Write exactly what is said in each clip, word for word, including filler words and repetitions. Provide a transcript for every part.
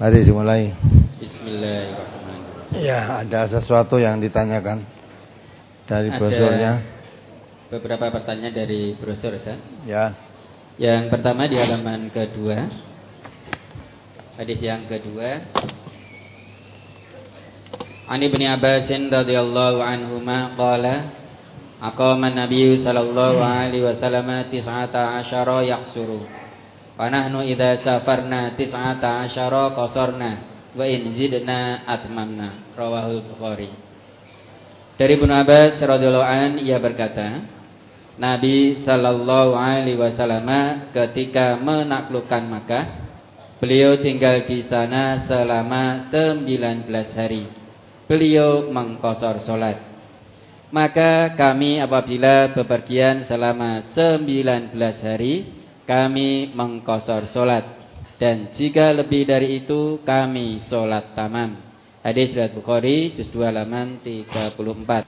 Mari dimulai. Bismillahirrahmanirrahim. Ya, ada sesuatu yang ditanyakan dari ada brosurnya. Beberapa pertanyaan dari brosur, Ustaz. Ya. Yang pertama di halaman kedua, hadis yang kedua. An Ibnu Abbas radhiyallahu anhuma qala aqama an-nabiy sallallahu alaihi wasallam tis'ata asyara yaqsuru wa nahnu idza safarna tis'ata asyara qasarna wa in zidna atmamna. Rawahul Bukhari. Dari Ibnu Abbas radhiyallahu an, ia berkata, Nabi sallallahu alaihi wasallam ketika menaklukkan Makkah, beliau tinggal di sana selama sembilan belas hari. Beliau mengqashar salat. Maka kami apabila bepergian selama sembilan belas hari, kami mengqashar salat. Dan jika lebih dari itu, kami salat tamam. Hadis riwayat Bukhari juz dua halaman tiga puluh empat.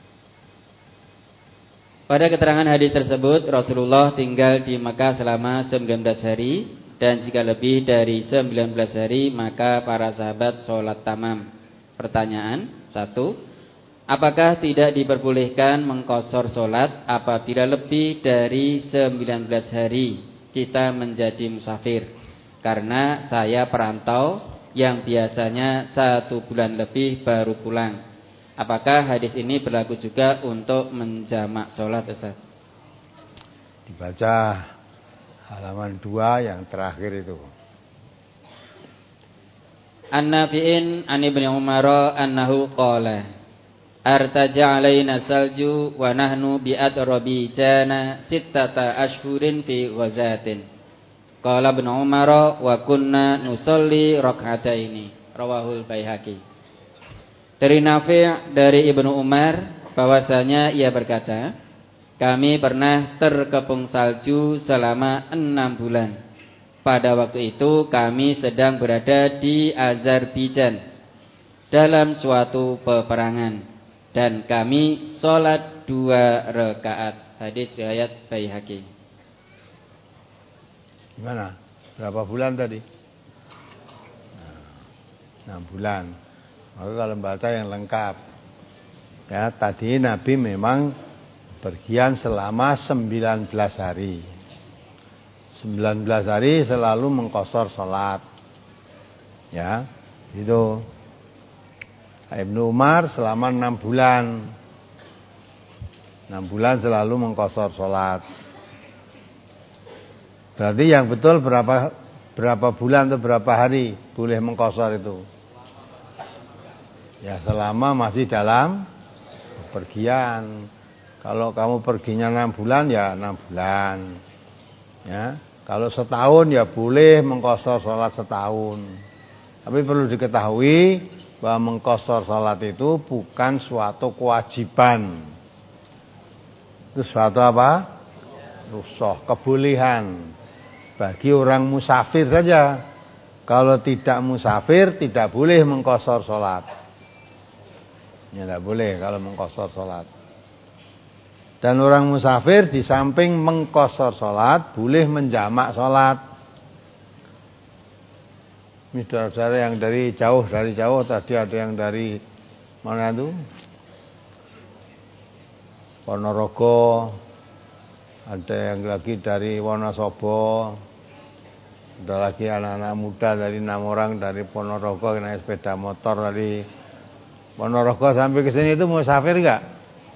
Pada keterangan hadis tersebut, Rasulullah tinggal di Makkah selama sembilan belas hari, dan jika lebih dari sembilan belas hari maka para sahabat salat tamam. Pertanyaan satu, apakah tidak diperbolehkan mengqashar salat apabila lebih dari sembilan belas hari kita menjadi musafir? Karena saya perantau yang biasanya satu bulan lebih baru pulang. Apakah hadis ini berlaku juga untuk menjamak salat, Ustaz? Dibaca halaman dua yang terakhir itu. An-Nafi'in an Ibnu Umar annahu qala artaja alaina salju wa nahnu bi atrabi jana sittata ashhurin fi ghazatin. Qala Ibnu Umar wa kunna nusalli rak'ataini. Rawahul Baihaqi. Dari Nafi' dari Ibnu Umar bahwasanya ia berkata, kami pernah terkepung salju selama enam bulan. Pada waktu itu kami sedang berada di Azerbaijan dalam suatu peperangan, dan kami sholat dua rakaat. Hadis riwayat Baihaqi. Gimana? Berapa bulan tadi? Nah, enam bulan. Maka kalau baca yang lengkap, ya tadi Nabi memang pergian selama sembilan belas hari. sembilan belas hari selalu mengqashar salat. Ya, itu. Ibnu Umar selama enam bulan. enam bulan selalu mengqashar salat. Berarti yang betul berapa berapa bulan atau berapa hari boleh mengqashar itu? Ya, selama masih dalam pergian. Kalau kamu perginya enam bulan ya enam bulan. Ya. Kalau setahun ya boleh mengqashar salat setahun. Tapi perlu diketahui bahwa mengqashar salat itu bukan suatu kewajiban. Itu suatu apa? Rukhsah, kebolehan bagi orang musafir saja. Kalau tidak musafir tidak boleh mengqashar salat. Ya tidak boleh kalau mengqashar salat. Dan orang musafir di samping mengqashar salat boleh menjamak salat. Ini saudara-saudara yang dari jauh dari jauh tadi ada yang dari mana itu? Ponorogo, ada yang lagi dari Wonosobo, ada lagi anak-anak muda dari enam orang dari Ponorogo naik sepeda motor dari Ponorogo sampai ke sini itu musafir enggak?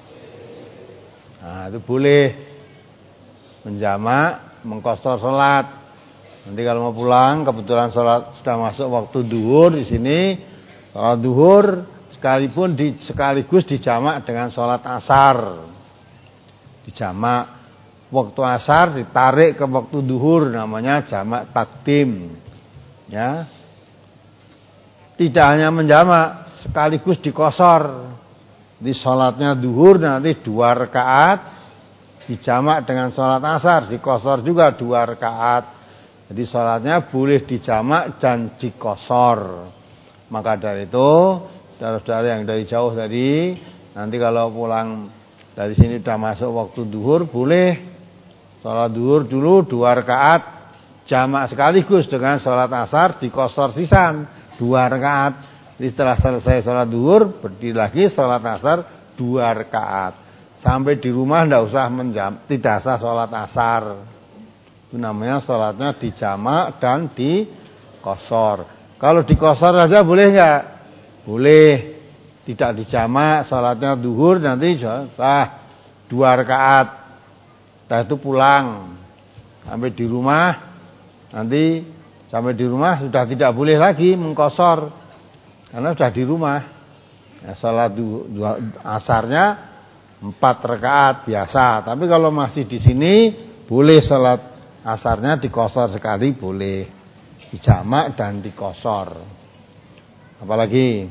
Nah, itu boleh menjamak, mengqashar salat. Nanti kalau mau pulang, kebetulan salat sudah masuk waktu duhur di sini, salat duhur sekalipun di, sekaligus dijamak dengan salat asar. Dijamak waktu asar ditarik ke waktu duhur, namanya jamak takdim. Ya. Tidak hanya menjamak, sekaligus diqashar. Di salatnya duhur nanti dua rakaat dijamak dengan salat asar, diqashar juga dua rakaat. Jadi salatnya boleh dijamak dan diqashar. Maka dari itu, saudara-saudara yang dari jauh tadi, nanti kalau pulang dari sini sudah masuk waktu duhur, boleh salat duhur dulu dua rakaat jamak sekaligus dengan sholat asar dikosor sisan dua rakaat. Jadi setelah selesai sholat duhur berdiri lagi sholat asar dua rakaat. Sampai di rumah tidak usah menjam, tidak usah sholat asar. Itu namanya sholatnya dijamak dan dikosor. Kalau dikosor saja boleh nggak? Boleh. Tidak dijamak sholatnya duhur nanti sah dua rakaat. Setelah itu pulang. Sampai di rumah nanti sampai di rumah sudah tidak boleh lagi mengkosor karena sudah di rumah. Ya, sholat du, du, asarnya empat rakaat biasa. Tapi kalau masih di sini boleh sholat asarnya dikosor sekali boleh, dijamak dan dikosor. Apalagi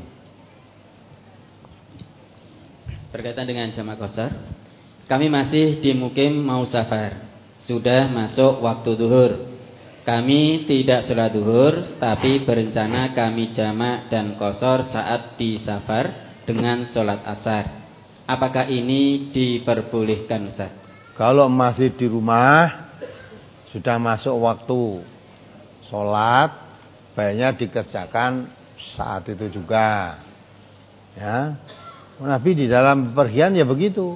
berkaitan dengan jamak kosor, kami masih di mukim mau safar, sudah masuk waktu duhur. Kami tidak sholat duhur, tapi berencana kami jamak dan kosor saat di safar dengan sholat asar. Apakah ini diperbolehkan, Ustaz? Kalau masih di rumah sudah masuk waktu sholat, baiknya dikerjakan saat itu juga. Ya, Nabi di dalam bepergian ya begitu.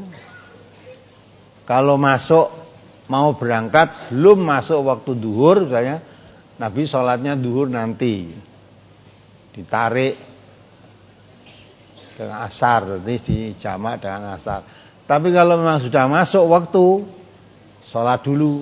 Kalau masuk mau berangkat belum masuk waktu duhur, misalnya Nabi sholatnya duhur nanti, ditarik dengan asar, jadi dijamak dengan asar. Tapi kalau memang sudah masuk waktu, sholat dulu,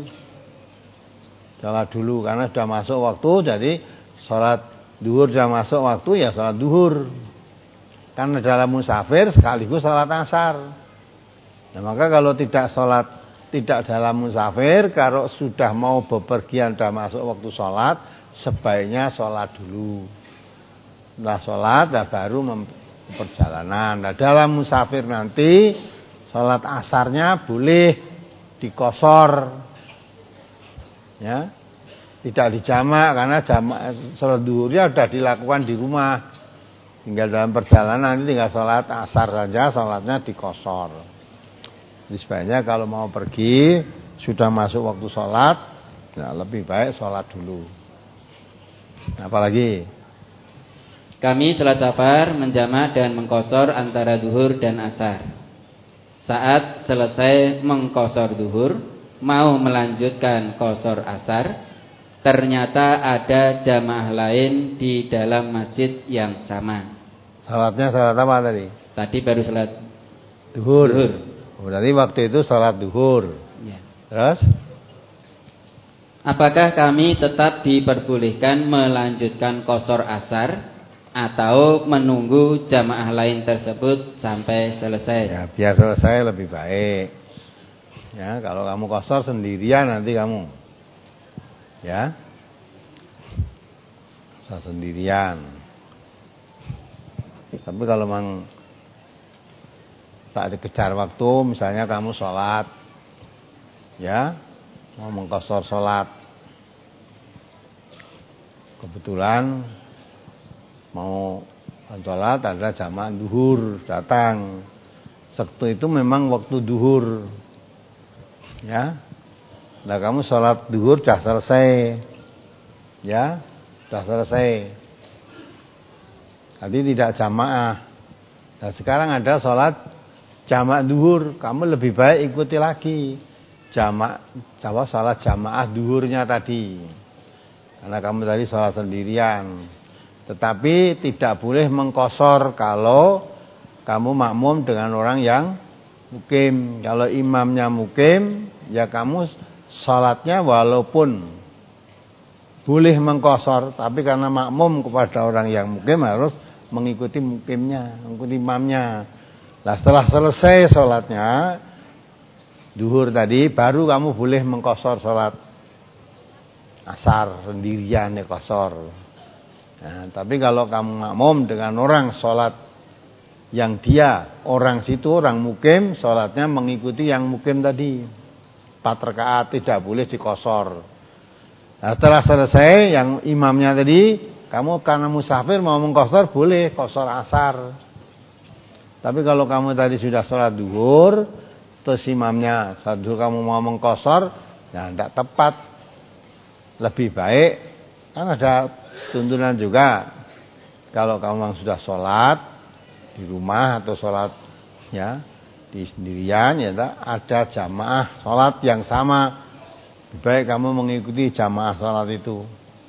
sholat dulu karena sudah masuk waktu, jadi sholat duhur sudah masuk waktu ya sholat duhur. Karena dalam musafir sekaligus sholat asar. Nah maka kalau tidak sholat, tidak dalam musafir, kalau sudah mau bepergian sudah masuk waktu sholat, sebaiknya sholat dulu. Setelah sholat ya baru mem- perjalanan. Nah, dalam musafir nanti sholat asarnya boleh dikosor, ya, tidak dijamak karena jamak sholat duhurnya sudah dilakukan di rumah. Tinggal dalam perjalanan nanti tinggal sholat asar saja, sholatnya dikosor. Jadi sebaiknya kalau mau pergi sudah masuk waktu sholat, ya lebih baik sholat dulu. Apalagi kami sholat safar menjamak dan mengkosor antara duhur dan asar. Saat selesai mengkosor duhur, mau melanjutkan kosor asar, ternyata ada jamaah lain di dalam masjid yang sama. Salatnya salat apa tadi? Tadi baru salat duhur. duhur. Berarti waktu itu salat duhur. Ya. Terus? Apakah kami tetap diperbolehkan melanjutkan kosor asar atau menunggu jamaah lain tersebut sampai selesai? Ya, biar selesai lebih baik. Ya, kalau kamu kosor sendirian nanti kamu, ya, kosor sendirian. Tapi kalau memang tak dikejar waktu, misalnya kamu sholat, ya, mau mengkosor sholat, kebetulan mau sholat ada jamaah duhur datang. Waktu itu memang waktu duhur, ya. Nah kamu sholat duhur sudah selesai, ya, sudah selesai. Tadi tidak jamaah. Nah sekarang ada sholat jamaah duhur, kamu lebih baik ikuti lagi jamaah, jamaah sholat jamaah duhurnya tadi. Karena kamu tadi sholat sendirian. Tetapi tidak boleh mengkosor kalau kamu makmum dengan orang yang mukim. Kalau imamnya mukim, ya kamu sholatnya walaupun boleh mengkosor, tapi karena makmum kepada orang yang mukim harus mengikuti mukimnya, mengikuti imamnya. Nah setelah selesai sholatnya duhur tadi, baru kamu boleh mengkosor sholat asar sendirian ya kosor. Nah, tapi kalau kamu makmum dengan orang sholat yang dia orang situ orang mukim, sholatnya mengikuti yang mukim tadi empat rakaat, tidak boleh dikosor. Nah, setelah selesai yang imamnya tadi, kamu karena musafir mau mengkosor boleh kosor asar. Tapi kalau kamu tadi sudah sholat duhur, terus imamnya sholat duhur kamu mau mengkosor, ya tidak tepat. lebih baik, kan ada tuntunan juga. Kalau kamu memang sudah sholat di rumah atau sholat ya di sendirian, ya ada jamaah sholat yang sama, lebih baik kamu mengikuti jamaah sholat itu.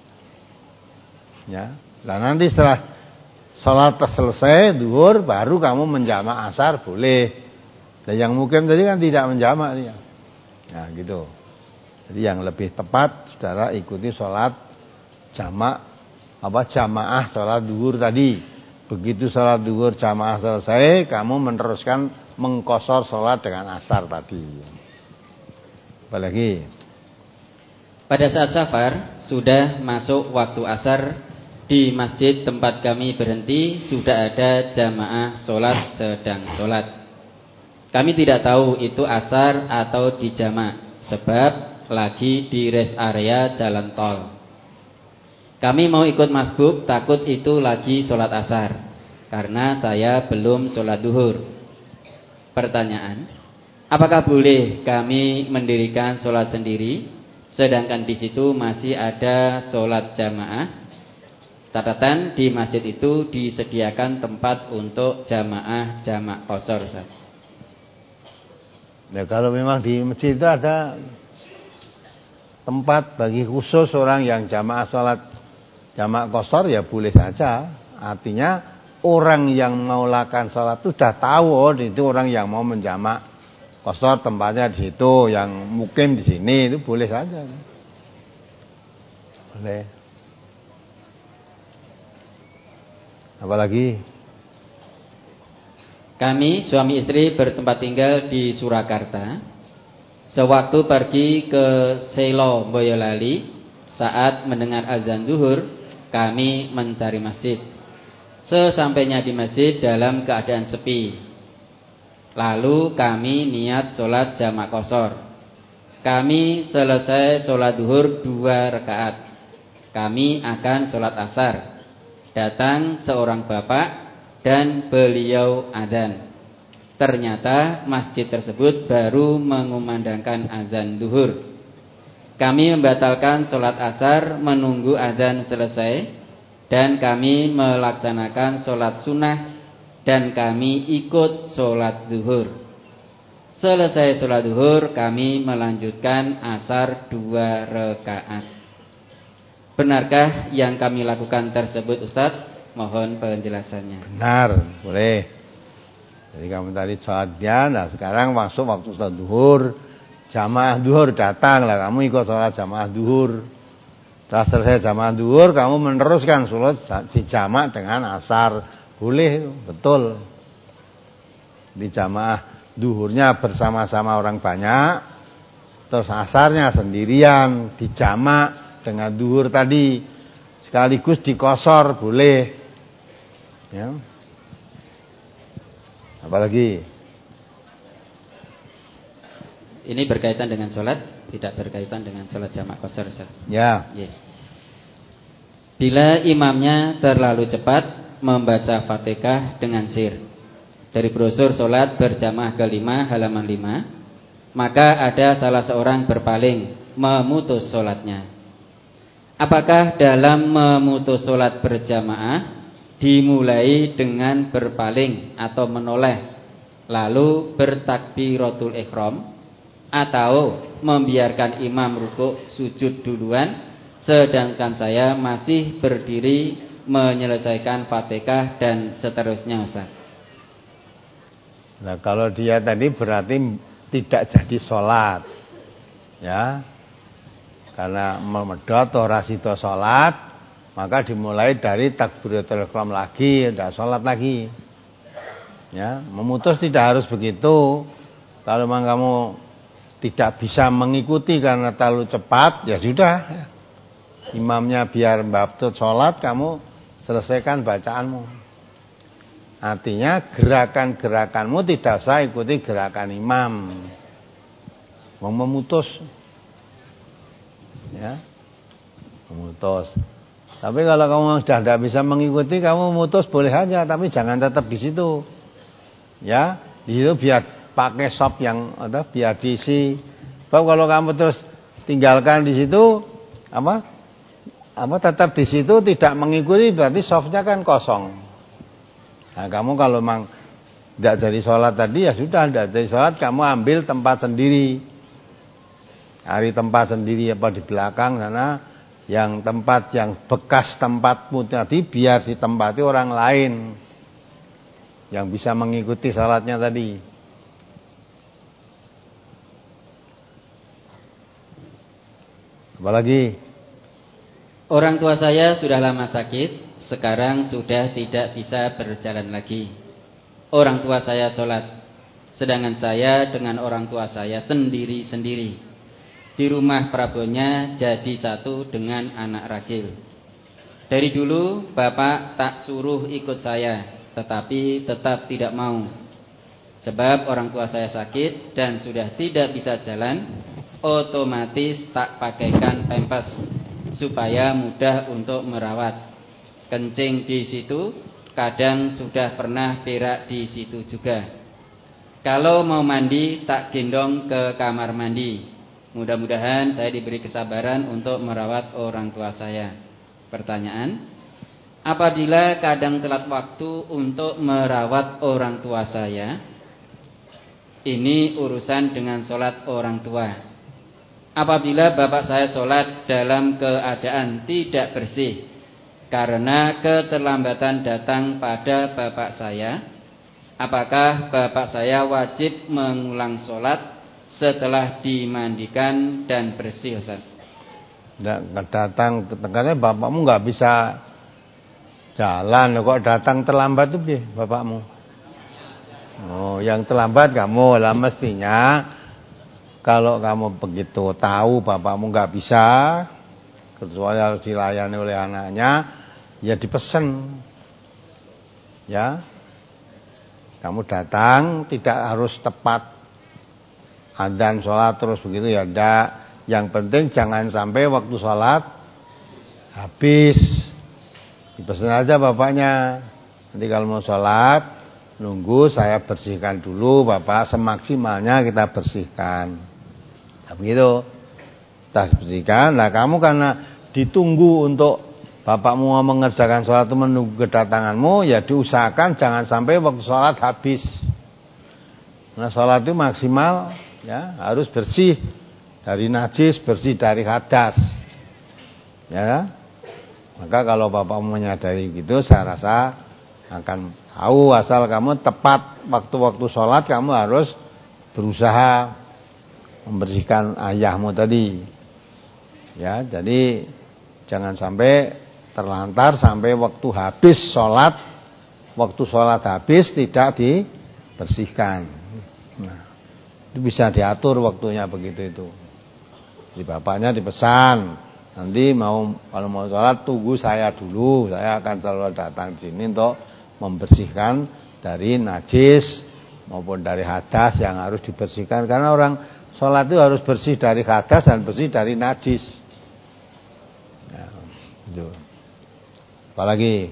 Ya, nah nanti setelah sholat selesai duhur baru kamu menjamak asar boleh. Dan yang mukim tadi kan tidak menjamak dia. Nah gitu. Jadi yang lebih tepat saudara ikuti sholat jamak apa jamaah sholat duhur tadi. Begitu sholat duhur jamaah selesai, kamu meneruskan mengkosor sholat dengan asar tadi. Apalagi pada saat safar sudah masuk waktu asar, di masjid tempat kami berhenti sudah ada jamaah sholat sedang sholat. Kami tidak tahu itu asar atau dijamak sebab lagi di rest area jalan tol. Kami mau ikut masbuk, takut itu lagi sholat asar karena saya belum sholat duhur. Pertanyaan, apakah boleh kami mendirikan sholat sendiri sedangkan di situ masih ada sholat jamaah? Catatan, di masjid itu disediakan tempat untuk jamaah jamak qashar. Ya kalau memang di masjid itu ada tempat bagi khusus orang yang jamaah sholat jamak qashar, ya boleh saja. Artinya orang yang mau lakukan sholat itu sudah tahu, oh itu orang yang mau menjamak qashar tempatnya di situ, yang mukim di sini, itu boleh saja. Boleh. Apalagi kami suami istri bertempat tinggal di Surakarta. Sewaktu pergi ke Selo Boyolali, saat mendengar azan zuhur, kami mencari masjid. Sesampainya di masjid dalam keadaan sepi, lalu kami niat sholat jamak qashar. Kami selesai sholat zuhur dua rakaat. Kami akan sholat asar. Datang seorang bapak dan beliau adzan. Ternyata masjid tersebut baru mengumandangkan azan duhur. Kami membatalkan sholat asar menunggu adzan selesai, dan kami melaksanakan sholat sunnah, dan kami ikut sholat duhur. Selesai sholat duhur, kami melanjutkan asar dua rakaat. Benarkah yang kami lakukan tersebut, Ustaz? Mohon penjelasannya. Benar, boleh. Jadi kamu tadi sholat dia, nah sekarang masuk waktu sholat duhur, jamaah duhur datang lah, kamu ikut sholat jamaah duhur. Setelah selesai jamaah duhur, kamu meneruskan sholat dijamak dengan asar, boleh, betul. Di jamaah duhurnya bersama-sama orang banyak, terus asarnya sendirian dijamak dengan duhur tadi, sekaligus dikosor boleh. Ya. Apalagi ini berkaitan dengan sholat, tidak berkaitan dengan sholat jamak qashar. Ya. Ya. Bila imamnya terlalu cepat membaca Fatihah dengan sir, dari brosur sholat berjamaah kelima halaman lima, maka ada salah seorang berpaling memutus sholatnya. Apakah dalam memutus sholat berjamaah dimulai dengan berpaling atau menoleh lalu bertakbiratul ihram, atau membiarkan imam rukuk sujud duluan sedangkan saya masih berdiri menyelesaikan Fatihah dan seterusnya, Ustaz? Nah kalau dia tadi berarti tidak jadi sholat, ya. Karena memedot ora sida salat, maka dimulai dari takbiratul ihram lagi, tidak salat lagi. Ya, memutus tidak harus begitu. Kalau memang kamu tidak bisa mengikuti karena terlalu cepat, ya sudah. Imamnya biar mbaptut salat, kamu selesaikan bacaanmu. Artinya gerakan-gerakanmu tidak usah ikuti gerakan imam. Mau memutus, ya, memutus. Tapi kalau kamu sudah tidak bisa mengikuti, kamu memutus boleh aja, tapi jangan tetap di situ. Ya, di situ biar pakai sop yang atau biar diisi. Sebab kalau kamu terus tinggalkan di situ, apa? Apa tetap di situ tidak mengikuti, berarti softnya kan kosong. Nah, kamu kalau memang tidak jadi sholat tadi, ya sudah, tidak jadi sholat, kamu ambil tempat sendiri. Cari tempat sendiri apa di belakang sana, yang tempat yang bekas tempatmu tadi biar ditempati orang lain yang bisa mengikuti sholatnya tadi. Apalagi? Orang tua saya sudah lama sakit, sekarang sudah tidak bisa berjalan lagi. Orang tua saya sholat, sedangkan saya dengan orang tua saya sendiri-sendiri. Di rumah Prabonya jadi satu dengan anak ragil. Dari dulu bapak tak suruh ikut saya, tetapi tetap tidak mau. Sebab orang tua saya sakit dan sudah tidak bisa jalan, otomatis tak pakaikan pampers supaya mudah untuk merawat. Kencing di situ, kadang sudah pernah berak di situ juga. Kalau mau mandi tak gendong ke kamar mandi. Mudah-mudahan saya diberi kesabaran untuk merawat orang tua saya. Pertanyaan, apabila kadang telat waktu untuk merawat orang tua saya, ini urusan dengan sholat orang tua. Apabila bapak saya sholat dalam keadaan tidak bersih karena keterlambatan datang pada bapak saya, apakah bapak saya wajib mengulang sholat setelah dimandikan dan bersih, Ustaz? Nggak datang, katanya bapakmu nggak bisa jalan, kok datang terlambat tuh bapakmu? Oh, yang terlambat kamu lah. Mestinya kalau kamu begitu tahu bapakmu nggak bisa, kecuali harus dilayani oleh anaknya, ya dipesen, ya. Kamu datang tidak harus tepat adzan sholat terus begitu ya, enggak. Yang penting jangan sampai waktu sholat habis. Dipesan aja bapaknya, nanti kalau mau sholat nunggu saya bersihkan dulu bapak, semaksimalnya kita bersihkan. Nah, begitu kita bersihkan. Nah kamu karena ditunggu untuk bapakmu mengerjakan sholat itu menunggu kedatanganmu, ya diusahakan jangan sampai waktu sholat habis. Nah sholat itu maksimal, ya harus bersih dari najis, bersih dari hadas, ya. Maka kalau bapakmu menyadari gitu, saya rasa akan tahu. Asal kamu tepat waktu-waktu sholat, kamu harus berusaha membersihkan ayahmu tadi, ya. Jadi jangan sampai terlantar sampai waktu habis sholat, waktu sholat habis tidak dibersihkan. Nah, itu bisa diatur waktunya begitu itu. Di bapaknya dipesan, nanti mau kalau mau sholat tunggu saya dulu, saya akan selalu datang sini untuk membersihkan dari najis maupun dari hadas yang harus dibersihkan. Karena orang sholat itu harus bersih dari hadas dan bersih dari najis. Nah, itu. Apalagi?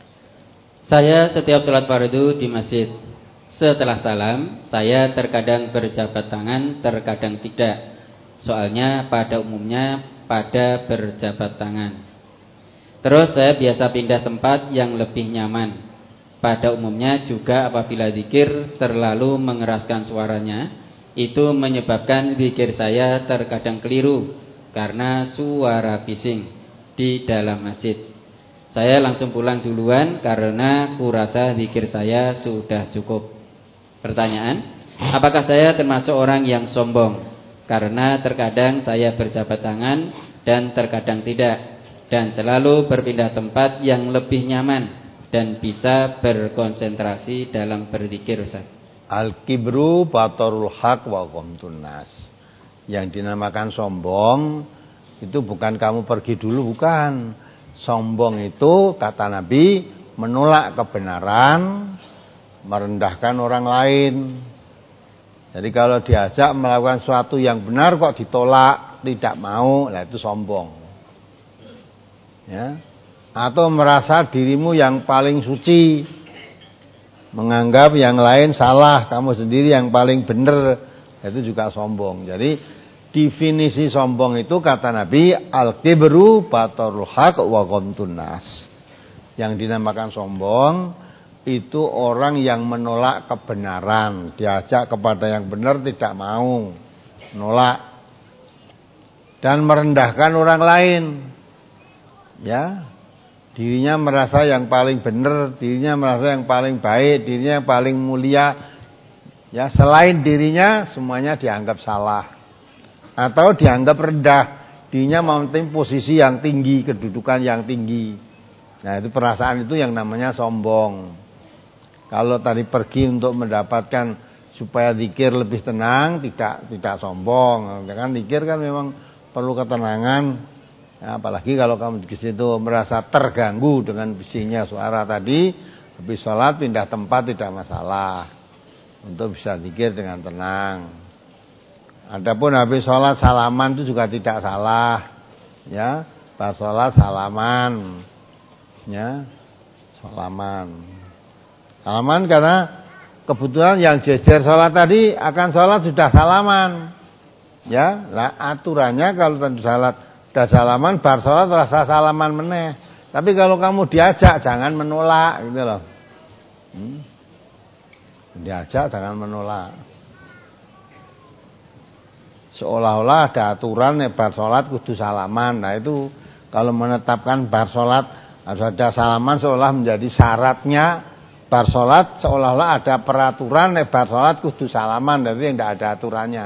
Saya setiap sholat fardu di masjid, setelah salam, saya terkadang berjabat tangan, terkadang tidak. Soalnya pada umumnya pada berjabat tangan. Terus saya biasa pindah tempat yang lebih nyaman. Pada umumnya juga apabila zikir terlalu mengeraskan suaranya, itu menyebabkan zikir saya terkadang keliru karena suara bising di dalam masjid. Saya langsung pulang duluan karena kurasa zikir saya sudah cukup. Pertanyaan, apakah saya termasuk orang yang sombong? Karena terkadang saya berjabat tangan dan terkadang tidak, dan selalu berpindah tempat yang lebih nyaman dan bisa berkonsentrasi dalam berzikir, Ustaz. Al-kibru batarul haq wa ghamtun nas. Yang dinamakan sombong itu bukan kamu pergi dulu, bukan. Sombong itu kata Nabi menolak kebenaran, merendahkan orang lain. Jadi kalau diajak melakukan sesuatu yang benar kok ditolak, tidak mau, lah itu sombong. Ya. Atau merasa dirimu yang paling suci, menganggap yang lain salah, kamu sendiri yang paling benar, itu juga sombong. Jadi definisi sombong itu kata Nabi al-kibru batarul haq wa ghamtun nas. Yang dinamakan sombong itu orang yang menolak kebenaran, diajak kepada yang benar tidak mau, menolak dan merendahkan orang lain. Ya, dirinya merasa yang paling benar, dirinya merasa yang paling baik, dirinya yang paling mulia. Ya, selain dirinya semuanya dianggap salah atau dianggap rendah. Dirinya mementing posisi yang tinggi, kedudukan yang tinggi. Nah, itu perasaan itu yang namanya sombong. Kalau tadi pergi untuk mendapatkan supaya zikir lebih tenang, tidak tidak sombong. Kan zikir kan memang perlu ketenangan. Ya, apalagi kalau kamu di situ merasa terganggu dengan bisingnya suara tadi, habis sholat pindah tempat tidak masalah. Untuk bisa zikir dengan tenang. Adapun habis sholat salaman itu juga tidak salah. Ya, pas sholat salaman. Ya, salaman. Salaman karena kebetulan yang jejer sholat tadi akan sholat sudah salaman. Ya, lah aturannya kalau tentu sholat sudah salaman, bar sholat rasa salaman meneh. Tapi kalau kamu diajak jangan menolak gitu loh. Hmm. Diajak jangan menolak. Seolah-olah ada aturan ya bar sholat kudu salaman. Nah itu kalau menetapkan bar sholat harus ada salaman seolah menjadi syaratnya. Bar sholat seolah-olah ada peraturan nek bar sholat kudu salaman, tapi tidak ada aturannya.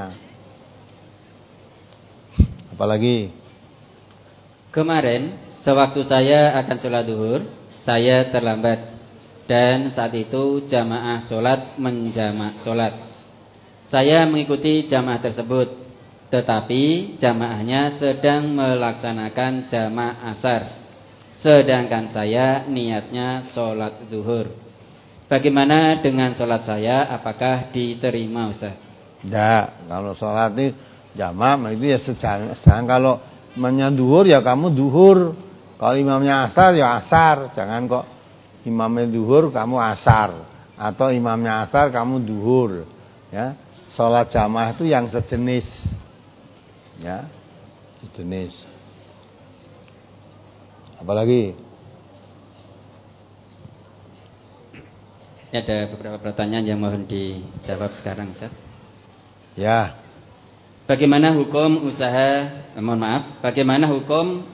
Apalagi kemarin sewaktu saya akan sholat duhur, saya terlambat dan saat itu jamaah sholat menjamak sholat. Saya mengikuti jamaah tersebut, tetapi jamaahnya sedang melaksanakan jamaah asar, sedangkan saya niatnya sholat duhur. Bagaimana dengan sholat saya? Apakah diterima, Ustaz? Tidak, kalau sholat ini jamaah itu ya sedang, sedang kalau imamnya duhur ya kamu duhur. Kalau imamnya asar ya asar. Jangan kok imamnya duhur kamu asar, atau imamnya asar kamu duhur. Ya, sholat jamaah itu yang sejenis. Ya, sejenis. Apalagi? Ini ada beberapa pertanyaan yang mohon dijawab sekarang, Ustaz. Ya. Bagaimana hukum usaha, eh, mohon maaf, bagaimana hukum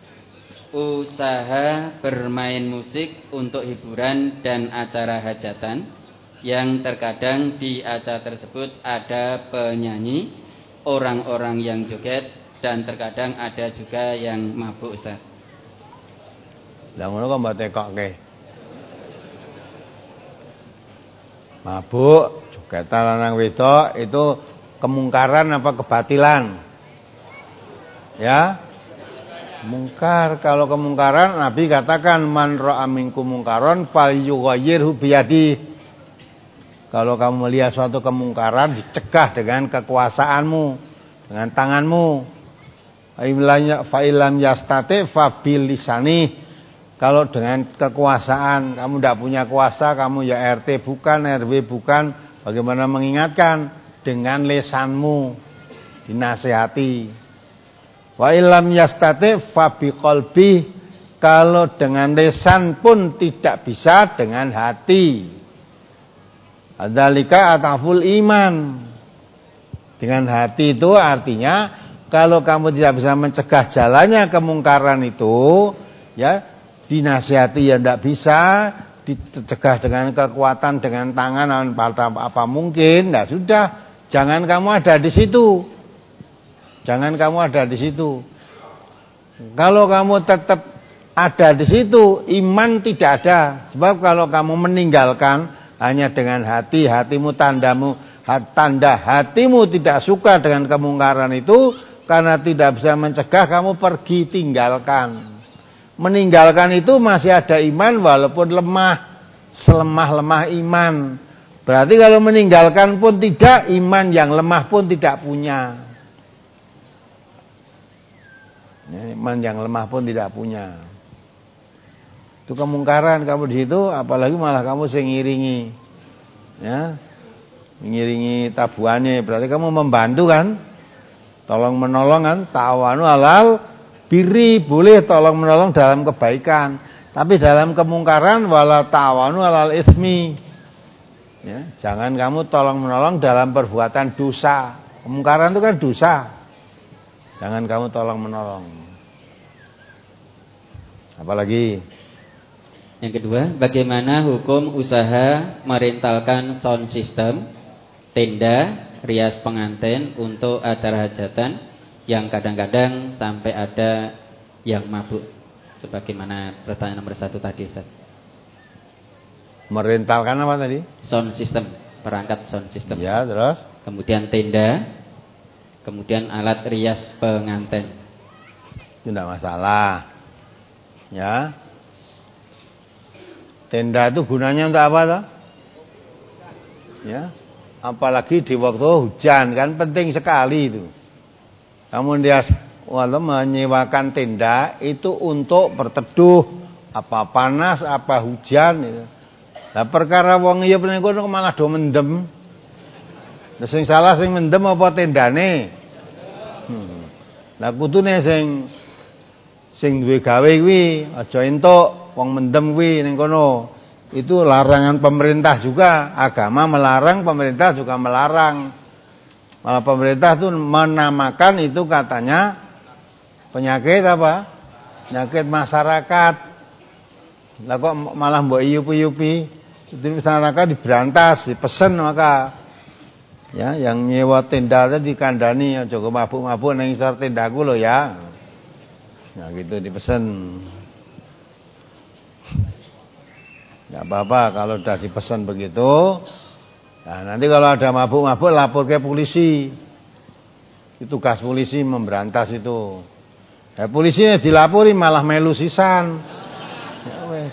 usaha bermain musik untuk hiburan dan acara hajatan yang terkadang di acara tersebut ada penyanyi, orang-orang yang joget dan terkadang ada juga yang mabuk, Ustaz. Lah ngono kok mbok tekokke. Mabuk, jogetan lanang wedok itu kemungkaran apa kebatilan? Ya? Mungkar. Kalau kemungkaran Nabi katakan man ra'a minkum mungkaron falyughayyirhu biyadi. Kalau kamu melihat suatu kemungkaran dicegah dengan kekuasaanmu, dengan tanganmu. Fa ilam yastati fa bil lisani. Kalau dengan kekuasaan, kamu tidak punya kuasa, kamu ya R T bukan, R W bukan, bagaimana mengingatkan? Dengan lesanmu, dinasihati. Wa ilam yastati fa biqalbi. Kalau dengan lesan pun tidak bisa, dengan hati. Adzalika ataful iman. Dengan hati itu artinya kalau kamu tidak bisa mencegah jalannya kemungkaran itu, ya dinasihati ya tidak bisa, dicegah dengan kekuatan, dengan tangan, apa, apa mungkin, nah sudah, jangan kamu ada di situ, jangan kamu ada di situ. Kalau kamu tetap ada di situ, iman tidak ada, sebab kalau kamu meninggalkan hanya dengan hati, hatimu tandamu, tanda hatimu tidak suka dengan kemungkaran itu, karena tidak bisa mencegah, kamu pergi tinggalkan. Meninggalkan itu masih ada iman walaupun lemah, selemah-lemah iman. Berarti kalau meninggalkan pun tidak, iman yang lemah pun tidak punya. Ya, iman yang lemah pun tidak punya. Itu kemungkaran kamu di situ, apalagi malah kamu sing ngiringi. Ya. Mengiringi tabuannya, berarti kamu membantu kan? Tolong menolong kan ta'awanu alal birri, boleh tolong menolong dalam kebaikan. Tapi dalam kemungkaran wala ta'awanu alal ismi. Ya, jangan kamu tolong menolong dalam perbuatan dosa. Kemungkaran itu kan dosa. Jangan kamu tolong menolong. Apalagi? Yang kedua, bagaimana hukum usaha merentalkan sound system, tenda, rias pengantin untuk acara hajatan yang kadang-kadang sampai ada yang mabuk, sebagaimana pertanyaan nomor satu tadi, Ustaz. Merentalkan apa tadi? Sound system, perangkat sound system. Ya, terus? Kemudian tenda, kemudian alat rias pengantin. Itu tidak masalah. Ya. Tenda itu gunanya untuk apa toh? Ya. Apalagi di waktu hujan kan penting sekali itu. Kamu dia walau menyewakan tenda itu untuk berteduh, apa panas, apa hujan itu. Lah perkara wong iya peneng kono malah do mendem. Lah sing salah sing mendem apa tendane? Hmm. Lah kudune sing sing duwe gawe kuwi aja entuk wong mendem kuwi ning kono. Itu larangan pemerintah juga, agama melarang, pemerintah juga melarang. Malah pemerintah itu menamakan itu katanya penyakit apa? Penyakit masyarakat. Lah kok malah mbok iyup-iyupi? Itu masyarakat diberantas, dipesen maka ya yang nyewa tenda tadi dikandani aja kok mabuk-mabuk nang isor tendaku lho ya. Nah gitu dipesen. Tidak apa-apa kalau sudah dipesan begitu. Nah nanti kalau ada mabuk-mabuk lapor ke polisi. Itu tugas polisi memberantas itu. Ya polisi dilapori malah melu sisan. Ya, weh.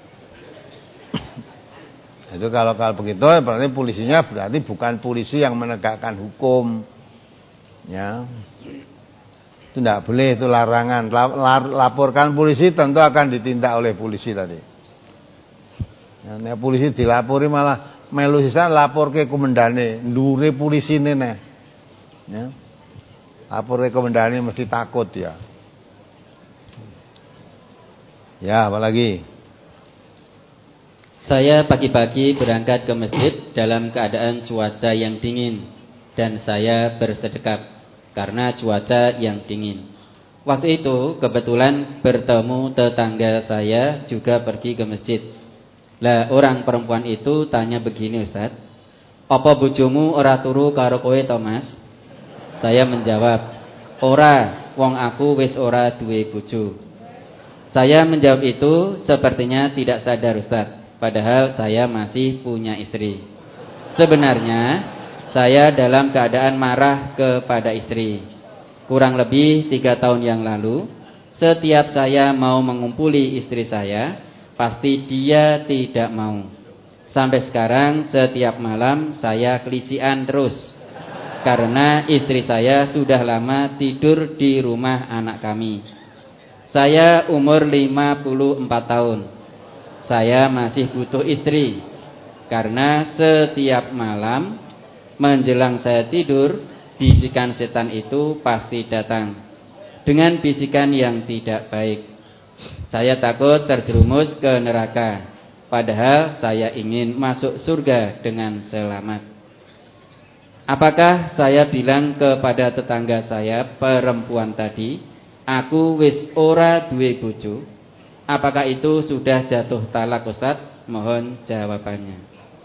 Itu kalau kalau begitu berarti polisinya berarti bukan polisi yang menegakkan hukum. Ya. Itu tidak boleh, itu larangan. Laporkan polisi tentu akan ditindak oleh polisi tadi. Ya, nek polisi dilapori malah melu sisan lapor ke komandane, ndure polisi nene. Ya. Lapor ke komandane mesti takut ya. Ya, apalagi? Saya pagi-pagi berangkat ke masjid dalam keadaan cuaca yang dingin dan saya bersedekap karena cuaca yang dingin. Waktu itu kebetulan bertemu tetangga saya juga pergi ke masjid. Lah orang perempuan itu tanya begini, Ustaz, apa bojomu ora turu karo kowe to, Mas? Saya menjawab, ora, wong aku wis ora duwe bojo. Saya menjawab itu sepertinya tidak sadar, Ustaz, padahal saya masih punya istri. Sebenarnya saya dalam keadaan marah kepada istri. Kurang lebih tiga tahun yang lalu, setiap saya mau mengumpuli istri saya, pasti dia tidak mau. Sampai sekarang setiap malam saya kelisian terus, karena istri saya sudah lama tidur di rumah anak kami. Saya umur lima puluh empat tahun. Saya masih butuh istri, karena setiap malam menjelang saya tidur, bisikan setan itu pasti datang dengan bisikan yang tidak baik. Saya takut terjerumus ke neraka, padahal saya ingin masuk surga dengan selamat. Apakah saya bilang kepada tetangga saya perempuan tadi, aku wis ora duwe bojo? Apakah itu sudah jatuh talak, Ustaz? Mohon jawabannya.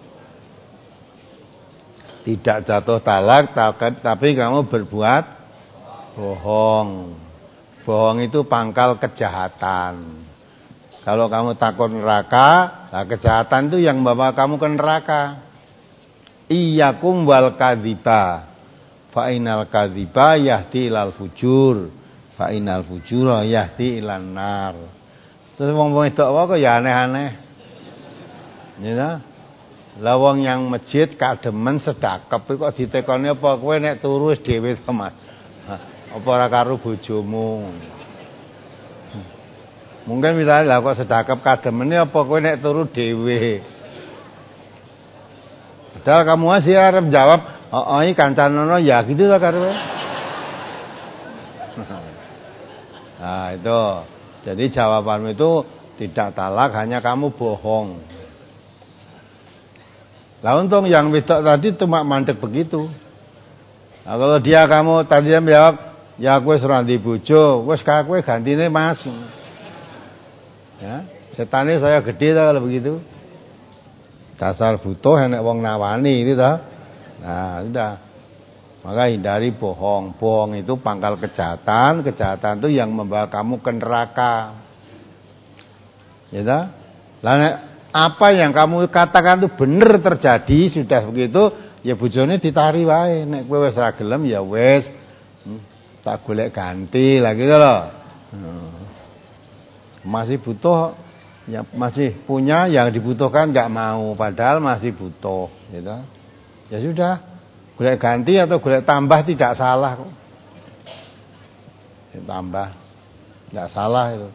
Tidak jatuh talak, tapi kamu berbuat bohong. Bohong itu pangkal kejahatan. Kalau kamu takut neraka, nah kejahatan itu yang membawa kamu ke neraka. Iyyakum wal kadziba, fa inal kadziba yahdi ilal fujur, fa inal fujura yahdi ilan nar. Terus wong-wong itu apa kok ya aneh-aneh. Ya. Lah wong yang masjid kademen sedekap kok ditekoni apa kowe nek turu wis dhewe to, Mas. Apa ora karo bojomu? Mungkin misalnya lah kok sedekap kademene apa kowe nek turu dhewe. Padahal kamu masih arep jawab, "Oh, iki kancanono ya gitu ta karo kowe." Nah itu, jadi jawabanmu itu tidak talak, hanya kamu bohong. Lah untung yang wedok tadi cuma mandek begitu. Nah, kalau dia kamu tadi dia menjawab, ya kowe ora ndi bojo, wis ka kowe gantine Mas. Ya, setane saya gede ta kalau begitu. Dasar butuh enek wong nawani itu ta. Nah, sudah. Maka hindari bohong. Bohong itu pangkal kejahatan. Kejahatan itu yang membawa kamu ke neraka. Ya ta? Lah nek apa yang kamu katakan itu benar terjadi, sudah begitu, ya bojone ditari wae. Nek kowe wis ra gelem ya wis, hmm, tak golek ganti lagi gitu loh. Hmm. Masih butuh, ya masih punya yang dibutuhkan nggak mau, padahal masih butuh, gitu. Ya sudah, golek ganti atau golek tambah tidak salah kok. Ya, tambah, tidak salah itu.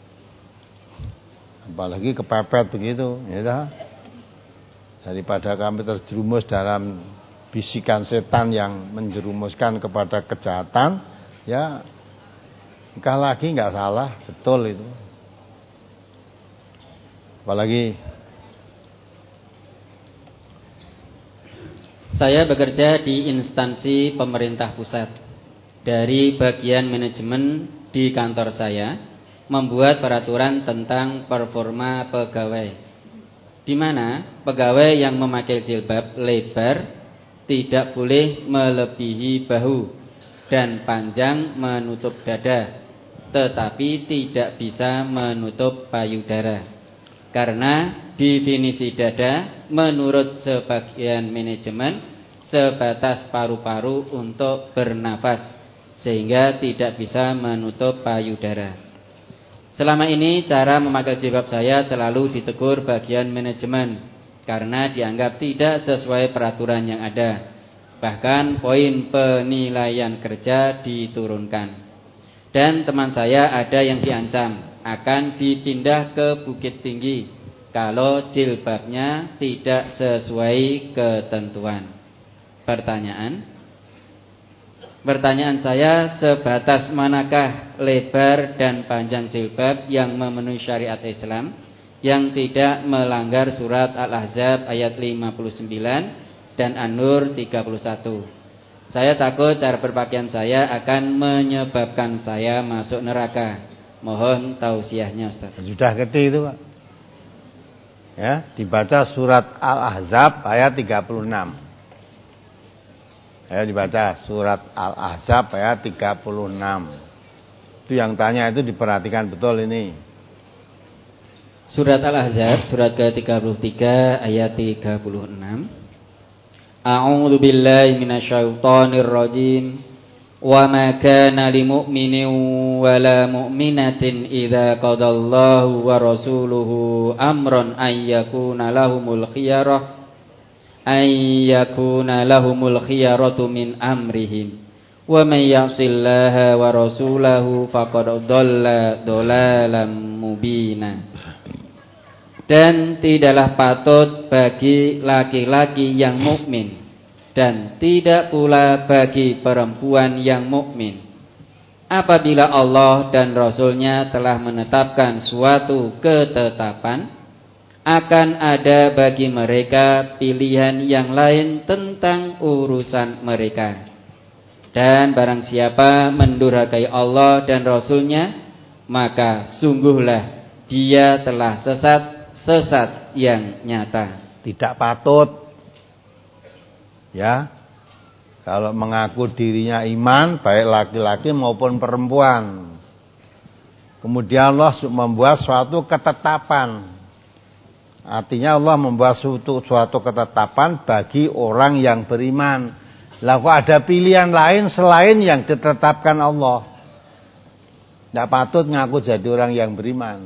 Apalagi kepepet begitu, ya dah. Daripada kami terjerumus dalam bisikan setan yang menjerumuskan kepada kejahatan, ya nikah lagi nggak salah, betul itu. Apalagi saya bekerja di instansi pemerintah pusat. Dari bagian manajemen di kantor saya membuat peraturan tentang performa pegawai, di mana pegawai yang memakai jilbab lebar tidak boleh melebihi bahu dan panjang menutup dada, tetapi tidak bisa menutup payudara. Karena definisi dada menurut sebagian manajemen sebatas paru-paru untuk bernafas, sehingga tidak bisa menutup payudara. Selama ini cara memakai jilbab saya selalu ditegur bagian manajemen karena dianggap tidak sesuai peraturan yang ada. Bahkan poin penilaian kerja diturunkan. Dan teman saya ada yang diancam akan dipindah ke Bukit Tinggi kalau jilbabnya tidak sesuai ketentuan. Pertanyaan Pertanyaan saya, sebatas manakah lebar dan panjang jilbab yang memenuhi syariat Islam, yang tidak melanggar surat Al-Ahzab ayat lima puluh sembilan dan An-Nur tiga puluh satu. Saya takut cara berpakaian saya akan menyebabkan saya masuk neraka. Mohon tausiahnya Ustaz. Sudah ngerti itu Pak. Ya, dibaca surat Al-Ahzab ayat tiga puluh enam. Ayo dibaca surat Al-Ahzab ayat tiga puluh enam. Itu yang tanya itu diperhatikan betul ini. Surat Al-Ahzab surat ke tiga puluh tiga ayat tiga puluh enam. A'udzu billahi minasyaitonir rajim. Wa ma kana lil mu'minin wala mu'minatin idza qadallahu wa rasuluhu amran ay yakuna lahumul khiyarah ayyakuna lahumul khiyaratu min amrihim wa may ya'sillaha wa rasulahu faqad dhalla dhalalan mubina. Dan tidaklah patut bagi laki-laki yang mukmin dan tidak pula bagi perempuan yang mukmin apabila Allah dan Rasulnya telah menetapkan suatu ketetapan, akan ada bagi mereka pilihan yang lain tentang urusan mereka. Dan barang siapa mendurhakai Allah dan Rasulnya, maka sungguhlah dia telah sesat, sesat yang nyata. Tidak patut, ya, kalau mengaku dirinya iman, baik laki-laki maupun perempuan, kemudian Allah membuat suatu ketetapan. Artinya Allah membuat suatu, suatu ketetapan bagi orang yang beriman. Lah kok ada pilihan lain selain yang ditetapkan Allah. Tidak patut ngaku jadi orang yang beriman.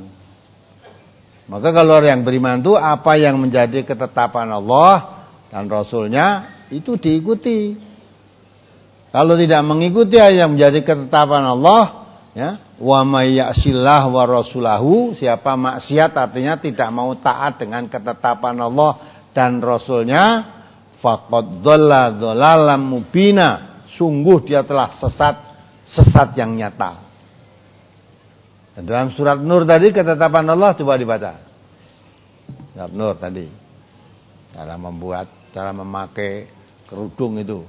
Maka kalau orang yang beriman itu apa yang menjadi ketetapan Allah dan Rasulnya itu diikuti. Kalau tidak mengikuti yang menjadi ketetapan Allah, ya, wa may ya'sillah wa rasulahu, siapa maksiat artinya tidak mau taat dengan ketetapan Allah dan Rasulnya, faqad dhalla dhalalan mubina, sungguh dia telah sesat sesat yang nyata. Dan dalam surat Nur tadi ketetapan Allah coba dibaca. Surat Nur tadi. Cara membuat, cara memakai kerudung itu.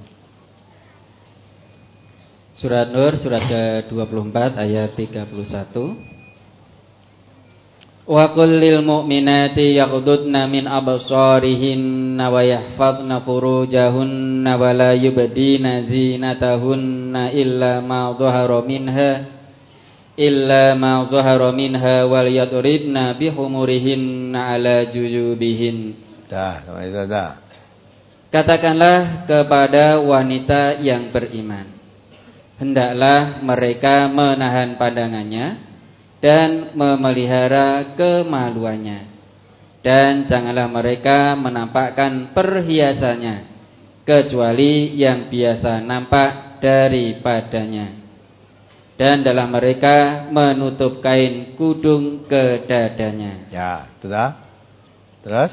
Surat Nur surat ke dua puluh empat ayat tiga puluh satu. Wa qul lil mu'minati yaghuddna min absarihinna wa yahfazna furujahunna wa la yubdina zinatahunna illa ma dhahara minha illa ma dhahara minha wal yadribna bihumurihinna ala juyubihin. Dah, sama itu dah. Katakanlah kepada wanita yang beriman, hendaklah mereka menahan pandangannya dan memelihara kemaluannya, dan janganlah mereka menampakkan perhiasannya kecuali yang biasa nampak daripadanya, dan dalam mereka menutup kain kudung ke dadanya. Ya, sudah. Terus?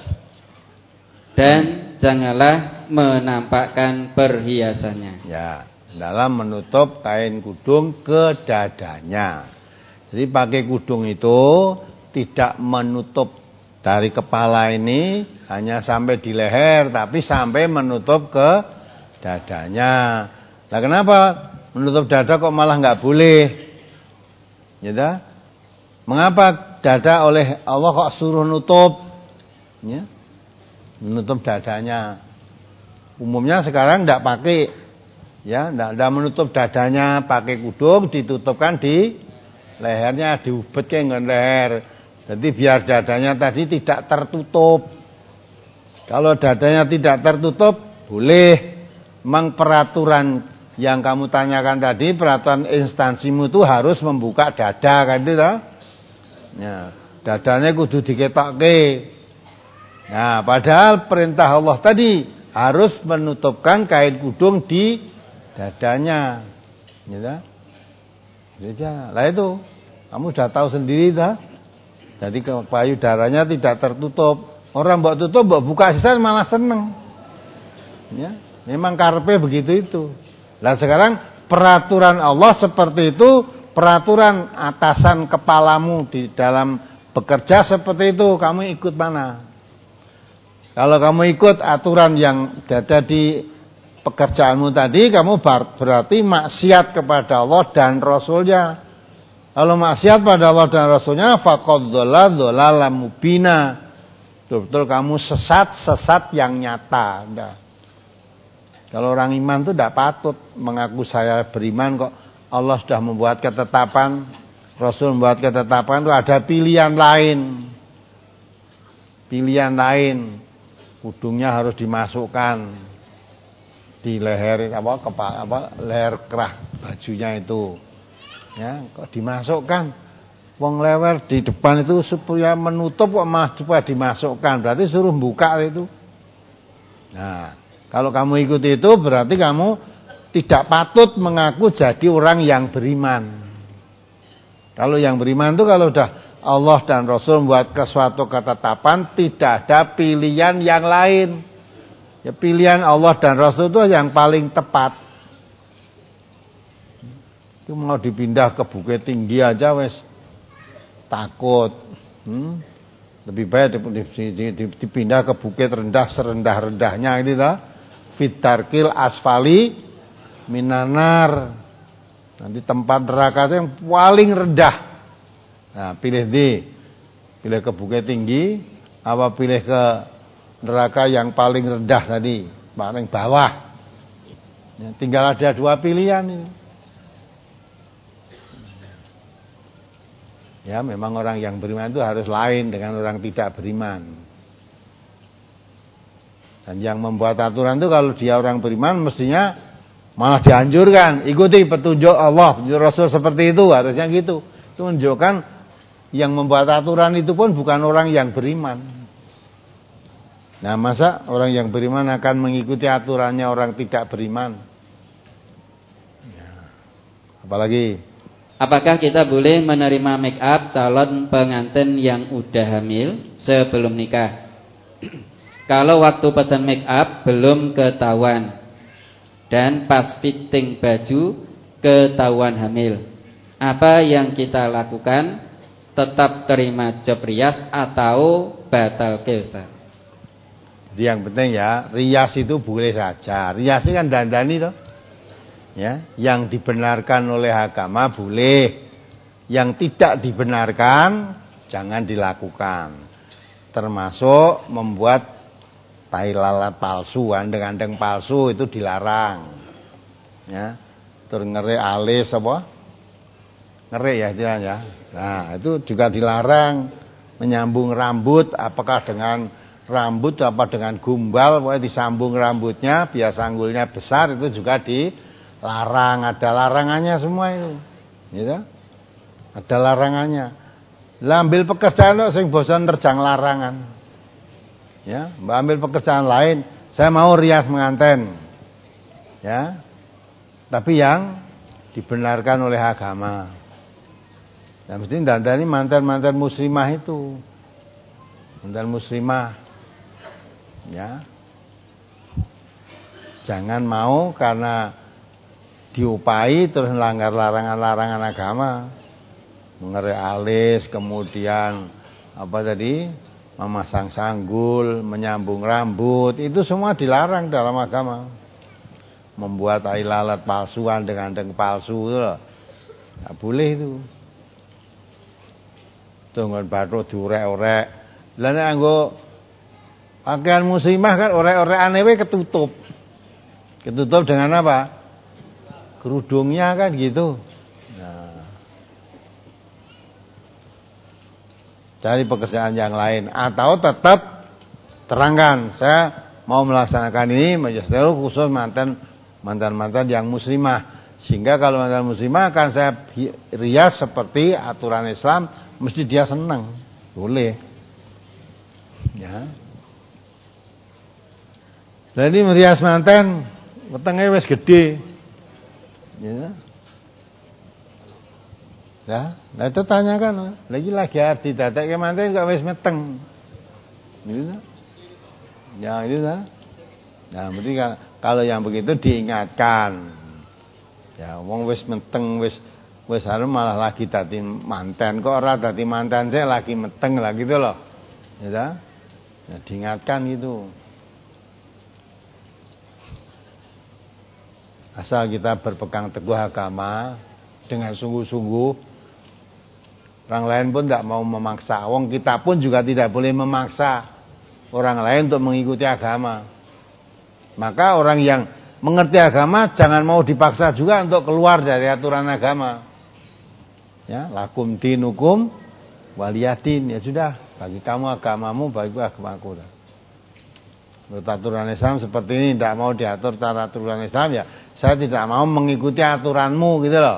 Dan janganlah menampakkan perhiasannya. Ya, dalam menutup kain kudung ke dadanya. Jadi pakai kudung itu tidak menutup dari kepala ini hanya sampai di leher, tapi sampai menutup ke dadanya. Nah, kenapa menutup dada kok malah nggak boleh? Ya, mengapa dada oleh Allah kok suruh nutup? Ya, menutup dadanya. Umumnya sekarang nggak pakai, ya, nggak menutup dadanya, pakai kudung ditutupkan di lehernya, diubet ke ngon leher. Jadi biar dadanya tadi tidak tertutup. Kalau dadanya tidak tertutup, boleh. Memang peraturan yang kamu tanyakan tadi, peraturan instansimu itu harus membuka dada, kan itu toh? Ya, dadanya kudu diketokke. Nah, padahal perintah Allah tadi harus menutupkan kain kudung di dadanya. Ya, lah itu kamu sudah tahu sendiri dah. Jadi payudaranya tidak tertutup. Orang mbok tutup, mbok buka sisa malah seneng. Ya, memang karepe begitu itu. Lah sekarang peraturan Allah seperti itu, peraturan atasan kepalamu di dalam bekerja seperti itu, kamu ikut mana? Kalau kamu ikut aturan yang ada di pekerjaanmu tadi, kamu berarti maksiat kepada Allah dan Rasulnya. Kalau maksiat pada Allah dan Rasulnya, faqad dhalla dhalalan mubina. Betul-betul kamu sesat-sesat yang nyata. Nah, kalau orang iman itu tidak patut mengaku saya beriman kok. Allah sudah membuat ketetapan, Rasul membuat ketetapan, itu ada pilihan lain. Pilihan lain. Kudungnya harus dimasukkan di leher apa kepala apa leher kerah bajunya itu. Ya, kok dimasukkan? Wong lewer di depan itu supaya menutup kok malah supaya dimasukkan. Berarti suruh buka itu. Nah, kalau kamu ikuti itu berarti kamu tidak patut mengaku jadi orang yang beriman. Kalau yang beriman itu kalau udah Allah dan Rasul membuat suatu ketetapan, tidak ada pilihan yang lain. Ya, pilihan Allah dan Rasul itu yang paling tepat. Itu mau dipindah ke Bukit Tinggi aja wes takut. Hmm? Lebih baik dipindah ke bukit rendah serendah-rendahnya ini lah. Fitarkil asfali minanar. Nanti tempat neraka itu yang paling rendah. Nah, pilih di pilih ke Bukit Tinggi apa pilih ke neraka yang paling rendah tadi, paling bawah. Ya, tinggal ada dua pilihan ini. Ya, memang orang yang beriman itu harus lain dengan orang tidak beriman. Dan yang membuat aturan itu kalau dia orang beriman mestinya malah dianjurkan, ikuti petunjuk Allah, petunjuk Rasul seperti itu, harusnya gitu. Itu menunjukkan yang membuat aturan itu pun bukan orang yang beriman. Nah, masa orang yang beriman akan mengikuti aturannya orang tidak beriman? Ya. Apalagi apakah kita boleh menerima make up calon pengantin yang udah hamil sebelum nikah? Kalau waktu pesan make up belum ketahuan dan pas fitting baju ketahuan hamil, apa yang kita lakukan? Tetap terima job rias atau batal ke Ustaz? Jadi yang penting ya, rias itu boleh saja. Rias ini kan dandani toh. Ya, yang dibenarkan oleh agama boleh. Yang tidak dibenarkan jangan dilakukan. Termasuk membuat tai lalat palsu, andeng-andeng palsu itu dilarang. Ya. Terus ngeri alis apa? Ngeri ya dia ya. Nah, itu juga dilarang. Menyambung rambut apakah dengan rambut apa dengan gumbal, pokoknya disambung rambutnya biar sanggulnya besar, itu juga dilarang. Ada larangannya semua itu. Gitu? Ada larangannya. Lah ambil pekerjaan kok sing bosan nerjang larangan. Ya, mbak ambil pekerjaan lain. Saya mau rias menganten. Ya. Tapi yang dibenarkan oleh agama. Ya mesti dandani mantan-mantan muslimah itu. Mantan muslimah. Ya. Jangan mau karena diupai terus melanggar larangan-larangan agama. Mengeri alis, kemudian apa tadi? Memasang sanggul, menyambung rambut, itu semua dilarang dalam agama. Membuat tai lalat palsuan dengan andeng palsu itu loh. Enggak boleh itu. Tunggon bathuk diorek-orek. Lah nek anggo pakaian muslimah kan orek-orekane we ketutup. Ketutup dengan apa? Kerudungnya kan gitu. Nah. Cari pekerjaan yang lain atau tetap terangkan, saya mau melaksanakan ini majelis khusus mantan mantan-mantan yang muslimah. Sehingga kalau mantan muslimah akan saya rias seperti aturan Islam, mesti dia senang. Boleh. Ya. Dan ini merias manten, wetenge wis gede. Ya. Ya, nah itu tanyakan, lagi lagi arti dadekke manten kok wis meteng. Gitu. Ya, gitu. Nah, berarti kalau yang begitu diingatkan. Ya, wong wis meteng wis wis arep malah lagi dadi manten, kok ora dadi manten sih lagi meteng lah gitu loh. Ya, ya diingatkan gitu. Asal kita berpegang teguh agama dengan sungguh-sungguh, orang lain pun tidak mau memaksa. Wong kita pun juga tidak boleh memaksa orang lain untuk mengikuti agama. Maka orang yang mengerti agama jangan mau dipaksa juga untuk keluar dari aturan agama. Ya, lakum dinukum waliyadin. Ya sudah, bagi kamu agamamu, bagi agamaku. Menurut aturan Islam seperti ini, tidak mau diatur cara aturan Islam, ya saya tidak mau mengikuti aturanmu gitu loh.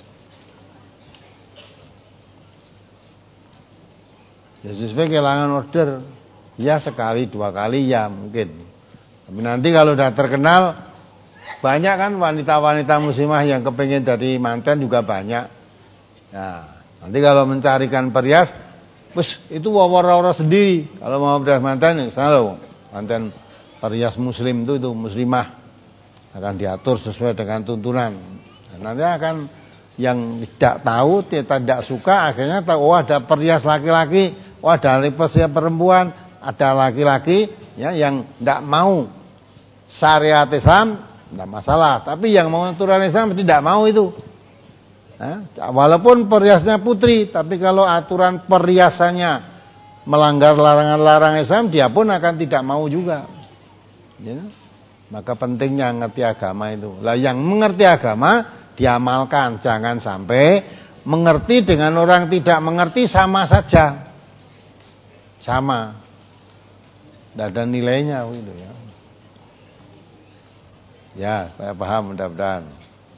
Ya sesuai kehilangan order. Ya sekali dua kali ya mungkin. Tapi nanti kalau sudah terkenal, banyak kan wanita-wanita muslimah yang kepengen jadi manten juga banyak. Nah, nanti kalau mencarikan perias, wis itu wawara-wawara sendiri. Kalau mau perias manten, selalu manten perias muslim itu itu muslimah akan diatur sesuai dengan tuntunan. Dan nanti akan yang tidak tahu, tidak suka, akhirnya tahu oh ada perias laki-laki, oh ada perias perempuan, ada laki-laki ya yang tidak mau syariat Islam, tidak masalah. Tapi yang mau aturan Islam tidak mau itu. Nah, walaupun periasnya putri, tapi kalau aturan periasannya melanggar larangan-larangan Islam, dia pun akan tidak mau juga. Ya. Maka pentingnya ngerti agama itu. Lah yang mengerti agama diamalkan, jangan sampai mengerti dengan orang tidak mengerti sama saja. Sama. Tidak ada nilainya gitu ya. Ya, saya paham mudah-mudahan.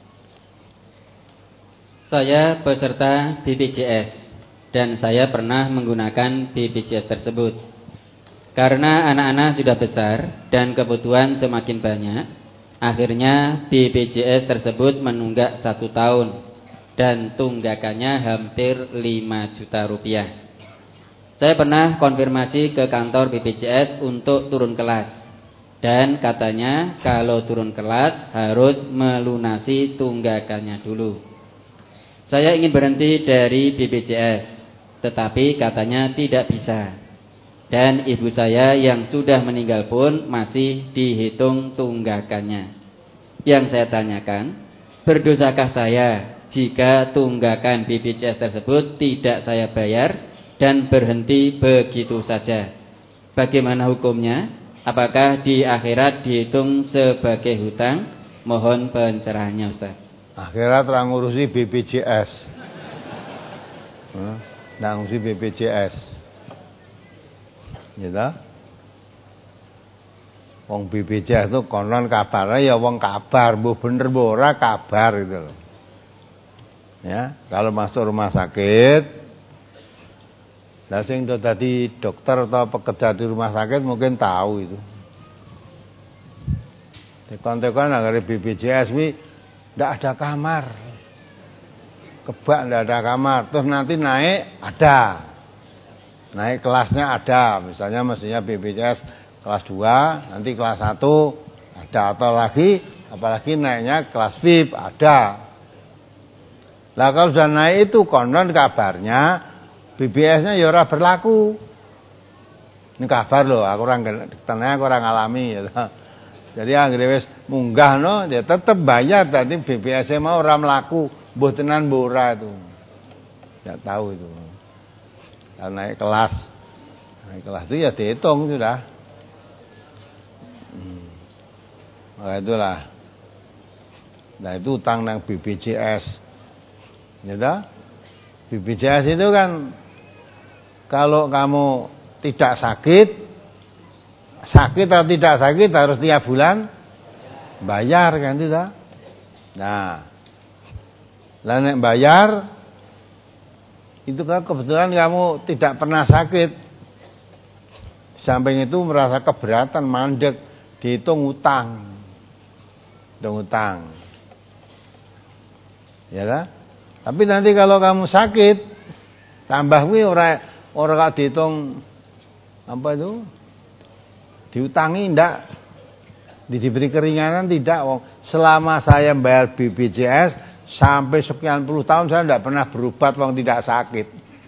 Saya peserta B P J S dan saya pernah menggunakan B P J S tersebut. Karena anak-anak sudah besar dan kebutuhan semakin banyak, akhirnya B P J S tersebut menunggak satu tahun dan tunggakannya hampir lima juta rupiah. Saya pernah konfirmasi ke kantor B P J S untuk turun kelas. Dan katanya kalau turun kelas harus melunasi tunggakannya dulu. Saya ingin berhenti dari B P J S, tetapi katanya tidak bisa. Dan ibu saya yang sudah meninggal pun masih dihitung tunggakannya. Yang saya tanyakan, berdosakah saya jika tunggakan B P J S tersebut tidak saya bayar dan berhenti begitu saja? Bagaimana hukumnya? Apakah di akhirat dihitung sebagai hutang? Mohon pencerahannya, Ustaz. Akhirat ora ngurusi B P J S. Heeh, nang ngurusi B P J S. Gitu. Wong B P J S itu konon kabarnya ya wong kabar, mbuh bener mbuh ora kabar gitu loh. Ya, kalau masuk rumah sakit, lah sing do dadi dokter atau pekerja di rumah sakit mungkin tahu itu. Tekon-tekon agar B P J S wi ndak ada kamar. Kebak ndak ada kamar, terus nanti naik ada. Naik kelasnya ada, misalnya mestinya B P J S kelas dua, nanti kelas satu ada, atau lagi apalagi naiknya kelas V I P ada. Lah kalau sudah naik itu konon kabarnya B B S-nya ya ora berlaku. Ini kabar loh, aku orang tenang, aku orang alami ya. Jadi anggere wis munggah no, ya tetep bayar, tadi B B S-nya mau ora mlaku, mbuh tenan mbuh ora itu. Enggak tahu itu. Kalau naik kelas, naik kelas itu ya dihitung sudah. Hmm. Maka itulah. Nah itu utang nang B P J S. Ya dah? B P J S itu kan kalau kamu tidak sakit, sakit atau tidak sakit harus tiap bulan bayar kan itu dah. Nah, lah nek bayar itu kan kebetulan kamu tidak pernah sakit, samping itu merasa keberatan, mandek, dihitung utang, hitung utang, ya dah. Tapi nanti kalau kamu sakit, tambah kuwi ora ora kok dihitung apa itu? Diutangi ndak? Diberi keringanan tidak? Wong selama saya bayar B P J S sampai sekian puluh tahun saya tidak pernah berobat wong tidak sakit.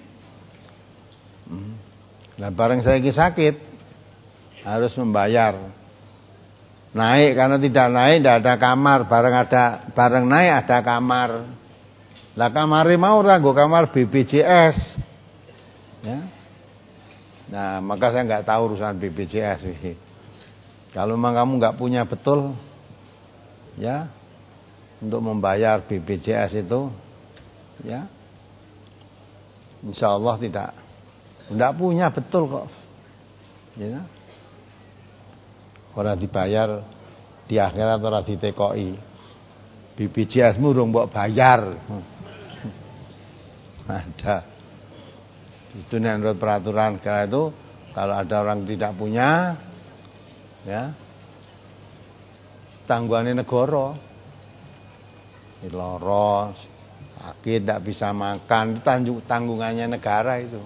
Hmm. Nah, bareng saya sakit harus membayar. Naik karena tidak naik tidak ada kamar, bareng ada bareng naik ada kamar. Lah kamare mau ora nggo kamar B P J S. Ya. Nah, maka saya enggak tahu urusan B P J S ini. Kalau memang kamu enggak punya betul ya untuk membayar B P J S itu ya. Insyaallah tidak enggak punya betul kok. Ya. Ora dibayar di akhirat ora ditekoki. B P J S-mu urung mbok bayar. Ada. Itu menurut peraturan negara itu kalau ada orang tidak punya ya tanggungannya negara. Lara, sakit tidak bisa makan, itu tanggungannya negara itu.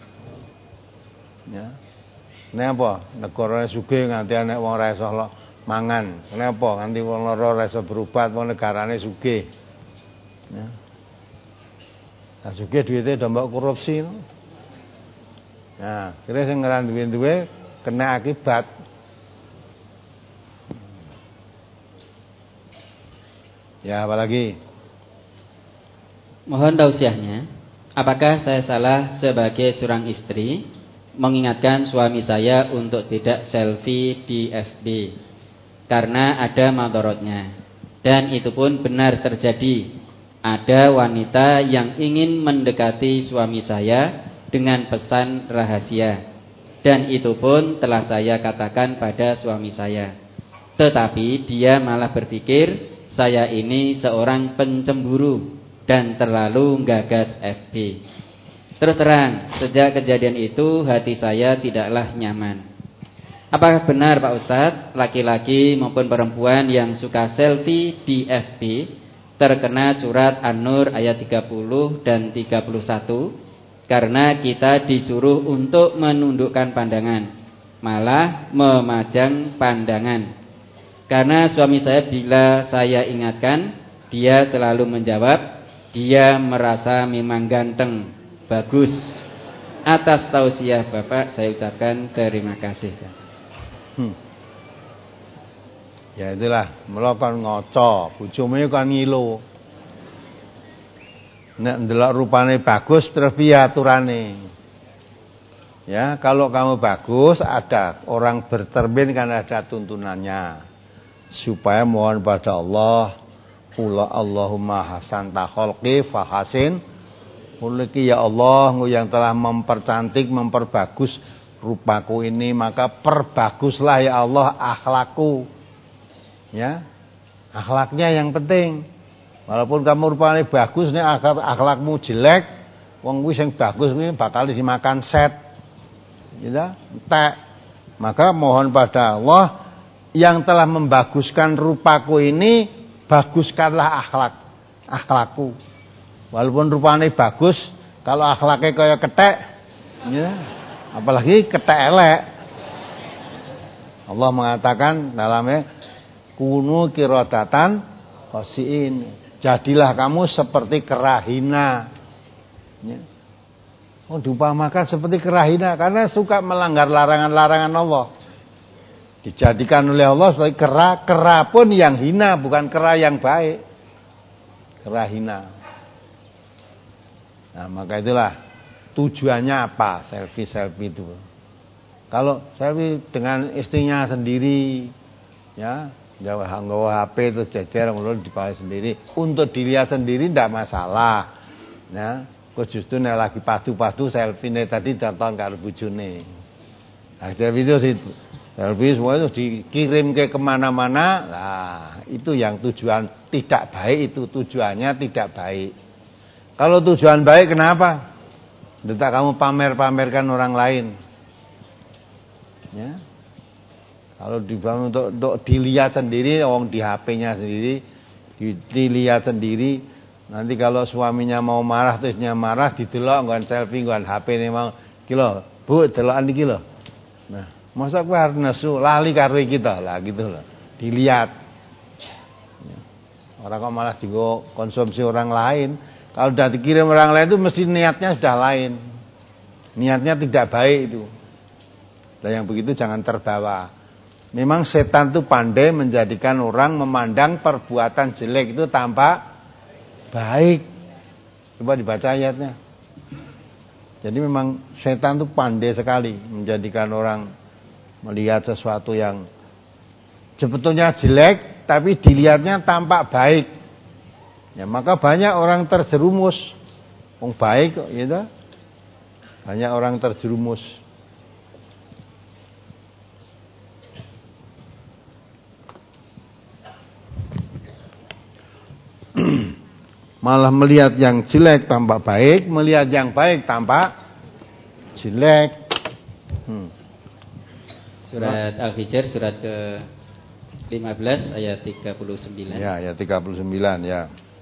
Ya. Kenapa? Negarane sugih nganti anek wong ora iso mangan. Kenapa? Nganti wong lara ora iso berobat, wong negarane sugih. Ya. Nah, sugih duwite do mbok korupsi. No? Nah, kira sing ora duwe-duwe kena akibat. Ya, apalagi? Mohon tausiahnya, apakah saya salah sebagai seorang istri mengingatkan suami saya untuk tidak selfie di F B karena ada madorotnya, dan itu pun benar terjadi. Ada wanita yang ingin mendekati suami saya dengan pesan rahasia, dan itu pun telah saya katakan pada suami saya. Tetapi dia malah berpikir saya ini seorang pencemburu dan terlalu gagas F B. Terus terang, sejak kejadian itu hati saya tidaklah nyaman. Apakah benar Pak Ustadz, laki-laki maupun perempuan yang suka selfie di F B terkena surat An-Nur ayat tiga puluh dan tiga puluh satu? Karena kita disuruh untuk menundukkan pandangan. malah memajang pandangan. Karena suami saya bila saya ingatkan, dia selalu menjawab, dia merasa memang ganteng, bagus. Atas tausiah Bapak saya ucapkan terima kasih. Hmm. Ya itulah, melakukan ngoco, bojomu kan ngilu. Nek ndelok rupane bagus terus piye aturane? Ya, kalau kamu bagus ada orang bercermin kan ada tuntunannya. Supaya mohon pada Allah, Qul Allahumma hasan takholqi fahasin mulki, ya Allah yang telah mempercantik, memperbagus rupaku ini, maka perbaguslah ya Allah akhlakku. Ya. Akhlaknya yang penting. Walaupun kamu rupanya bagus nih, akhlakmu jelek, wong kuwi sing bagus kuwi bakal dimakan set. Gitu, entek. Maka mohon pada Allah yang telah membaguskan rupaku ini, baguskanlah akhlak akhlakku. Walaupun rupanya bagus, kalau akhlaknya kayak ketek, ya, apalagi ketek elek. Allah mengatakan dalamnya, kunu kirodatan khosiin, jadilah kamu seperti kerahina. Ya. Oh, diumpamakan seperti kerahina karena suka melanggar larangan-larangan Allah. Dijadikan oleh Allah sebagai kera, kera pun yang hina, bukan kera yang baik. Kera hina. Nah, maka itulah tujuannya apa selfie-selfie itu. Kalau selfie dengan istrinya sendiri, ya, nggawa H P itu jejer mulai dipakai sendiri, untuk dilihat sendiri tidak masalah. Ya, kok justru nek lagi padu-padu selfie nih tadi datang karo bojone. Nah, selfie itu situ. Selfie semua itu dikirim ke kemana-mana. Nah, itu yang tujuan tidak baik, itu tujuannya tidak baik. Kalau tujuan baik kenapa? Tidak kamu pamer-pamerkan orang lain. Ya. Kalau dibangun untuk, untuk dilihat sendiri, orang di H P-nya sendiri, di, dilihat sendiri. Nanti kalau suaminya mau marah, terusnya marah, didelok nggon selfie, nggon H P ini mau kilo, bu, delokan iki lho. Nah, masa kowe arep nesu lali karo kita lah gitu loh. Dilihat. Ya. Orang kok malah digo konsumsi orang lain. Kalau sudah dikirim orang lain itu mesti niatnya sudah lain. Niatnya tidak baik itu. Dan yang begitu jangan terbawa. Memang setan itu pandai menjadikan orang memandang perbuatan jelek itu tampak baik. Coba dibaca ayatnya. Jadi memang setan itu pandai sekali menjadikan orang melihat sesuatu yang sebetulnya jelek tapi dilihatnya tampak baik. Ya, maka banyak orang terjerumus. Wong baik kok, gitu. Banyak orang terjerumus. Malah melihat yang jelek tampak baik, melihat yang baik tampak jelek. Hmm. Surat Al-Hijr surat ke lima belas ayat tiga puluh sembilan. Ya, ayat tiga puluh sembilan ya.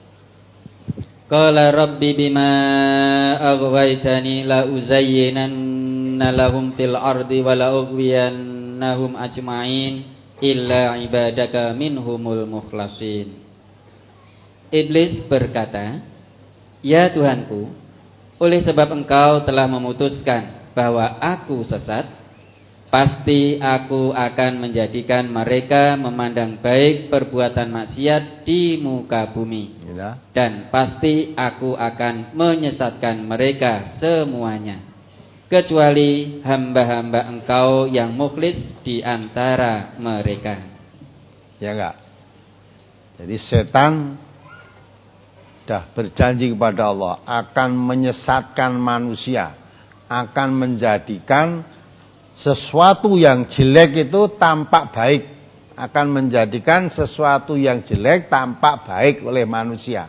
Qala rabbi bima aghwaytani la uzayyinanna lahum fil ardi wa la ughwiyannahum ajma'in illa ibadaka minhumul mukhlasin. Iblis berkata, ya Tuhanku, oleh sebab engkau telah memutuskan bahwa aku sesat, pasti aku akan menjadikan mereka memandang baik perbuatan maksiat di muka bumi. Ya. Dan pasti aku akan menyesatkan mereka semuanya, kecuali hamba-hamba engkau yang mukhlis di antara mereka. Ya enggak? Jadi setan sudah berjanji kepada Allah akan menyesatkan manusia, akan menjadikan sesuatu yang jelek itu tampak baik, akan menjadikan sesuatu yang jelek tampak baik oleh manusia.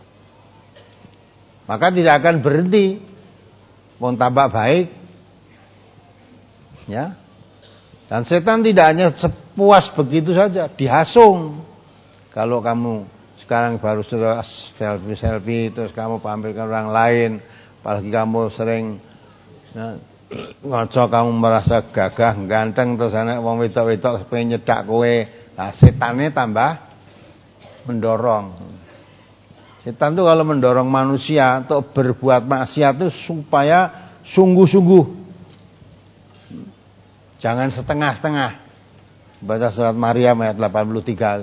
Maka tidak akan berhenti, mau tampak baik, ya. Dan setan tidak hanya sepuas begitu saja, dihasung. Kalau kamu sekarang baru sudah selfie-selfie terus kamu pamerkan orang lain, apalagi kamu sering ya, ngaca kamu merasa gagah, ganteng, terus anak wong wedok-wedok pengen nyedak kowe. Nah, setane tambah mendorong. Setan itu kalau mendorong manusia untuk berbuat maksiat itu supaya sungguh-sungguh. Jangan setengah-setengah. Baca surat Maryam ayat delapan puluh tiga.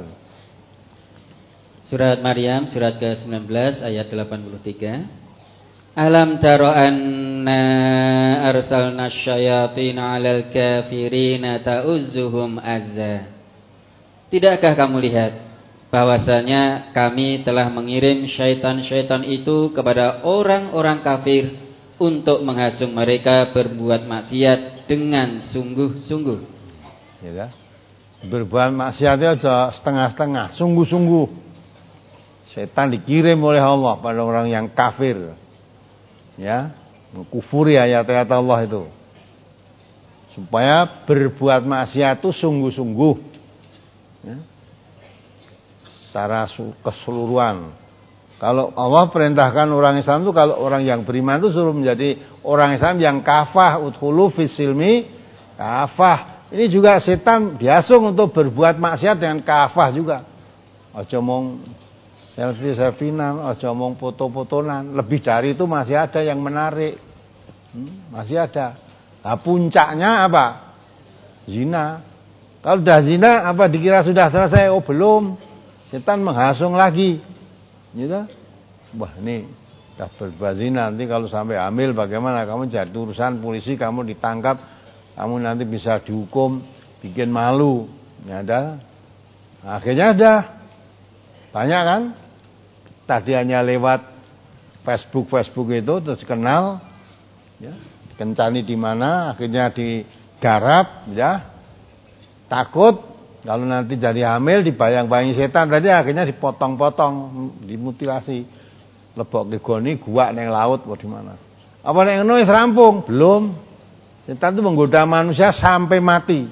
Surat Maryam surat ke sembilan belas ayat delapan puluh tiga. Alam taro anna arsalna syayatin 'alal kafirina ta'uzzuhum azza. Tidakkah kamu lihat bahwasanya kami telah mengirim syaitan-syaitan itu kepada orang-orang kafir untuk menghasung mereka berbuat maksiat dengan sungguh-sungguh. Ya, berbuat maksiatnya aja setengah-setengah, sungguh-sungguh. Setan dikirim oleh Allah pada orang yang kafir, ya, mengkufuri ayat-ayat Allah itu, supaya berbuat maksiat itu sungguh-sungguh. Ya. Secara keseluruhan. Kalau Allah perintahkan orang Islam itu, kalau orang yang beriman itu suruh menjadi orang Islam yang kafah, udkhulu fis silmi kafah. Ini juga setan biasung untuk berbuat maksiat dengan kafah juga. Aja mong selfie-selfinan, aja mong foto-fotonan. Lebih dari itu masih ada yang menarik. Hmm, masih ada. Nah, puncaknya apa? Zina. Kalau sudah zina, apa dikira sudah selesai? Oh belum. Setan menghasung lagi. Gitu. Wah ini sudah berbuat zina. Nanti kalau sampai hamil bagaimana? Kamu jadi urusan polisi, kamu ditangkap, kamu nanti bisa dihukum, bikin malu. Ya ada. Akhirnya ada. Banyak kan? Tadi hanya lewat Facebook Facebook itu terus kenal, ya, kencani di mana, akhirnya digarap, ya. Takut kalau nanti jadi hamil dibayang-bayangi setan, tadi akhirnya dipotong-potong, dimutilasi. Lebok ke goni, gua neng laut mau di mana? Apa neng wis rampung? Belum. Setan itu menggoda manusia sampai mati.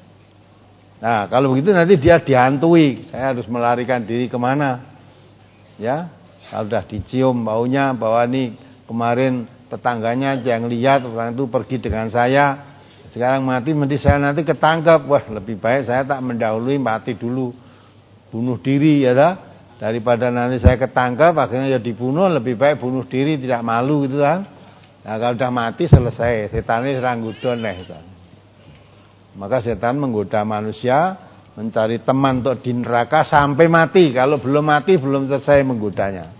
Nah, kalau begitu nanti dia dihantui. Saya harus melarikan diri kemana? Ya, kalau sudah dicium baunya bahwa nih kemarin tetangganya yang lihat orang itu pergi dengan saya. Sekarang mati, nanti saya nanti ketangkap. Wah, lebih baik saya tak mendahului, mati dulu, bunuh diri, ya dah. Daripada nanti saya ketangkap, akhirnya ya dibunuh, lebih baik bunuh diri, tidak malu gitu kan. Nah, kalau sudah mati selesai, setan ini serang gudon lah. Maka setan menggoda manusia, mencari teman untuk di neraka sampai mati. Kalau belum mati, belum selesai menggodanya.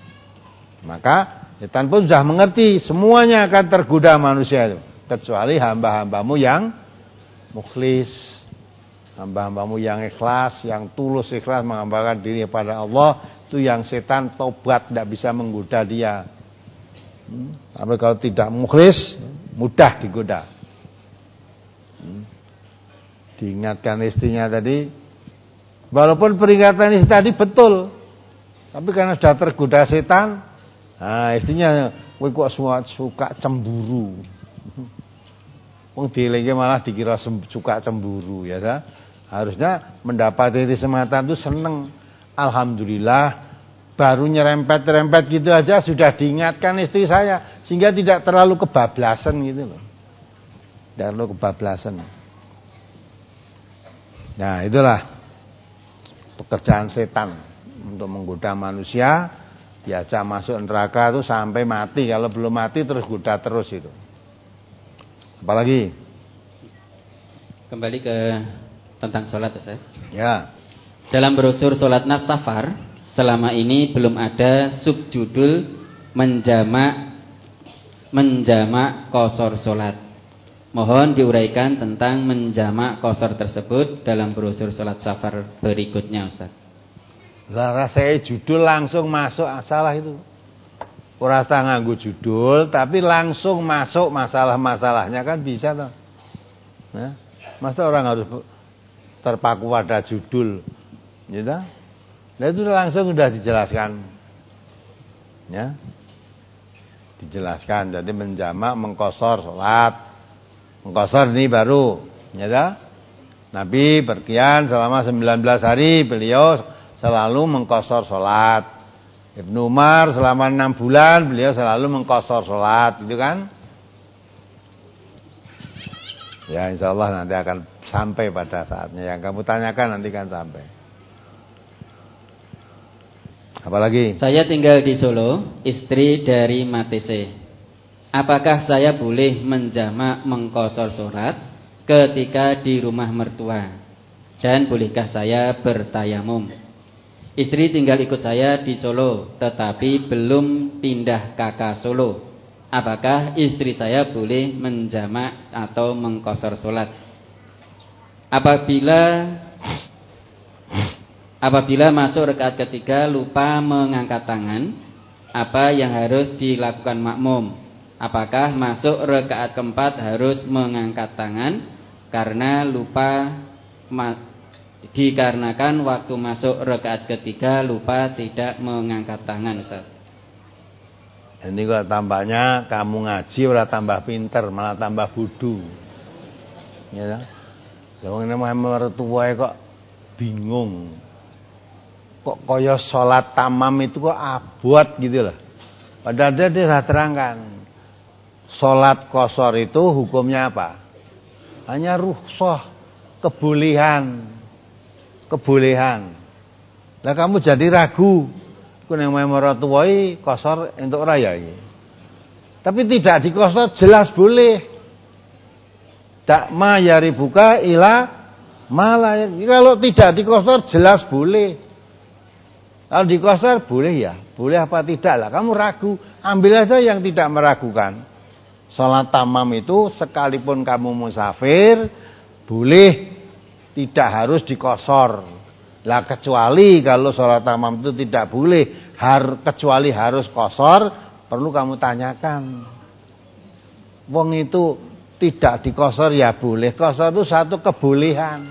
Maka setan pun sudah mengerti, semuanya akan tergoda manusia itu. Kecuali hamba-hambamu yang mukhlis, hamba-hambamu yang ikhlas, yang tulus ikhlas menghambakan diri kepada Allah, itu yang setan tobat tidak bisa menggoda dia. Hmm. Tapi kalau tidak mukhlis, mudah digoda. Hmm. Diingatkan istrinya tadi, walaupun peringatan istri tadi betul, tapi karena sudah tergoda setan, nah istrinya, kowe kok suka cemburu. Wong dilenge malah dikira suka cemburu, ya ta? Harusnya mendapat titik sematan itu seneng. Alhamdulillah baru nyerempet-nyerempet gitu aja sudah diingatkan istri saya, sehingga tidak terlalu kebablasan gitu loh. Tidak terlalu kebablasan. Nah, itulah pekerjaan setan untuk menggoda manusia, diajak masuk neraka itu sampai mati. Kalau belum mati terus goda terus itu. Apalagi? Kembali ke tentang sholat ya saya. Ya. Dalam brosur sholat nafsafar selama ini belum ada subjudul menjamak menjamak qashar sholat. Mohon diuraikan tentang menjamak qashar tersebut dalam brosur sholat safar berikutnya, Ustaz. Lah rasanya judul langsung masuk salah itu. Ora usah nganggo judul, tapi langsung masuk masalah-masalahnya kan bisa toh. Nah, masa orang harus terpaku pada judul, gitu? Nah itu langsung sudah dijelaskan, ya, dijelaskan. Jadi menjamak mengqashar sholat, mengqashar ini baru, ya. Nabi berkian selama sembilan belas hari beliau selalu mengqashar sholat. Ibnu Umar selama enam bulan beliau selalu mengqashar sholat, gitu kan? Ya insya Allah nanti akan sampai pada saatnya. Yang kamu tanyakan nanti kan sampai. Apalagi? Saya tinggal di Solo, istri dari Matese. Apakah saya boleh menjamak mengqashar sholat ketika di rumah mertua? Dan bolehkah saya bertayamum? Istri tinggal ikut saya di Solo, tetapi belum pindah kakak Solo. Apakah istri saya boleh menjamak atau mengqashar sholat? Apabila Apabila masuk rakaat ketiga lupa mengangkat tangan, apa yang harus dilakukan makmum? Apakah masuk rakaat keempat harus mengangkat tangan karena lupa ma- dikarenakan waktu masuk rakaat ketiga lupa tidak mengangkat tangan, Ustaz? Ini kok tambahnya kamu ngaji ora tambah pinter, malah tambah bodoh. Ya. Wong ini mertua kok bingung. Kok kaya sholat tamam itu kok abot gitu loh. Padahal dia sudah terangkan. Sholat qashar itu hukumnya apa? Hanya rukhsah, kebolehan. Kebolehan. Lah kamu jadi ragu. Ku nang maratuwai qashar entuk raya iki. Tapi tidak di qashar jelas boleh. Tak ma yaribuka ila malah. Kalau tidak di qashar jelas boleh. Kalau di qashar boleh ya, boleh apa tidak lah. Kamu ragu, ambil aja yang tidak meragukan. Sholat tamam itu sekalipun kamu musafir, boleh, tidak harus di qashar. Lah kecuali kalau sholat tamam itu tidak boleh, har, kecuali harus qashar, perlu kamu tanyakan. Wong itu tidak di qashar ya boleh. Qashar itu satu kebolehan.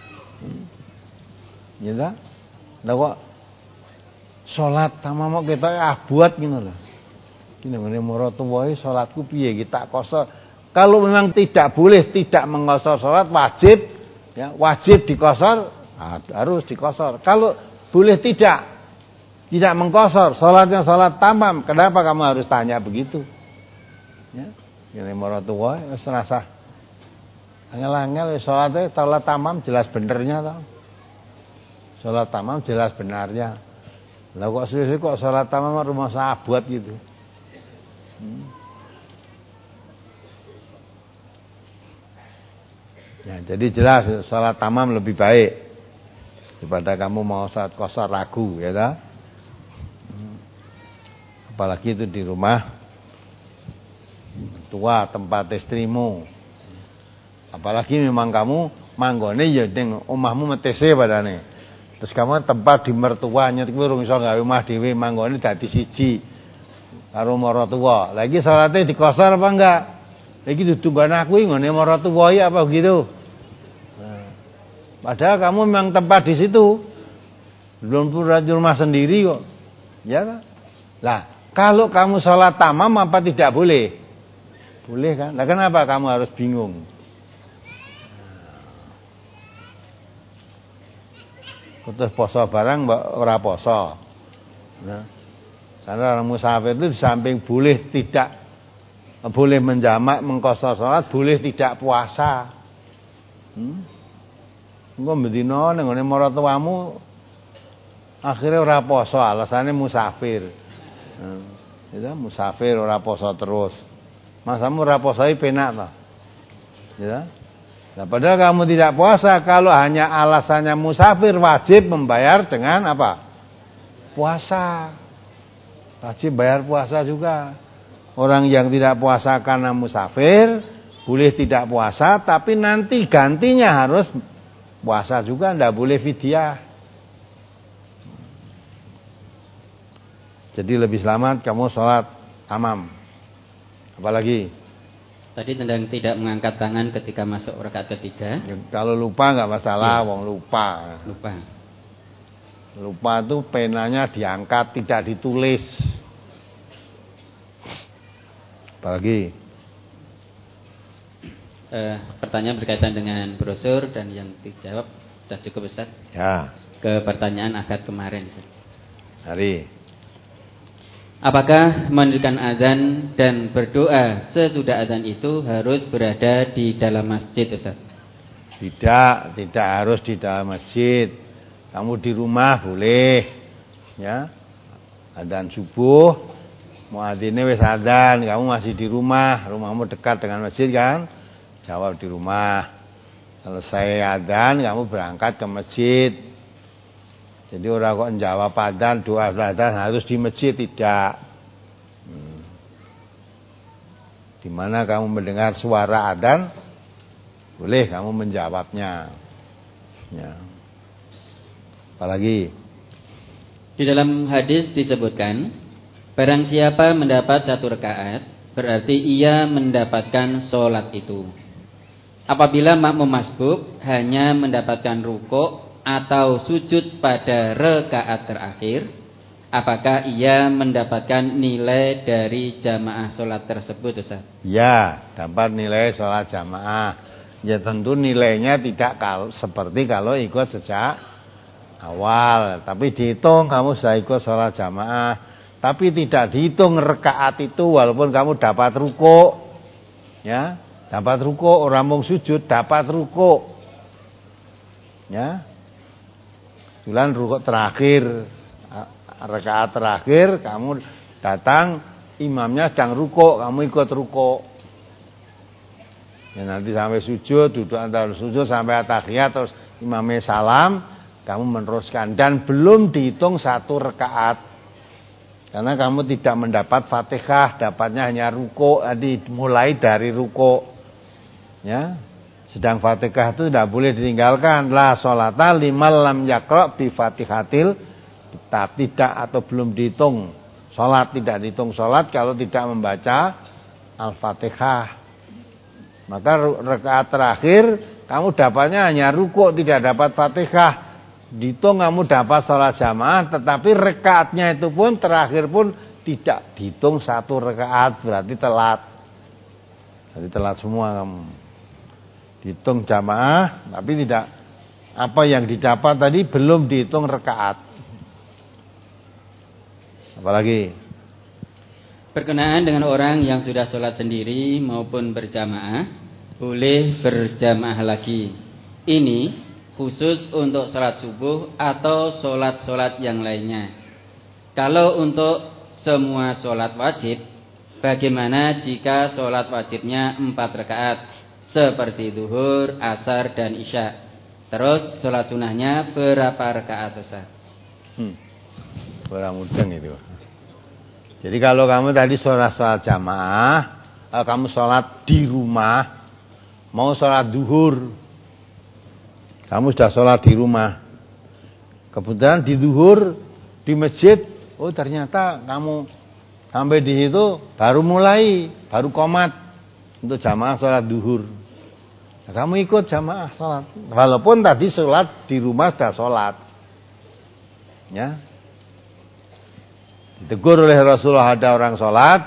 Ya tak? Lah kok sholat tamam kita abot gitu loh. Ini ngene maratuwai salatku piye iki tak qashar. Kalau memang tidak boleh tidak mengqashar salat wajib ya, wajib diqashar, harus diqashar. Kalau boleh tidak tidak mengqashar, salatnya salat tamam, kenapa kamu harus tanya begitu? Ya, ngene maratuwai wis rasah. Angel-angel wis salate salat tamam jelas benernya toh. Salat tamam jelas benarnya. Lah kok suwe-suwe kok salat tamam rumah sahabat gitu. Hmm. Ya, jadi jelas salat tamam lebih baik daripada kamu mau salat qashar ragu ya ta? Hmm. Apalagi itu di rumah tua tempat istrimu. Apalagi memang kamu manggone ya ning omahmu metese padane. Terus kamu tempat di mertuanya kuwi urung iso gawe omah dhewe manggone dadi siji karo maratuwa. Lagi salate di qashar apa enggak? Iki dudu nggon aku ngene maratuwa ya apa gitu. Nah, padahal kamu memang tempat di situ. Belum pura di rumah sendiri kok. Ya kan? Lah, kalau kamu sholat tamam apa tidak boleh? Boleh kan? Lah kenapa kamu harus bingung? Terus poso barang ora poso. Nah, karena orang musafir itu di samping boleh tidak boleh menjamak mengqashar salat, boleh tidak puasa. Hmm? Engko mendina ning ngene maratuwamu akhirnya ora poso, alasannya musafir. Nah, itu musafir ora poso terus. Masamu ora posoi penak toh. Ya. Nah, padahal kamu tidak puasa, kalau hanya alasannya musafir wajib membayar dengan apa? Puasa. Wajib bayar puasa juga. Orang yang tidak puasa karena musafir boleh tidak puasa, tapi nanti gantinya harus puasa juga, tidak boleh fidyah. Jadi lebih selamat kamu sholat tamam. Apalagi? Tadi tentang tidak mengangkat tangan ketika masuk rakaat ketiga. Ya, kalau lupa nggak masalah, ya. Wong lupa. Lupa. Lupa itu penanya diangkat, tidak ditulis. Apalagi? Eh, pertanyaan berkaitan dengan brosur dan yang dijawab sudah cukup besar. Ya. Ke pertanyaan akad kemarin. Hari. Apakah mendirikan azan dan berdoa sesudah azan itu harus berada di dalam masjid, Ustaz? Tidak, tidak harus di dalam masjid. Kamu di rumah boleh, ya. Azan subuh, muadzinnya wis azan, kamu masih di rumah, rumahmu dekat dengan masjid kan? Jawab di rumah. Selesai azan, kamu berangkat ke masjid. Jadi orang kok menjawab adzan, doa adzan harus di masjid, tidak. Hmm. Di mana kamu mendengar suara adzan, boleh kamu menjawabnya. Ya. Apalagi di dalam hadis disebutkan, barang siapa mendapat satu rakaat, berarti ia mendapatkan sholat itu. Apabila makmum masbuk hanya mendapatkan rukuk atau sujud pada rakaat terakhir, apakah ia mendapatkan nilai dari jamaah sholat tersebut, Ustaz? Ya, dapat nilai sholat jamaah. Ya tentu nilainya tidak kal seperti kalau ikut sejak awal, tapi dihitung kamu sudah ikut sholat jamaah. Tapi tidak dihitung rakaat itu walaupun kamu dapat rukuk, ya, dapat rukuk, orang mau sujud dapat rukuk, ya. Bulan rukuk terakhir, rakaat terakhir kamu datang, imamnya sedang rukuk, kamu ikut rukuk. Ya nanti sampai sujud, duduk antara sujud sampai tahiyat, terus imamnya salam, kamu meneruskan dan belum dihitung satu rakaat. Karena kamu tidak mendapat Fatihah, dapatnya hanya rukuk, jadi mulai dari rukuk. Ya. Sedang Fatihah itu tidak boleh ditinggalkan. La sholata liman lam yaqra bi Fatihatil kitab. Tidak atau belum dihitung sholat, tidak dihitung sholat kalau tidak membaca Al-Fatihah. Maka rakaat terakhir kamu dapatnya hanya rukuk, tidak dapat Fatihah. Dihitung kamu dapat sholat jamaah, tetapi rakaatnya itu pun terakhir pun tidak dihitung satu rakaat, berarti telat. Jadi telat semua kamu. Dihitung jamaah, tapi tidak apa yang didapat tadi belum dihitung rakaat. Apalagi berkenaan dengan orang yang sudah sholat sendiri maupun berjamaah, boleh berjamaah lagi. Ini khusus untuk sholat subuh atau sholat-sholat yang lainnya. Kalau untuk semua sholat wajib, bagaimana jika sholat wajibnya empat rakaat? Seperti zuhur, asar, dan isya. Terus sholat sunahnya berapa rakaat, Ustaz? Hmm. Kurang mudeng itu. Jadi kalau kamu tadi sholat sholat jamaah, kalau kamu sholat di rumah, mau sholat zuhur, kamu sudah sholat di rumah. Kebetulan di zuhur di masjid, oh ternyata kamu sampai di situ baru mulai, baru qomat untuk jamaah sholat zuhur. Nah, kamu ikut jamaah sholat, walaupun tadi sholat di rumah sudah sholat, ya. Ditegur oleh Rasulullah, ada orang sholat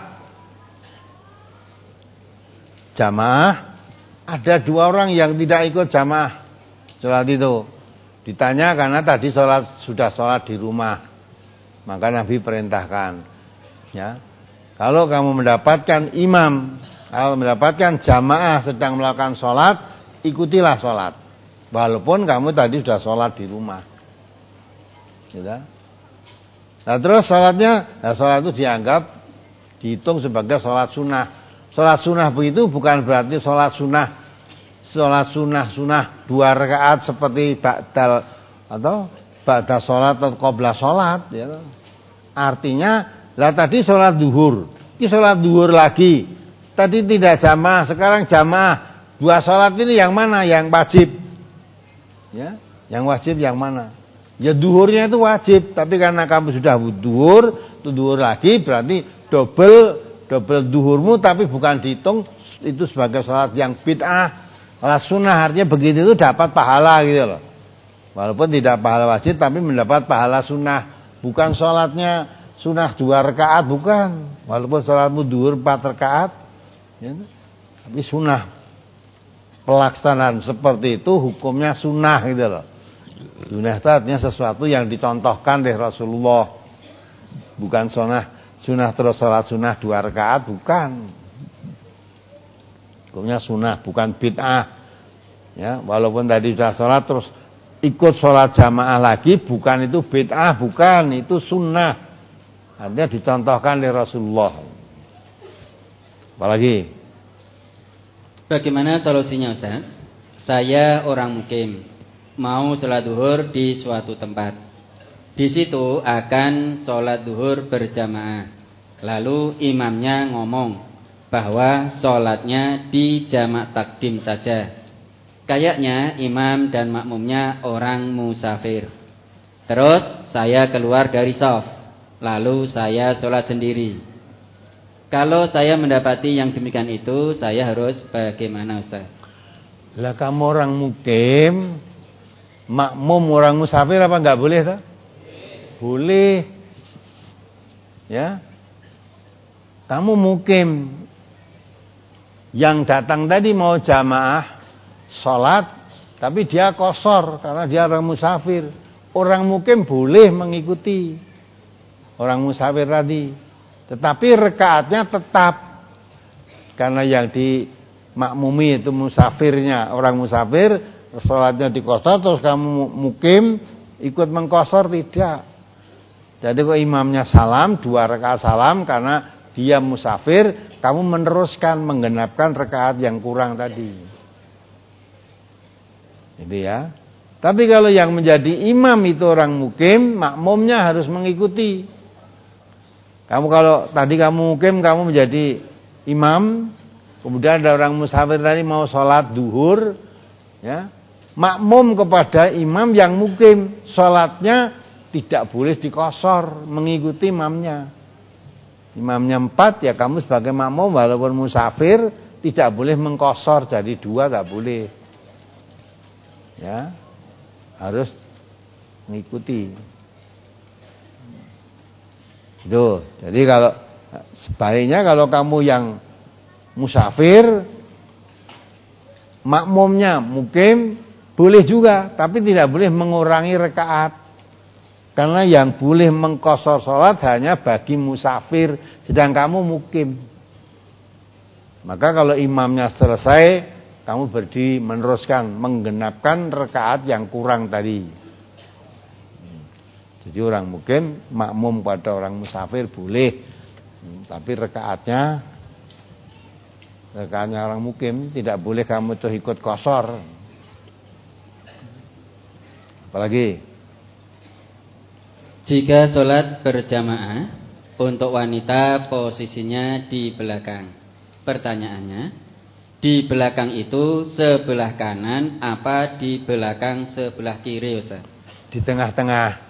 jamaah, ada dua orang yang tidak ikut jamaah sholat itu. Ditanya karena tadi sholat sudah sholat di rumah, maka Nabi perintahkan, ya. Kalau kamu mendapatkan imam, kalau mendapatkan jamaah sedang melakukan sholat, ikutilah sholat, walaupun kamu tadi sudah sholat di rumah. Gitu. Nah terus sholatnya, nah sholat itu dianggap dihitung sebagai sholat sunnah. Sholat sunnah begitu bukan berarti sholat sunnah, sholat sunnah sunnah dua rakaat seperti ba'dal atau ba'da sholat atau qabla sholat. Ya. Artinya, lah tadi sholat duhur, ini sholat duhur lagi. Tadi tidak jamaah, sekarang jamaah. Dua sholat ini yang mana? Yang wajib, ya, yang wajib yang mana? Ya duhurnya itu wajib, tapi karena kamu sudah duhur, itu duhur lagi berarti double double duhurmu, tapi bukan dihitung itu sebagai sholat yang bid'ah. Sholat sunnah artinya begitu itu dapat pahala gitu loh. Walaupun tidak pahala wajib, tapi mendapat pahala sunnah. Bukan sholatnya sunnah dua rakaat, bukan. Walaupun sholatmu duhur empat rakaat, ya, tapi sunnah. Pelaksanaan seperti itu hukumnya sunnah gitu loh. Sunnah itu artinya sesuatu yang dicontohkan oleh Rasulullah, bukan sunnah Sunah terus sholat sunah dua rakaat, bukan. Hukumnya sunah, bukan bid'ah. Ya, walaupun tadi sudah sholat terus ikut sholat jamaah lagi, bukan itu bid'ah, bukan, itu sunnah. Artinya dicontohkan oleh Rasulullah. Apalagi? Bagaimana solusinya, Ustaz? Saya orang mukim, mau sholat duhur di suatu tempat. Di situ akan sholat duhur berjamaah. Lalu imamnya ngomong bahwa sholatnya di jamak takdim saja. Kayaknya imam dan makmumnya orang musafir. Terus saya keluar dari shaf, lalu saya sholat sendiri. Kalau saya mendapati yang demikian itu, saya harus bagaimana, Ustaz? Lah kamu orang mukim, makmum orang musafir apa enggak boleh tak? Boleh. Ya. Kamu mukim, yang datang tadi mau jamaah sholat, tapi dia kosor karena dia orang musafir. Orang mukim boleh mengikuti orang musafir tadi, tetapi rekaatnya tetap, karena yang dimakmumi itu musafirnya, orang musafir, sholatnya dikosor, terus kamu mukim ikut mengkosor, tidak. Jadi kok imamnya salam, dua rakaat salam karena dia musafir, kamu meneruskan menggenapkan rakaat yang kurang tadi. Itu ya. Tapi kalau yang menjadi imam itu orang mukim, makmumnya harus mengikuti. Kamu kalau tadi kamu mukim, kamu menjadi imam, kemudian ada orang musafir tadi mau sholat duhur, ya, makmum kepada imam yang mukim, sholatnya tidak boleh dikosor, mengikuti imamnya. Imamnya empat, ya kamu sebagai makmum walaupun musafir tidak boleh mengkosor jadi dua, tak boleh. Ya, harus mengikuti. Itu. Jadi kalau sebaliknya, kalau kamu yang musafir, makmumnya mukim, boleh juga, tapi tidak boleh mengurangi rakaat. Karena yang boleh mengkosor sholat hanya bagi musafir, sedang kamu mukim. Maka kalau imamnya selesai, kamu berdiri meneruskan, menggenapkan rakaat yang kurang tadi. Jadi orang mukim makmum pada orang musafir boleh, tapi rakaatnya rakaatnya orang mukim tidak boleh kamu tuh ikut kosor. Apalagi? Jika sholat berjamaah, untuk wanita posisinya di belakang. Pertanyaannya, di belakang itu sebelah kanan apa di belakang sebelah kiri, Ustaz? Di tengah-tengah.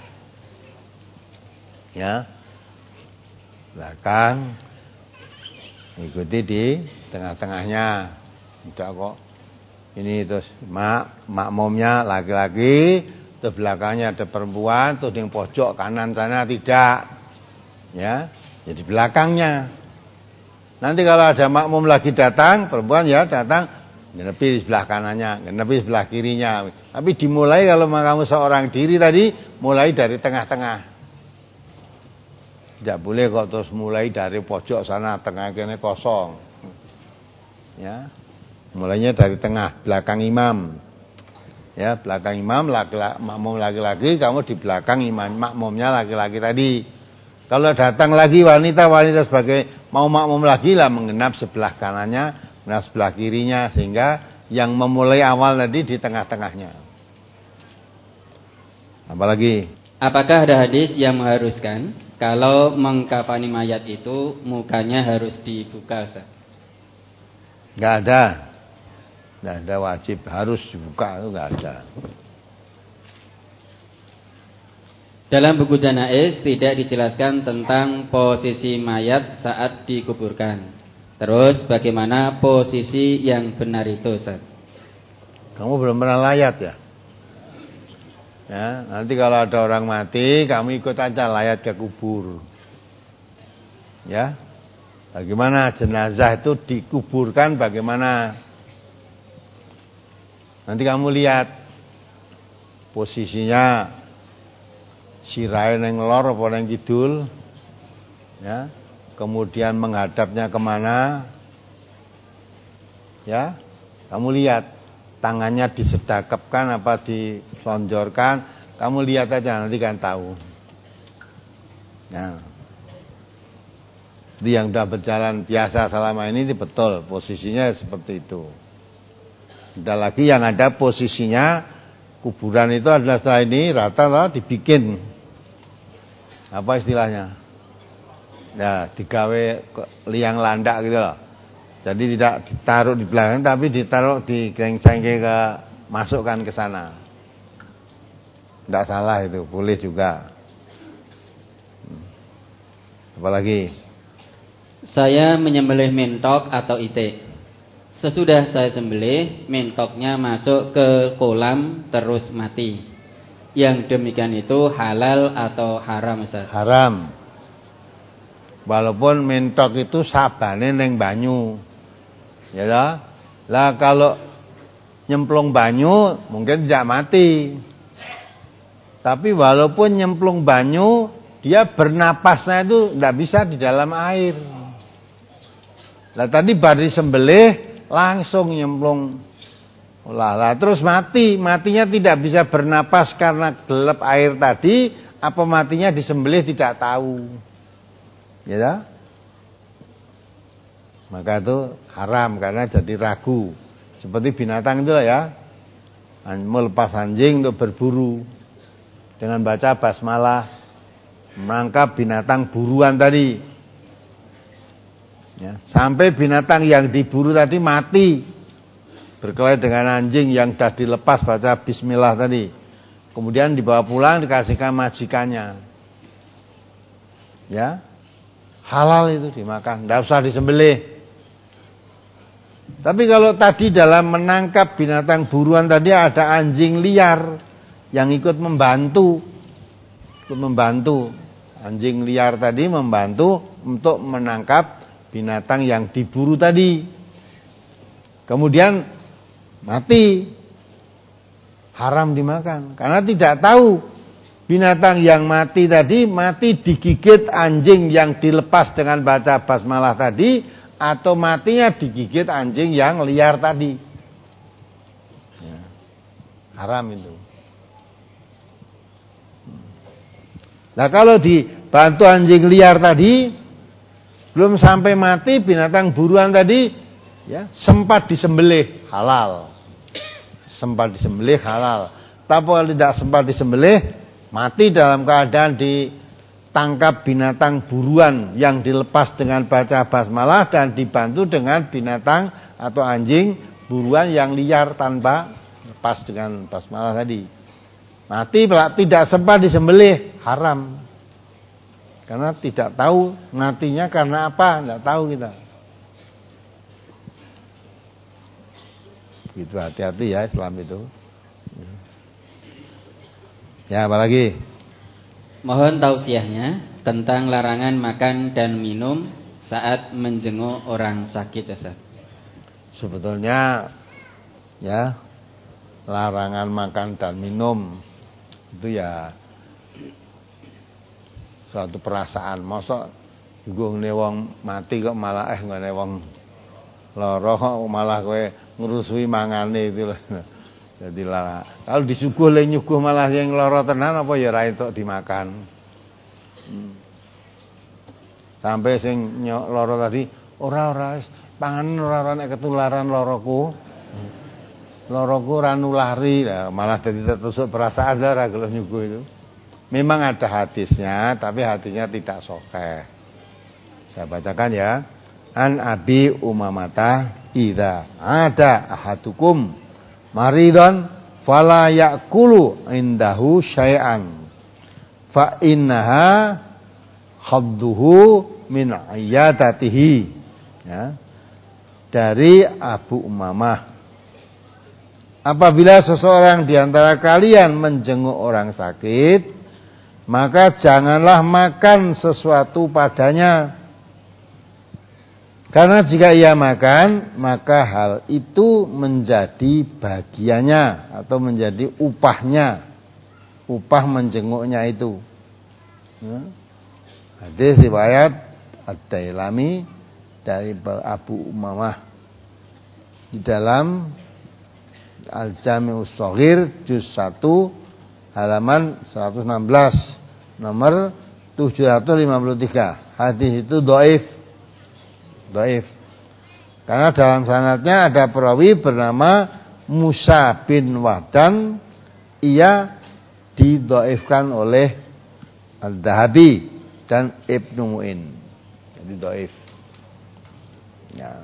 Ya. Belakang. Ikuti di tengah-tengahnya. Tidak kok. Ini terus mak makmumnya laki-laki, terus belakangnya ada perempuan, terus yang pojok kanan sana tidak. Ya. Jadi belakangnya. Nanti kalau ada makmum lagi datang, perempuan ya datang, genepi di sebelah kanannya, genepi di sebelah kirinya. Tapi dimulai kalau kamu seorang diri tadi, mulai dari tengah-tengah. Tidak boleh kok terus mulai dari pojok sana, tengah kene kosong. Ya. Mulainya dari tengah, belakang imam. Ya, belakang imam, laki-laki, makmum laki-laki, kamu di belakang imam, makmumnya laki-laki tadi. Kalau datang lagi wanita-wanita sebagai mau makmum lagi lah, menggenap sebelah kanannya, menggenap sebelah kirinya, sehingga yang memulai awal tadi di tengah-tengahnya. Apalagi? Apakah ada hadis yang mengharuskan kalau mengkafani mayat itu mukanya harus dibuka, Ustaz? Enggak ada. Enggak ada wajib harus dibuka, itu enggak ada. Dalam buku Janaiz tidak dijelaskan tentang posisi mayat saat dikuburkan. Terus bagaimana posisi yang benar itu, Ustaz? Kamu belum pernah layat ya? Ya, nanti kalau ada orang mati, kamu ikut aja layat ke kubur. Ya. Bagaimana jenazah itu dikuburkan, bagaimana? Nanti kamu lihat posisinya sirahe nang lor apa nang kidul. Ya. kemudian menghadapnya kemana, ya, kamu lihat tangannya disedekapkan apa diselonjorkan, kamu lihat aja nanti kan tahu. Nah, yang sudah berjalan biasa selama ini betul posisinya seperti itu. Tidak lagi yang ada posisinya kuburan itu adalah setelah ini rata lah dibikin apa istilahnya, ya digawe liang landak gitu loh. Jadi tidak ditaruh di belakang tapi ditaruh di gengsengke ke masukkan ke sana. Tidak salah itu, boleh juga. Apalagi saya menyembelih mentok atau itik. Sesudah saya sembelih, mentoknya masuk ke kolam terus mati. Yang demikian itu halal atau haram, Ustaz? Haram. Walaupun mentok itu sabane neng banyu. Ya lah. Lah kalau nyemplung banyu mungkin tidak mati. Tapi walaupun nyemplung banyu, dia bernapasnya itu tidak bisa di dalam air. Lah tadi baru disembelih langsung nyemplung. Lah, lah terus mati, matinya tidak bisa bernapas karena gelap air tadi, apa matinya disembelih tidak tahu. Ya dah? Maka itu haram karena jadi ragu. Seperti binatang itu ya. Melepas anjing untuk berburu dengan baca basmalah, menangkap binatang buruan tadi. Ya, sampai binatang yang diburu tadi mati berkelahi dengan anjing yang sudah dilepas baca bismillah tadi. Kemudian dibawa pulang dikasihkan majikannya. Ya, halal itu dimakan, tidak usah disembelih. Tapi kalau tadi dalam menangkap binatang buruan tadi ada anjing liar yang ikut membantu, ikut membantu anjing liar tadi membantu untuk menangkap binatang yang diburu tadi. Kemudian mati, haram dimakan karena tidak tahu binatang yang mati tadi mati digigit anjing yang dilepas dengan baca basmalah tadi atau matinya digigit anjing yang liar tadi. Ya, haram itu. Nah kalau dibantu anjing liar tadi belum sampai mati binatang buruan tadi, ya sempat disembelih halal, sempat disembelih halal. Tapi kalau tidak sempat disembelih, mati dalam keadaan ditangkap binatang buruan yang dilepas dengan baca basmalah dan dibantu dengan binatang atau anjing buruan yang liar tanpa lepas dengan basmalah tadi. Mati tidak sempat disembelih, haram. Karena tidak tahu matinya karena apa, tidak tahu kita. Itu hati-hati ya Islam itu. Ya, apalagi? Mohon tausiahnya tentang larangan makan dan minum saat menjenguk orang sakit, Ustaz. Sebetulnya ya larangan makan dan minum itu ya suatu perasaan. Masa ngene wong mati kok malah eh ngene wong lara kok malah kowe ngrusui mangane itu lho. Jadi lara. Kalau disuguh le nyuguh malah yang lara tenan apa ya ra entuk dimakan. Hmm. Sampai sing lara tadi ora ora wis panganan ora ora nek ketularan laraku. Laraku ora nulari, malah dadi tertusuk perasaan ora gelem nyuguh itu. Memang ada hadisnya, tapi hadisnya tidak sahih. Saya bacakan ya. An Abi Umamata idza ada ahadukum maridon fala ya'kulu indahu syai'an fa innaha khadduhu min iyadatihi. Ya. Dari Abu Umamah, apabila seseorang di antara kalian menjenguk orang sakit, maka janganlah makan sesuatu padanya. Karena jika ia makan, maka hal itu menjadi bagiannya atau menjadi upahnya, upah menjenguknya itu. Hadis riwayat Ad-Dailami dari Abu Umamah di dalam Al-Jami'us Shaghir juz satu halaman seratus enam belas nomor tujuh ratus lima puluh tiga. Hadis itu dhaif. Dhaif. Karena dalam sanadnya ada perawi bernama Musa bin Wahdan, ia didhaifkan oleh Al-Dhahabi dan Ibnu Mu'in. Jadi dhaif. Ya.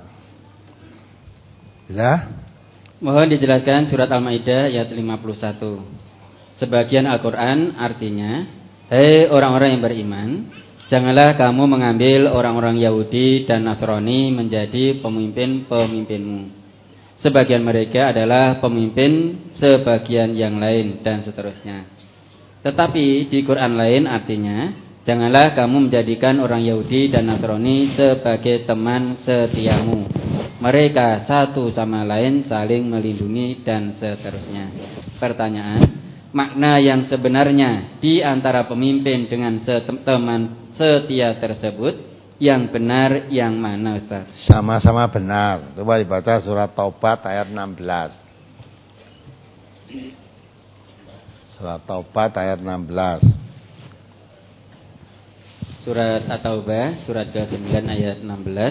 Ya. Mohon dijelaskan surat Al-Maidah ayat lima puluh satu. Sebagian Al-Qur'an artinya, hei orang-orang yang beriman, janganlah kamu mengambil orang-orang Yahudi dan Nasrani menjadi pemimpin-pemimpinmu. Sebagian mereka adalah pemimpin sebagian yang lain dan seterusnya. Tetapi di Quran lain artinya, janganlah kamu menjadikan orang Yahudi dan Nasrani sebagai teman setiamu. Mereka satu sama lain saling melindungi dan seterusnya. Pertanyaan, makna yang sebenarnya di antara pemimpin dengan teman setia tersebut yang benar yang mana, Ustaz? Sama-sama benar. Coba dibaca surat Taubat ayat enam belas. Surat Taubat ayat enam belas. Surat At-Taubah surat ke sembilan ayat enam belas.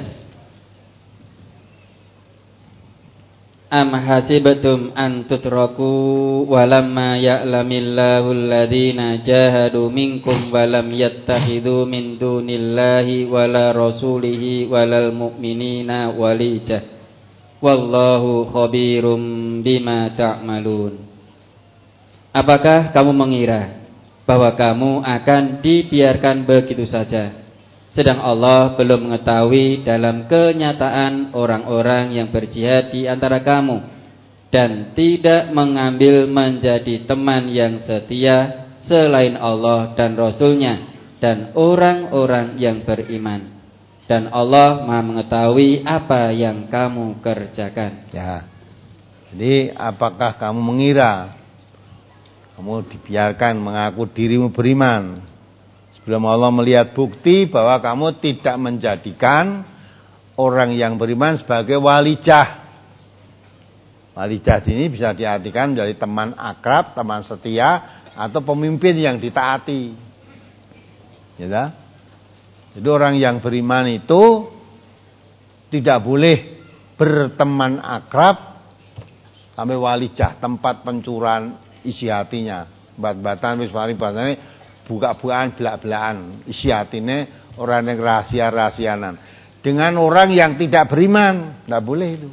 Am hasibatum an tutraku walamma ya'lamillahu alladhina jahadu minkum walam yattakhidhu min dunillahi wala rasulihi walal mu'minina walijah wallahu khabirum bima ta'malun. Apakah kamu mengira bahwa kamu akan dibiarkan begitu saja, sedang Allah belum mengetahui dalam kenyataan orang-orang yang berjihad di antara kamu dan tidak mengambil menjadi teman yang setia selain Allah dan Rasulnya dan orang-orang yang beriman, dan Allah Maha mengetahui apa yang kamu kerjakan. Ya. Jadi apakah kamu mengira kamu dibiarkan mengaku dirimu beriman sebelum Allah melihat bukti bahwa kamu tidak menjadikan orang yang beriman sebagai walijah. Walijah ini bisa diartikan menjadi teman akrab, teman setia, atau pemimpin yang ditaati. Ya. Jadi orang yang beriman itu tidak boleh berteman akrab sampai walijah, tempat pencurahan isi hatinya. Bat-batan wis mari bahasane buka-bukaan belak-belakan isi hatine orang yang rahasia-rahasianan dengan orang yang tidak beriman, tidak boleh itu.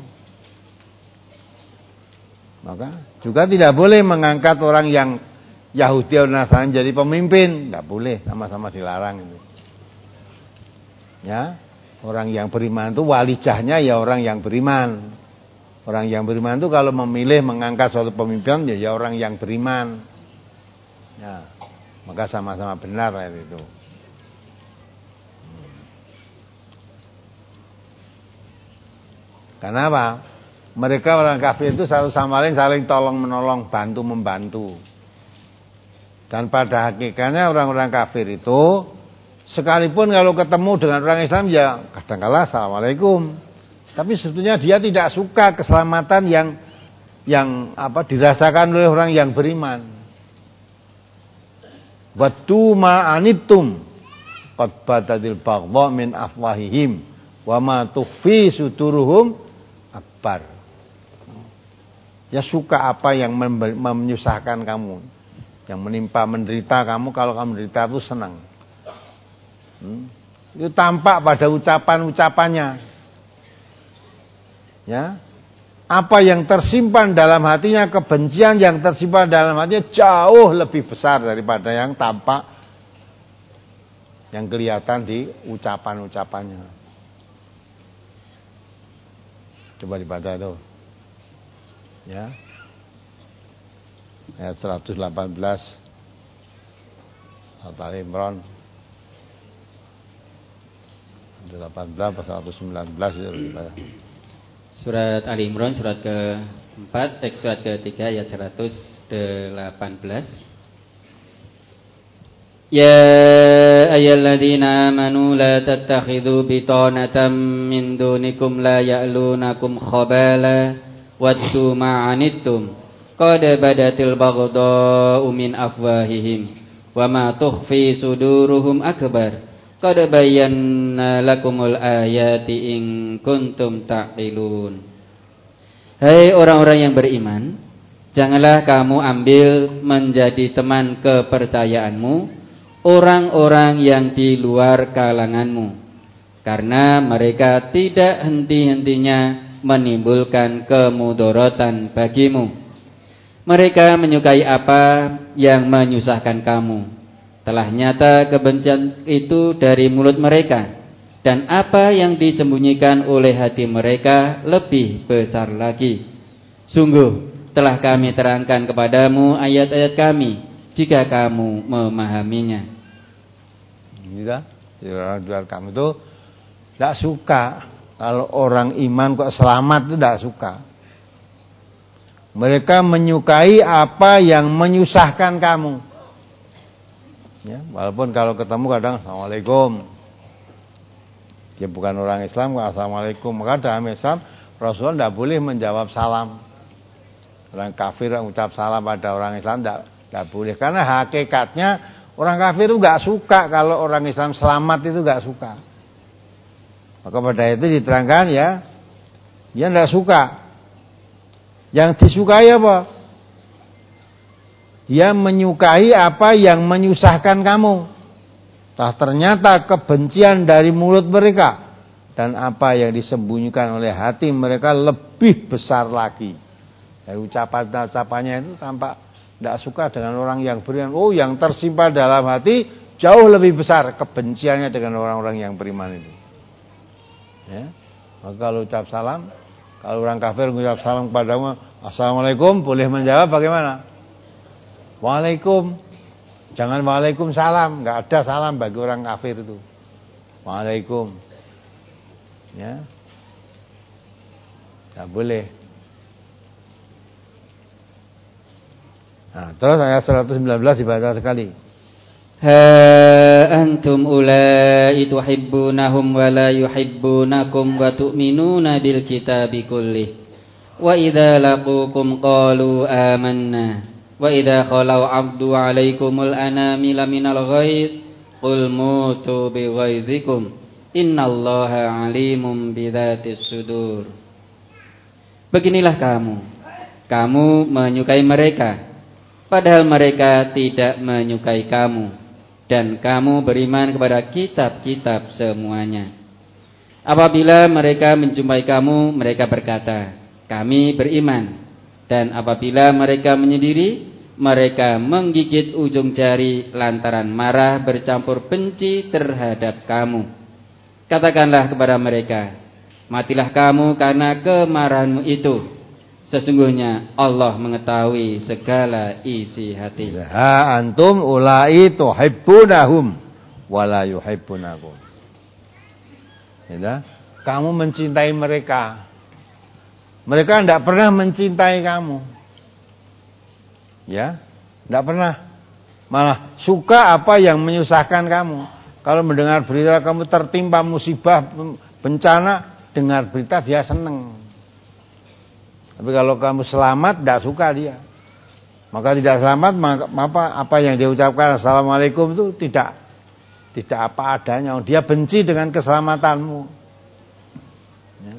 Maka juga tidak boleh mengangkat orang yang Yahudi atau Nasrani jadi pemimpin, tidak boleh, sama-sama dilarang itu. Ya, orang yang beriman itu walijahnya ya orang yang beriman. Orang yang beriman itu kalau memilih mengangkat suatu pemimpin ya, ya orang yang beriman. Ya, maka sama-sama benar itu. Hmm. Karena apa? Mereka orang kafir itu satu sama lain saling tolong menolong, bantu membantu. Dan pada hakikatnya orang-orang kafir itu sekalipun kalau ketemu dengan orang Islam ya kadang-kala assalamualaikum. Tapi sebetulnya dia tidak suka keselamatan yang yang apa dirasakan oleh orang yang beriman. Wattu ma anittum qad badadil baghdha min afwahihim wa ma tukhfi suduruhum akbar. Ya suka apa yang menyusahkan kamu, yang menimpa menderita kamu, kalau kamu menderita itu senang. Hmm? Itu tampak pada ucapan-ucapannya. Ya, apa yang tersimpan dalam hatinya, kebencian yang tersimpan dalam hatinya jauh lebih besar daripada yang tampak, yang kelihatan di ucapan-ucapannya. Coba dibaca itu. Ya. Ayat seratus delapan belas Al-Imran delapan belas pasal seratus sembilan belas itu dibaca. Surat Ali Imran surat ke-empat, eh, surat ke-tiga ayat seratus delapan belas. Ya ayyuhalladzina amanu la tattakhidhu bitanatan min dunikum la ya'lunakum khabala waddu ma'anittum qad badatil baghdha'u min afwahihim wa ma tukhfi suduruhum akbar qad bayyana lakumul ayati in kuntum ta'qilun. Hai orang-orang yang beriman, janganlah kamu ambil menjadi teman kepercayaanmu orang-orang yang di luar kalanganmu, karena mereka tidak henti-hentinya menimbulkan kemudaratan bagimu. Mereka menyukai apa yang menyusahkan kamu. Telah nyata kebencian itu dari mulut mereka, dan apa yang disembunyikan oleh hati mereka lebih besar lagi. Sungguh telah kami terangkan kepadamu ayat-ayat kami, jika kamu memahaminya. Orang kamu itu tidak suka kalau orang iman kok selamat, itu tidak suka. Mereka menyukai apa yang menyusahkan kamu. Ya, walaupun kalau ketemu kadang assalamualaikum, dia bukan orang Islam, assalamualaikum. Maka dalam Islam Rasulullah tidak boleh menjawab salam. Orang kafir mengucap salam pada orang Islam tidak, tidak boleh, karena hakikatnya orang kafir itu nggak suka kalau orang Islam selamat, itu nggak suka. Maka pada itu diterangkan ya, dia nggak suka. Yang disukai apa? Dia menyukai apa yang menyusahkan kamu. Tah ternyata kebencian dari mulut mereka dan apa yang disembunyikan oleh hati mereka lebih besar lagi. Dari ucapan-ucapannya itu tampak tidak suka dengan orang yang beriman. Oh, yang tersimpan dalam hati jauh lebih besar kebenciannya dengan orang-orang yang beriman itu. Ya. Maka kalau ucap salam, kalau orang kafir mengucap salam kepadamu, assalamualaikum, boleh menjawab bagaimana? Waalaikum. Jangan waalaikumsalam, enggak ada salam bagi orang kafir itu. Waalaikum. Ya. Enggak boleh. Nah, terus ayat seratus sembilan belas dibaca sekali. Ha antum ulai tuhibbunahum wa la yuhibbunakum wa tu'minuna bil kitabi kullih. Wa idza laqukum qalu amanna wa idza khalau 'abdu 'alaikumul anamila minal ghaid qul mutu bi ghaizikum innallaha 'alimun bidzatis sudur. Beginilah kamu, kamu menyukai mereka padahal mereka tidak menyukai kamu, dan kamu beriman kepada kitab-kitab semuanya. Apabila mereka menjumpai kamu, mereka berkata, kami beriman. Dan apabila mereka menyendiri, mereka menggigit ujung jari lantaran marah bercampur benci terhadap kamu. Katakanlah kepada mereka, matilah kamu karena kemarahanmu itu. Sesungguhnya Allah mengetahui segala isi hati. Ha antum ulai tuhibbunahum wa la yuhibbunakum. Ya, kamu mencintai mereka. Mereka tidak pernah mencintai kamu. Ya, tidak pernah. Malah suka apa yang menyusahkan kamu. Kalau mendengar berita kamu tertimpa musibah, bencana, dengar berita dia senang. Tapi kalau kamu selamat, tidak suka dia. Maka tidak selamat, maka apa, apa yang dia ucapkan assalamualaikum itu tidak tidak apa adanya. Dia benci dengan keselamatanmu. Ya.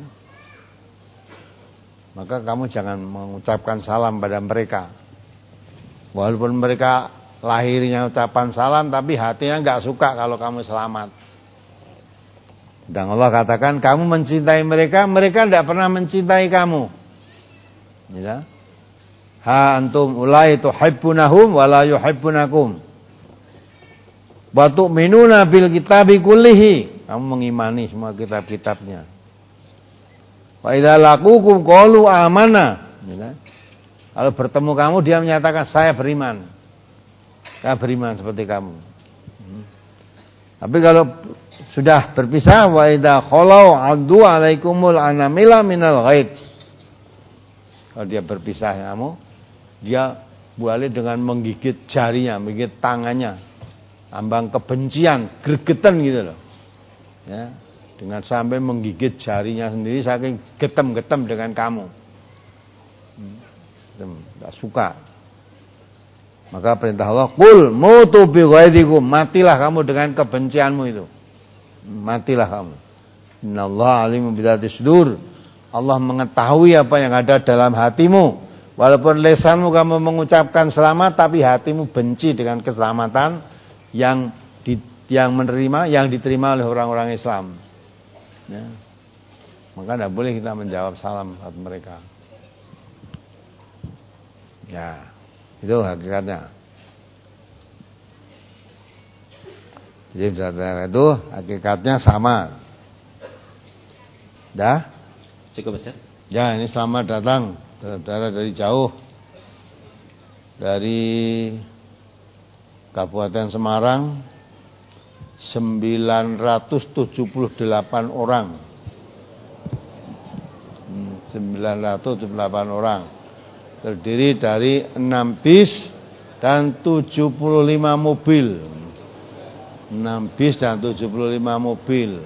Maka kamu jangan mengucapkan salam pada mereka. Walaupun mereka lahirnya ucapan salam, tapi hatinya nggak suka kalau kamu selamat. Dan Allah katakan kamu mencintai mereka, mereka tidak pernah mencintai kamu. Ya. Ha antum ulai tuhibbunahum wa la yuhibbunakum. Wa tu'minuna bil kitabi kullihi. Kamu mengimani semua kitab-kitabnya. Wa idza laqukum qalu amanna. Ya. Kalau bertemu kamu dia menyatakan saya beriman. Saya beriman seperti kamu. Hmm. Tapi kalau sudah berpisah wa idza khalau addu alaikumul anamila minal ghaid. Kalau dia berpisah kamu, dia boleh dengan menggigit jarinya, menggigit tangannya, ambang kebencian, gregetan gitu loh. Ya, dengan sampai menggigit jarinya sendiri saking getem-getem dengan kamu. Tidak suka. Maka perintah Allah, qul mutu bi ghaidikum, matilah kamu dengan kebencianmu itu. Matilah kamu. Innallaha alimun bidzati sudur. Allah mengetahui apa yang ada dalam hatimu. Walaupun lesanmu kamu mengucapkan selamat, tapi hatimu benci dengan keselamatan yang di, yang menerima, yang diterima oleh orang-orang Islam. Ya. Maka tidak boleh kita menjawab salam saat mereka. Ya, itu hakikatnya. Jadi itu hakikatnya sama. Dah? Cukup besar? Ya, ini selamat datang saudara dari jauh, dari Kabupaten Semarang, sembilan ratus tujuh puluh delapan orang. sembilan ratus tujuh puluh delapan orang. Terdiri dari enam bis dan tujuh puluh lima mobil. enam bis dan tujuh puluh lima mobil.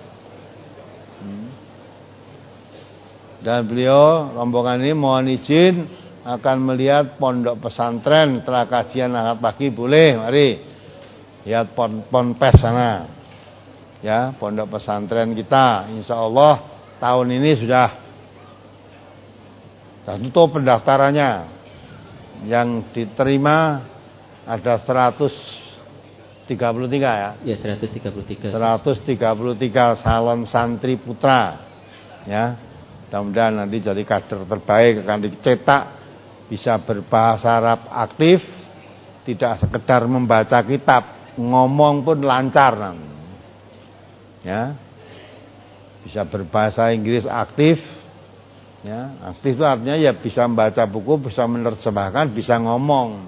Dan beliau, rombongan ini mohon izin akan melihat pondok pesantren. Setelah kajian akad pagi boleh, mari lihat pon ponpes sana. Ya, pondok pesantren kita. Insya Allah tahun ini sudah sudah tutup pendaftarannya. Yang diterima ada seratus tiga puluh tiga ya. Ya, seratus tiga puluh tiga. seratus tiga puluh tiga calon santri putra. Ya. Mudah-mudahan nanti jadi kader terbaik, akan dicetak, bisa berbahasa Arab aktif, tidak sekedar membaca kitab, ngomong pun lancar. Ya, bisa berbahasa Inggris aktif. Ya, aktif itu artinya ya bisa membaca buku, bisa menerjemahkan, bisa ngomong.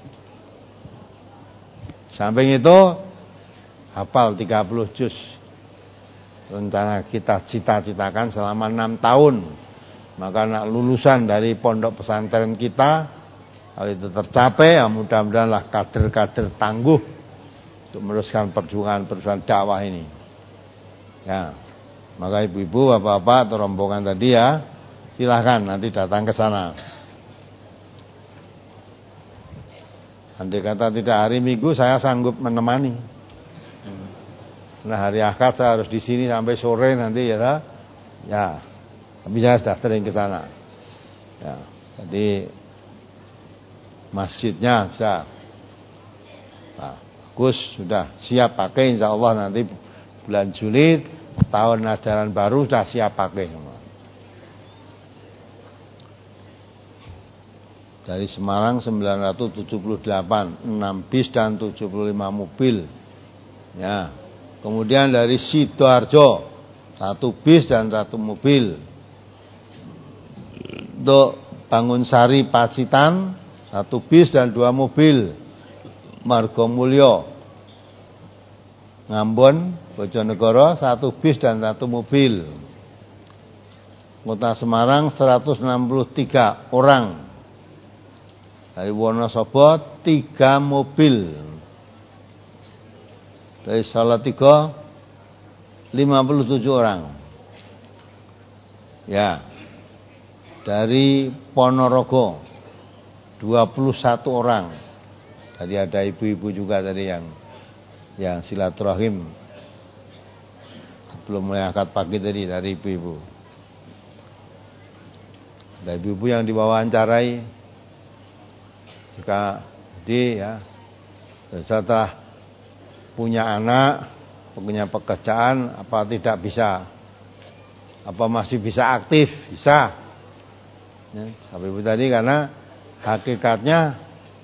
Samping itu hafal tiga puluh juz. Rencana kita cita-citakan selama enam tahun. Maka anak lulusan dari pondok pesantren kita, kalau itu tercapai, ya mudah-mudahanlah kader-kader tangguh untuk meneruskan perjuangan-perjuangan dakwah ini. Ya, maka ibu-ibu, bapak-bapak atau rombongan tadi ya, silahkan nanti datang ke sana. Andai kata tidak hari Minggu, saya sanggup menemani. Nah, hari akad saya harus di sini sampai sore nanti ya, ya. Tapi saya sudah sering ke sana. Ya, jadi masjidnya bisa, nah, bagus, sudah siap pakai. Insya Allah nanti bulan Juli tahun ajaran baru sudah siap pakai. Dari Semarang sembilan ratus tujuh puluh delapan, enam bis dan tujuh puluh lima mobil. Ya. Kemudian dari Sidoarjo, satu bis dan satu mobil. Untuk Bangunsari Pacitan, satu bis dan dua mobil. Margomulyo, Ngambon, Bojonegoro, satu bis dan satu mobil. Kota Semarang seratus enam puluh tiga orang. Dari Wonosobo tiga mobil. Dari Salatiga lima puluh tujuh orang. Ya. Dari Ponorogo dua puluh satu orang. Tadi ada ibu-ibu juga tadi yang yang silaturahim belum mulai akad pagi tadi dari ibu-ibu. Ada ibu-ibu yang diwawancarai juga jadi ya, setelah punya anak, punya pekerjaan, apa tidak bisa, apa masih bisa aktif, bisa. Ya, sampai ibu tadi karena hakikatnya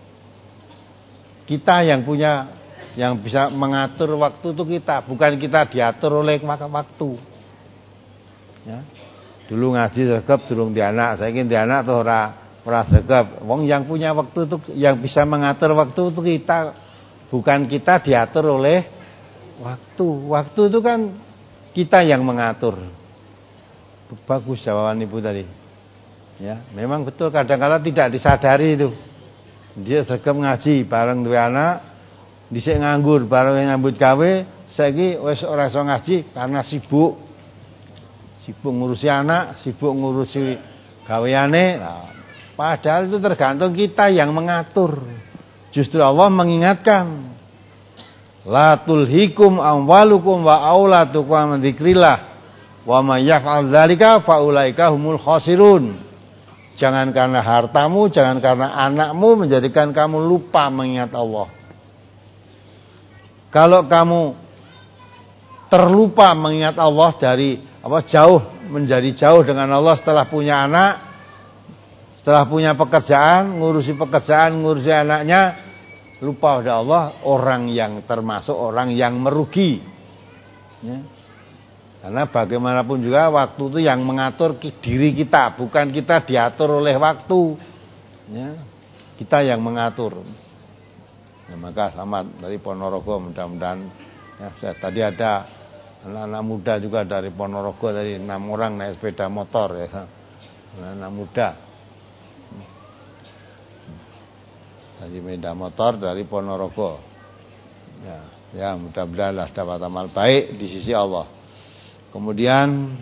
kita yang punya, yang bisa mengatur waktu itu kita, bukan kita diatur oleh waktu. Ya, dulu ngaji sregep durung di anak, saya ingin di anak tuh ora ora sregep. Wong yang punya waktu itu, yang bisa mengatur waktu itu kita. Bukan kita diatur oleh waktu. Waktu itu kan kita yang mengatur. Bagus jawaban ibu tadi. Ya, memang betul kadang-kadang tidak disadari itu. Dia sregep ngaji bareng dua anak, dhisik nganggur bareng nyambut gawe, saiki wis ora iso ngaji karena sibuk. Sibuk ngurusi anak, sibuk ngurusi gaweane. Nah, padahal itu tergantung kita yang mengatur. Justru Allah mengingatkan, la tulhikum amwalukum wa auladukum an dzikrillah wa may yaf'al dzalika faulaika humul khasirun. Jangan karena hartamu, jangan karena anakmu menjadikan kamu lupa mengingat Allah. Kalau kamu terlupa mengingat Allah dari apa jauh menjadi jauh dengan Allah setelah punya anak, setelah punya pekerjaan, ngurusi pekerjaan, ngurusi anaknya, lupa pada Allah, orang yang termasuk orang yang merugi. Ya. Karena bagaimanapun juga waktu itu yang mengatur diri kita, bukan kita diatur oleh waktu. Ya. Kita yang mengatur. Ya, maka selamat dari Ponorogo, mudah-mudahan. Ya, saya, tadi ada anak-anak muda juga dari Ponorogo, dari enam orang naik sepeda motor, ya, anak-anak muda. Dari sepeda motor dari Ponorogo. Ya, ya mudah-mudahan dapat amal baik di sisi Allah. Kemudian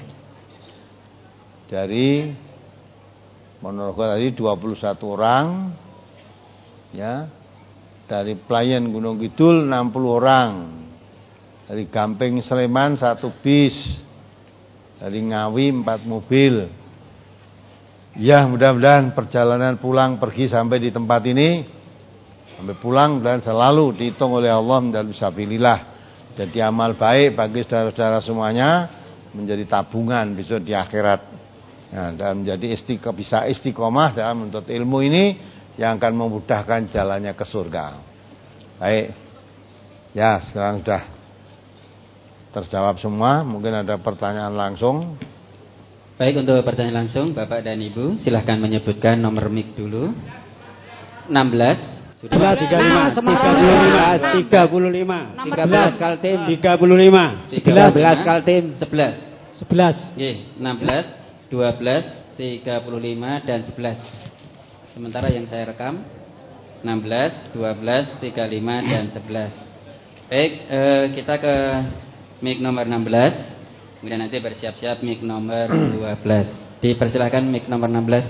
dari Ponorogo tadi dua puluh satu orang, ya. Dari Pelayan Gunung Kidul enam puluh orang. Dari Gamping Sleman satu bis. Dari Ngawi empat mobil. Ya, mudah-mudahan perjalanan pulang pergi sampai di tempat ini, sampai pulang dan selalu dihitung oleh Allah dan fisabilillah. Jadi amal baik bagi saudara-saudara semuanya, menjadi tabungan besok di akhirat. Nah, dan menjadi istiqomah, bisa istiqomah dalam menuntut ilmu ini yang akan memudahkan jalannya ke surga. Baik. Ya, sekarang sudah terjawab semua. Mungkin ada pertanyaan langsung. Baik, untuk pertanyaan langsung Bapak dan Ibu, silahkan menyebutkan nomor mic dulu. enam belas Sudah tiga puluh lima, tiga puluh lima, tiga belas Kaltim, tiga puluh lima, sebelas Kaltim, sebelas, sebelas, enam belas, dua belas, tiga puluh lima dan sebelas. Sementara yang saya rekam enam belas, dua belas, tiga puluh lima dan sebelas. Baik, eh, kita ke mic nomor enam belas. Kemudian nanti bersiap-siap mic nomor dua belas. Dipersilakan mic nomor enam belas.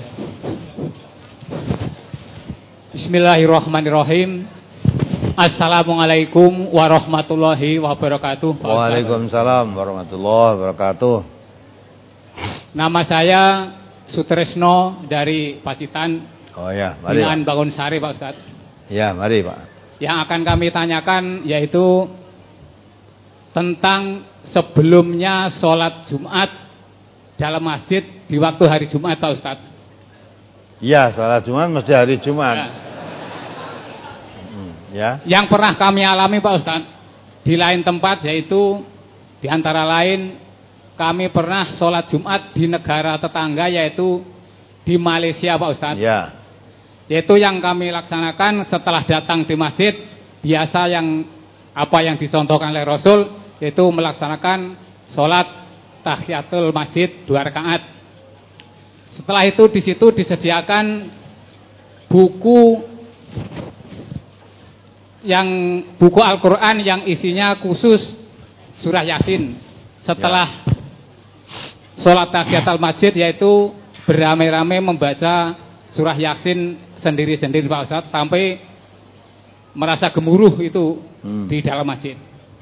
Bismillahirrahmanirrahim. Assalamualaikum warahmatullahi wabarakatuh. Waalaikumsalam warahmatullahi wabarakatuh. Nama saya Sutresno dari Pacitan. Oh ya, mari. Binaan Bangun Sari, Pak Ustadz. Ya, mari Pak. Yang akan kami tanyakan yaitu tentang sebelumnya sholat Jumat dalam masjid di waktu hari Jumat, Pak Ustadz. Ya, sholat Jumat mesti hari Jumat. Ya. Hmm, ya. Yang pernah kami alami, Pak Ustadz, di lain tempat, yaitu di antara lain kami pernah sholat Jumat di negara tetangga, yaitu di Malaysia, Pak Ustadz. Ya. Yaitu yang kami laksanakan setelah datang di masjid, biasa yang apa yang dicontohkan oleh Rasul, yaitu melaksanakan sholat tahiyatul masjid dua rakaat. Setelah itu di situ disediakan buku yang buku Al-Qur'an yang isinya khusus surah Yasin. Setelah ya. Sholat tahiyatul masjid, yaitu beramai-ramai membaca surah Yasin sendiri-sendiri, Pak Ustadz, sampai merasa gemuruh itu hmm. di dalam masjid.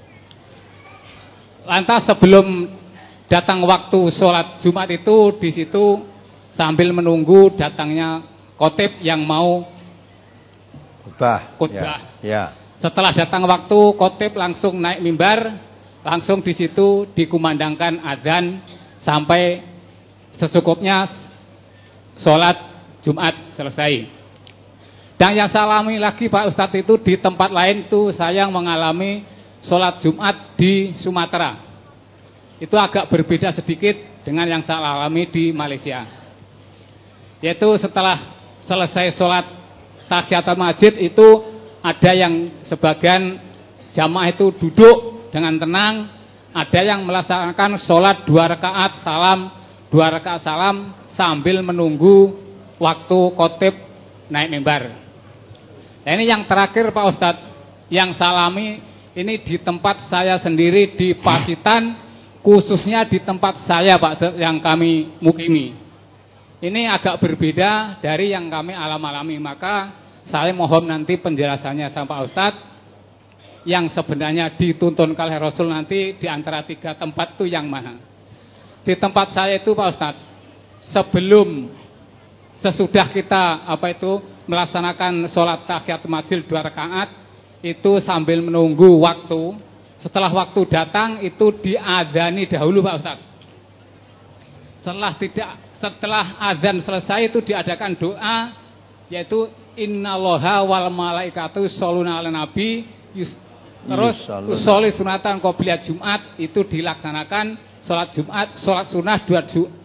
Lantas sebelum datang waktu sholat Jumat itu, di situ sambil menunggu datangnya khotib yang mau khutbah. khutbah. Ya. Ya. Setelah datang waktu, khotib langsung naik mimbar, langsung di situ dikumandangkan adzan sampai secukupnya sholat Jumat selesai. Dan yang saya alami lagi, Pak Ustadz, itu di tempat lain itu saya mengalami sholat Jumat di Sumatera. Itu agak berbeda sedikit dengan yang saya alami di Malaysia. Yaitu setelah selesai sholat tahiyatul masjid itu ada yang sebagian jamaah itu duduk dengan tenang, ada yang melaksanakan sholat dua rakaat salam, dua rakaat salam sambil menunggu waktu khotib naik mimbar. Nah, ini yang terakhir, Pak Ustadz, yang salami ini di tempat saya sendiri di Pacitan, khususnya di tempat saya Pak yang kami mukimi. Ini agak berbeda dari yang kami alam-alami, maka saya mohon nanti penjelasannya sama Pak Ustadz. Yang sebenarnya dituntun oleh Rasul nanti di antara tiga tempat itu yang mana? Di tempat saya itu Pak Ustadz, sebelum sesudah kita apa itu melaksanakan sholat tahiyatul masjid dua rakaat itu sambil menunggu waktu, setelah waktu datang itu diadzani dahulu Pak Ustadz. Setelah tidak setelah azan selesai itu diadakan doa, yaitu innallaha wal malaikatu sholuna ala nabi. Terus usolli sunatan qobliyah Jumat itu dilaksanakan sholat Jumat, sholat sunnah dua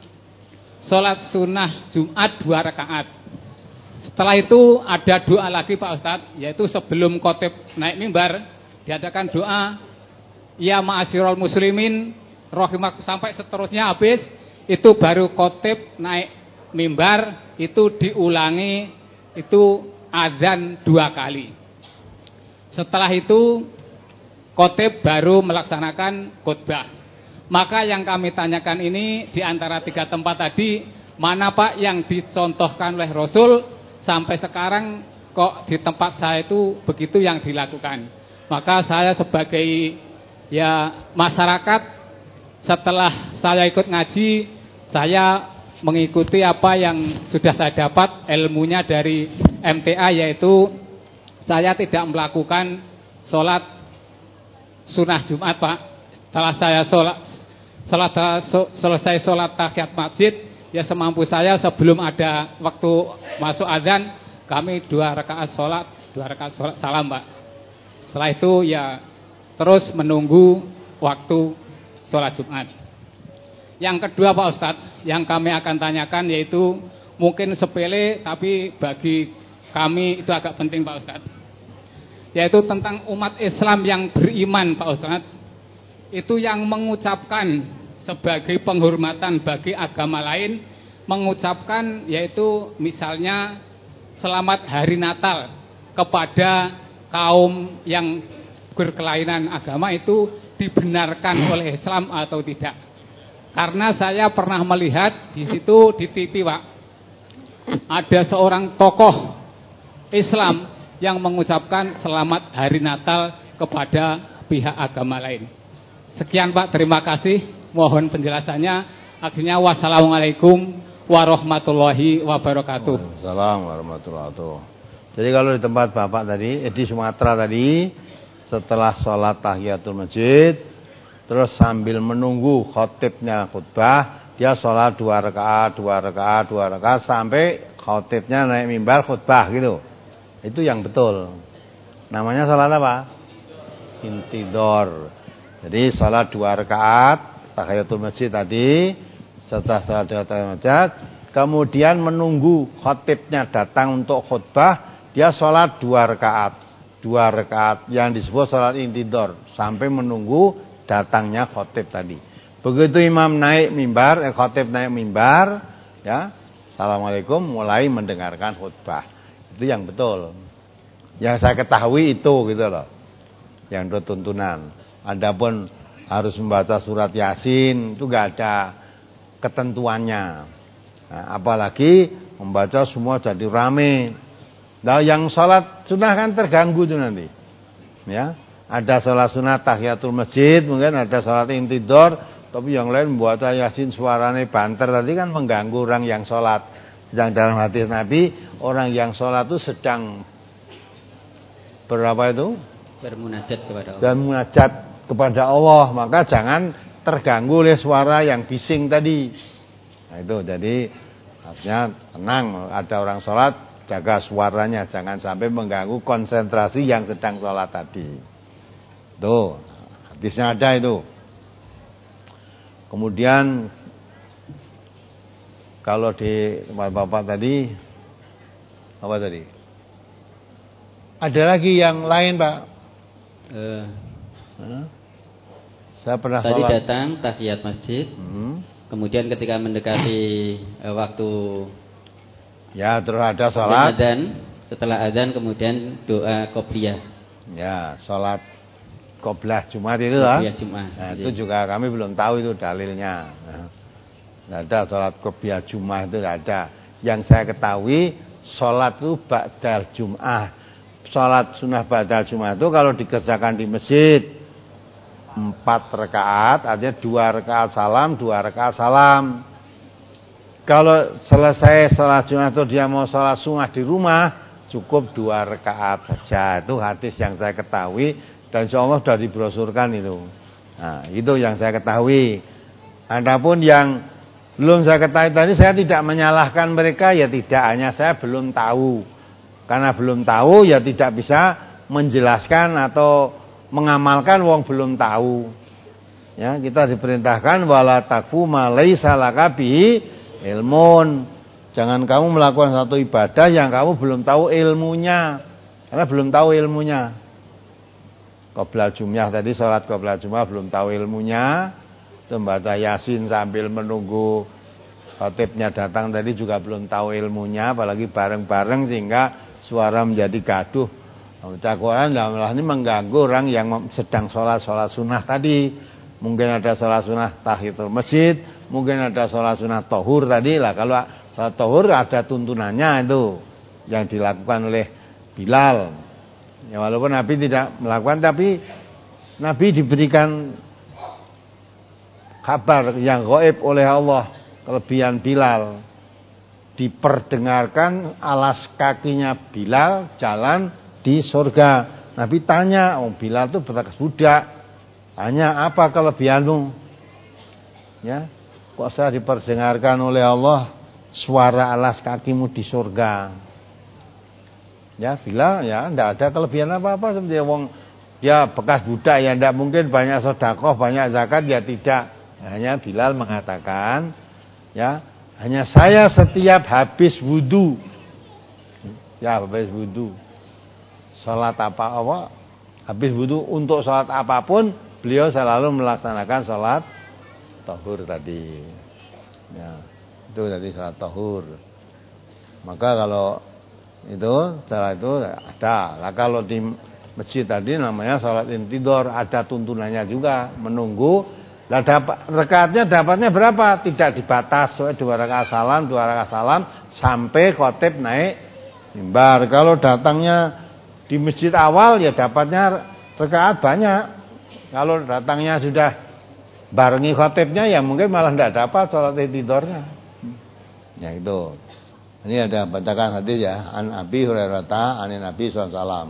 sholat sunnah Jumat dua rakaat. Setelah itu ada doa lagi Pak Ustadz, yaitu sebelum khotib naik mimbar diadakan doa ya ma'asyiral muslimin rahimah sampai seterusnya habis, itu baru khotib naik mimbar itu diulangi itu azan dua kali. Setelah itu khotib baru melaksanakan khutbah. Maka yang kami tanyakan ini di antara tiga tempat tadi, mana Pak yang dicontohkan oleh Rasul sampai sekarang kok di tempat saya itu begitu yang dilakukan. Maka saya sebagai ya masyarakat, setelah saya ikut ngaji, saya mengikuti apa yang sudah saya dapat ilmunya dari M T A, yaitu saya tidak melakukan sholat sunnah Jumat Pak. Setelah saya sholat, setelah selesai sholat tahiyat masjid, ya semampu saya sebelum ada waktu masuk azan, kami dua rakaat sholat, dua rakaat sholat salam Pak. Setelah itu ya terus menunggu waktu sholat Jumat. Yang kedua Pak Ustadz, yang kami akan tanyakan yaitu mungkin sepele tapi bagi kami itu agak penting Pak Ustadz, yaitu tentang umat Islam yang beriman Pak Ustadz, itu yang mengucapkan sebagai penghormatan bagi agama lain, mengucapkan yaitu misalnya selamat hari Natal kepada kaum yang berkelainan agama, itu dibenarkan oleh Islam atau tidak? Karena saya pernah melihat di situ di T V Pak, ada seorang tokoh Islam yang mengucapkan selamat hari Natal kepada pihak agama lain. Sekian Pak, terima kasih. Mohon penjelasannya. Akhirnya wassalamualaikum warahmatullahi wabarakatuh. Waalaikumsalam warahmatullahi wabarakatuh. Jadi kalau di tempat Bapak tadi, eh, di Sumatera tadi, setelah sholat tahiyatul masjid, terus sambil menunggu khotibnya khutbah, dia sholat dua rakaat, dua rakaat, dua rakaat sampai khotibnya naik mimbar khutbah gitu. Itu yang betul. Namanya sholat apa? Intidor. Jadi sholat dua rakaat tahiyatul masjid tadi, setelah sholat tahiyatul masjid, kemudian menunggu khotibnya datang untuk khutbah, dia sholat dua rakaat, dua rakaat yang disebut sholat intidor sampai menunggu datangnya khotib tadi. Begitu imam naik mimbar, eh, khotib naik mimbar, ya, assalamualaikum, mulai mendengarkan khutbah. Itu yang betul. Yang saya ketahui itu gitu loh. Yang itu tuntunan. Adapun harus membaca surat Yasin itu enggak ada ketentuannya. Nah, apalagi membaca semua jadi rame. Nah, yang sholat sunnah kan terganggu tuh nanti. Ya, ada sholat sunnah tahiyatul masjid, mungkin ada sholat intidor, tapi yang lain membaca Yasin suaranya banter tadi kan mengganggu orang yang sholat. Sedang dalam hadis Nabi, orang yang sholat itu sedang berapa itu? Bermunajat kepada Allah. Dan munajat kepada Allah, maka jangan terganggu oleh suara yang bising tadi. Nah itu, jadi artinya tenang, ada orang sholat, jaga suaranya, jangan sampai mengganggu konsentrasi yang sedang sholat tadi. Tuh, hadisnya ada itu. Kemudian kalau di tempat Bapak tadi, apa tadi? Ada lagi yang lain Pak? Uh, huh? Saya pernah tadi sholat. datang tahiyat masjid, hmm. kemudian ketika mendekati uh, waktu, ya terus ada sholat. Adzan, setelah adzan kemudian doa qobliyah. Ya, sholat qobliyah Jumat itu lah. Jumat. Nah, itu juga kami belum tahu itu dalilnya. Nah, tidak ada sholat qobliyah Jumat itu tidak ada. Yang saya ketahui sholat itu ba'dal Jum'ah. Sholat sunnah ba'dal Jum'ah itu kalau dikerjakan di masjid empat rakaat, artinya dua rakaat salam, dua rakaat salam. Kalau selesai sholat Jumat itu dia mau sholat sunnah di rumah, cukup dua rakaat saja. Itu hadis yang saya ketahui dan insya Allah sudah dibrosurkan itu. Nah, itu yang saya ketahui. Adapun yang belum saya ketahui tadi, saya tidak menyalahkan mereka, ya tidak, hanya saya belum tahu. Karena belum tahu ya tidak bisa menjelaskan atau mengamalkan wong belum tahu. Ya, kita diperintahkan wala takfu ma laisa laka bihi ilmun. Jangan kamu melakukan satu ibadah yang kamu belum tahu ilmunya. Karena belum tahu ilmunya. Qobliyah Jum'ah tadi, sholat qobliyah Jum'ah belum tahu ilmunya. Membaca Yasin sambil menunggu khatibnya datang tadi juga belum tahu ilmunya. Apalagi bareng-bareng sehingga suara menjadi gaduh. Baca Quran dalam ini mengganggu orang yang sedang sholat-sholat sunnah tadi. Mungkin ada sholat sunnah tahiyatul masjid, mungkin ada sholat sunnah tohur tadi lah. Kalau sholat tohur ada tuntunannya itu yang dilakukan oleh Bilal. Ya, walaupun Nabi tidak melakukan, tapi Nabi diberikan kabar yang gaib oleh Allah, kelebihan Bilal. Diperdengarkan alas kakinya Bilal jalan di surga. Nabi tanya, oh Bilal itu bekas budak. Tanya, apa kelebihanmu? Ya, kok saya diperdengarkan oleh Allah suara alas kakimu di surga? Ya, Bilal ya enggak ada kelebihan apa-apa seperti wong ya bekas budak ya enggak mungkin banyak sedekah, banyak zakat ya tidak. Hanya Bilal mengatakan, ya, hanya saya setiap habis wudu. Ya, habis wudu. Salat apa apa? Habis wudu untuk salat apapun beliau selalu melaksanakan sholat tahur tadi. Ya, itu tadi sholat tahur. Maka kalau itu setelah itu ada. Lah kalau di masjid tadi namanya sholat intidor, ada tuntunannya juga, menunggu. Lah dapat rakaatnya dapatnya berapa? Tidak dibatas, dua rakaat salam, dua rakaat salam sampai khatib naik mimbar. Kalau datangnya di masjid awal ya dapatnya rakaat banyak. Kalau datangnya sudah barengi khatibnya ya mungkin malah tidak dapat sholat intidornya. Ya itu. Ini ada bacakan hadis ya. An Abi Hurairah an Nabi sallallahu alaihi wasallam.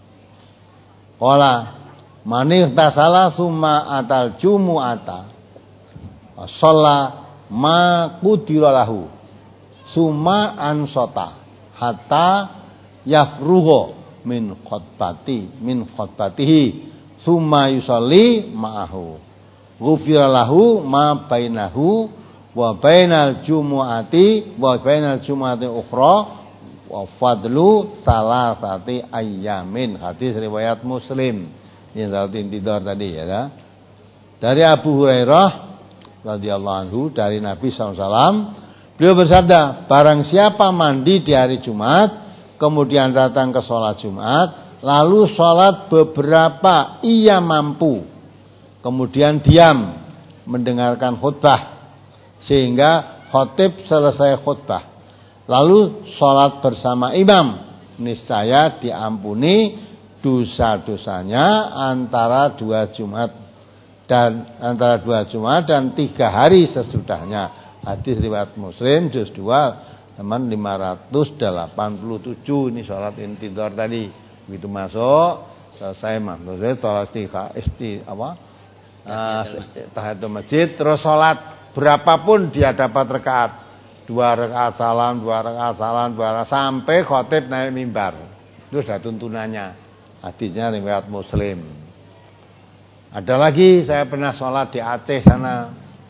Qala man ihtasala summa atal jumu'ata shalla ma qudira lahu summa ansota hatta yafruhu min khutbati min khutbatihi summa yusalli ma'ahu ghufira lahu ma bainahu wa bainal jumu'ati wa bainal jumu'ati ukhra wa fadlu salasati ayyamin. Hadis riwayat Muslim. Ini salat intidor tadi ya. Dari Abu Hurairah radhiyallahu anhu dari Nabi sallallahu alaihi wasallam, beliau bersabda, barang siapa mandi di hari Jumat kemudian datang ke sholat Jumat, lalu sholat beberapa ia mampu, kemudian diam mendengarkan khutbah sehingga khatib selesai khutbah, lalu sholat bersama imam, niscaya diampuni dosa-dosanya antara dua Jumat dan antara dua Jumat dan tiga hari sesudahnya. Hadis riwayat Muslim juz dua halaman lima ratus delapan puluh tujuh. Ini sholat intidor tadi. Begitu masuk selesai maksudnya sholat isti apa? Tahiyatul masjid, terus sholat berapapun dia dapat rakaat, dua rakaat salam, dua rakaat salam, dua rakaat sampai khatib naik mimbar. Itu sudah tuntunannya. Hadisnya riwayat Muslim. Ada lagi, saya pernah sholat di Aceh sana.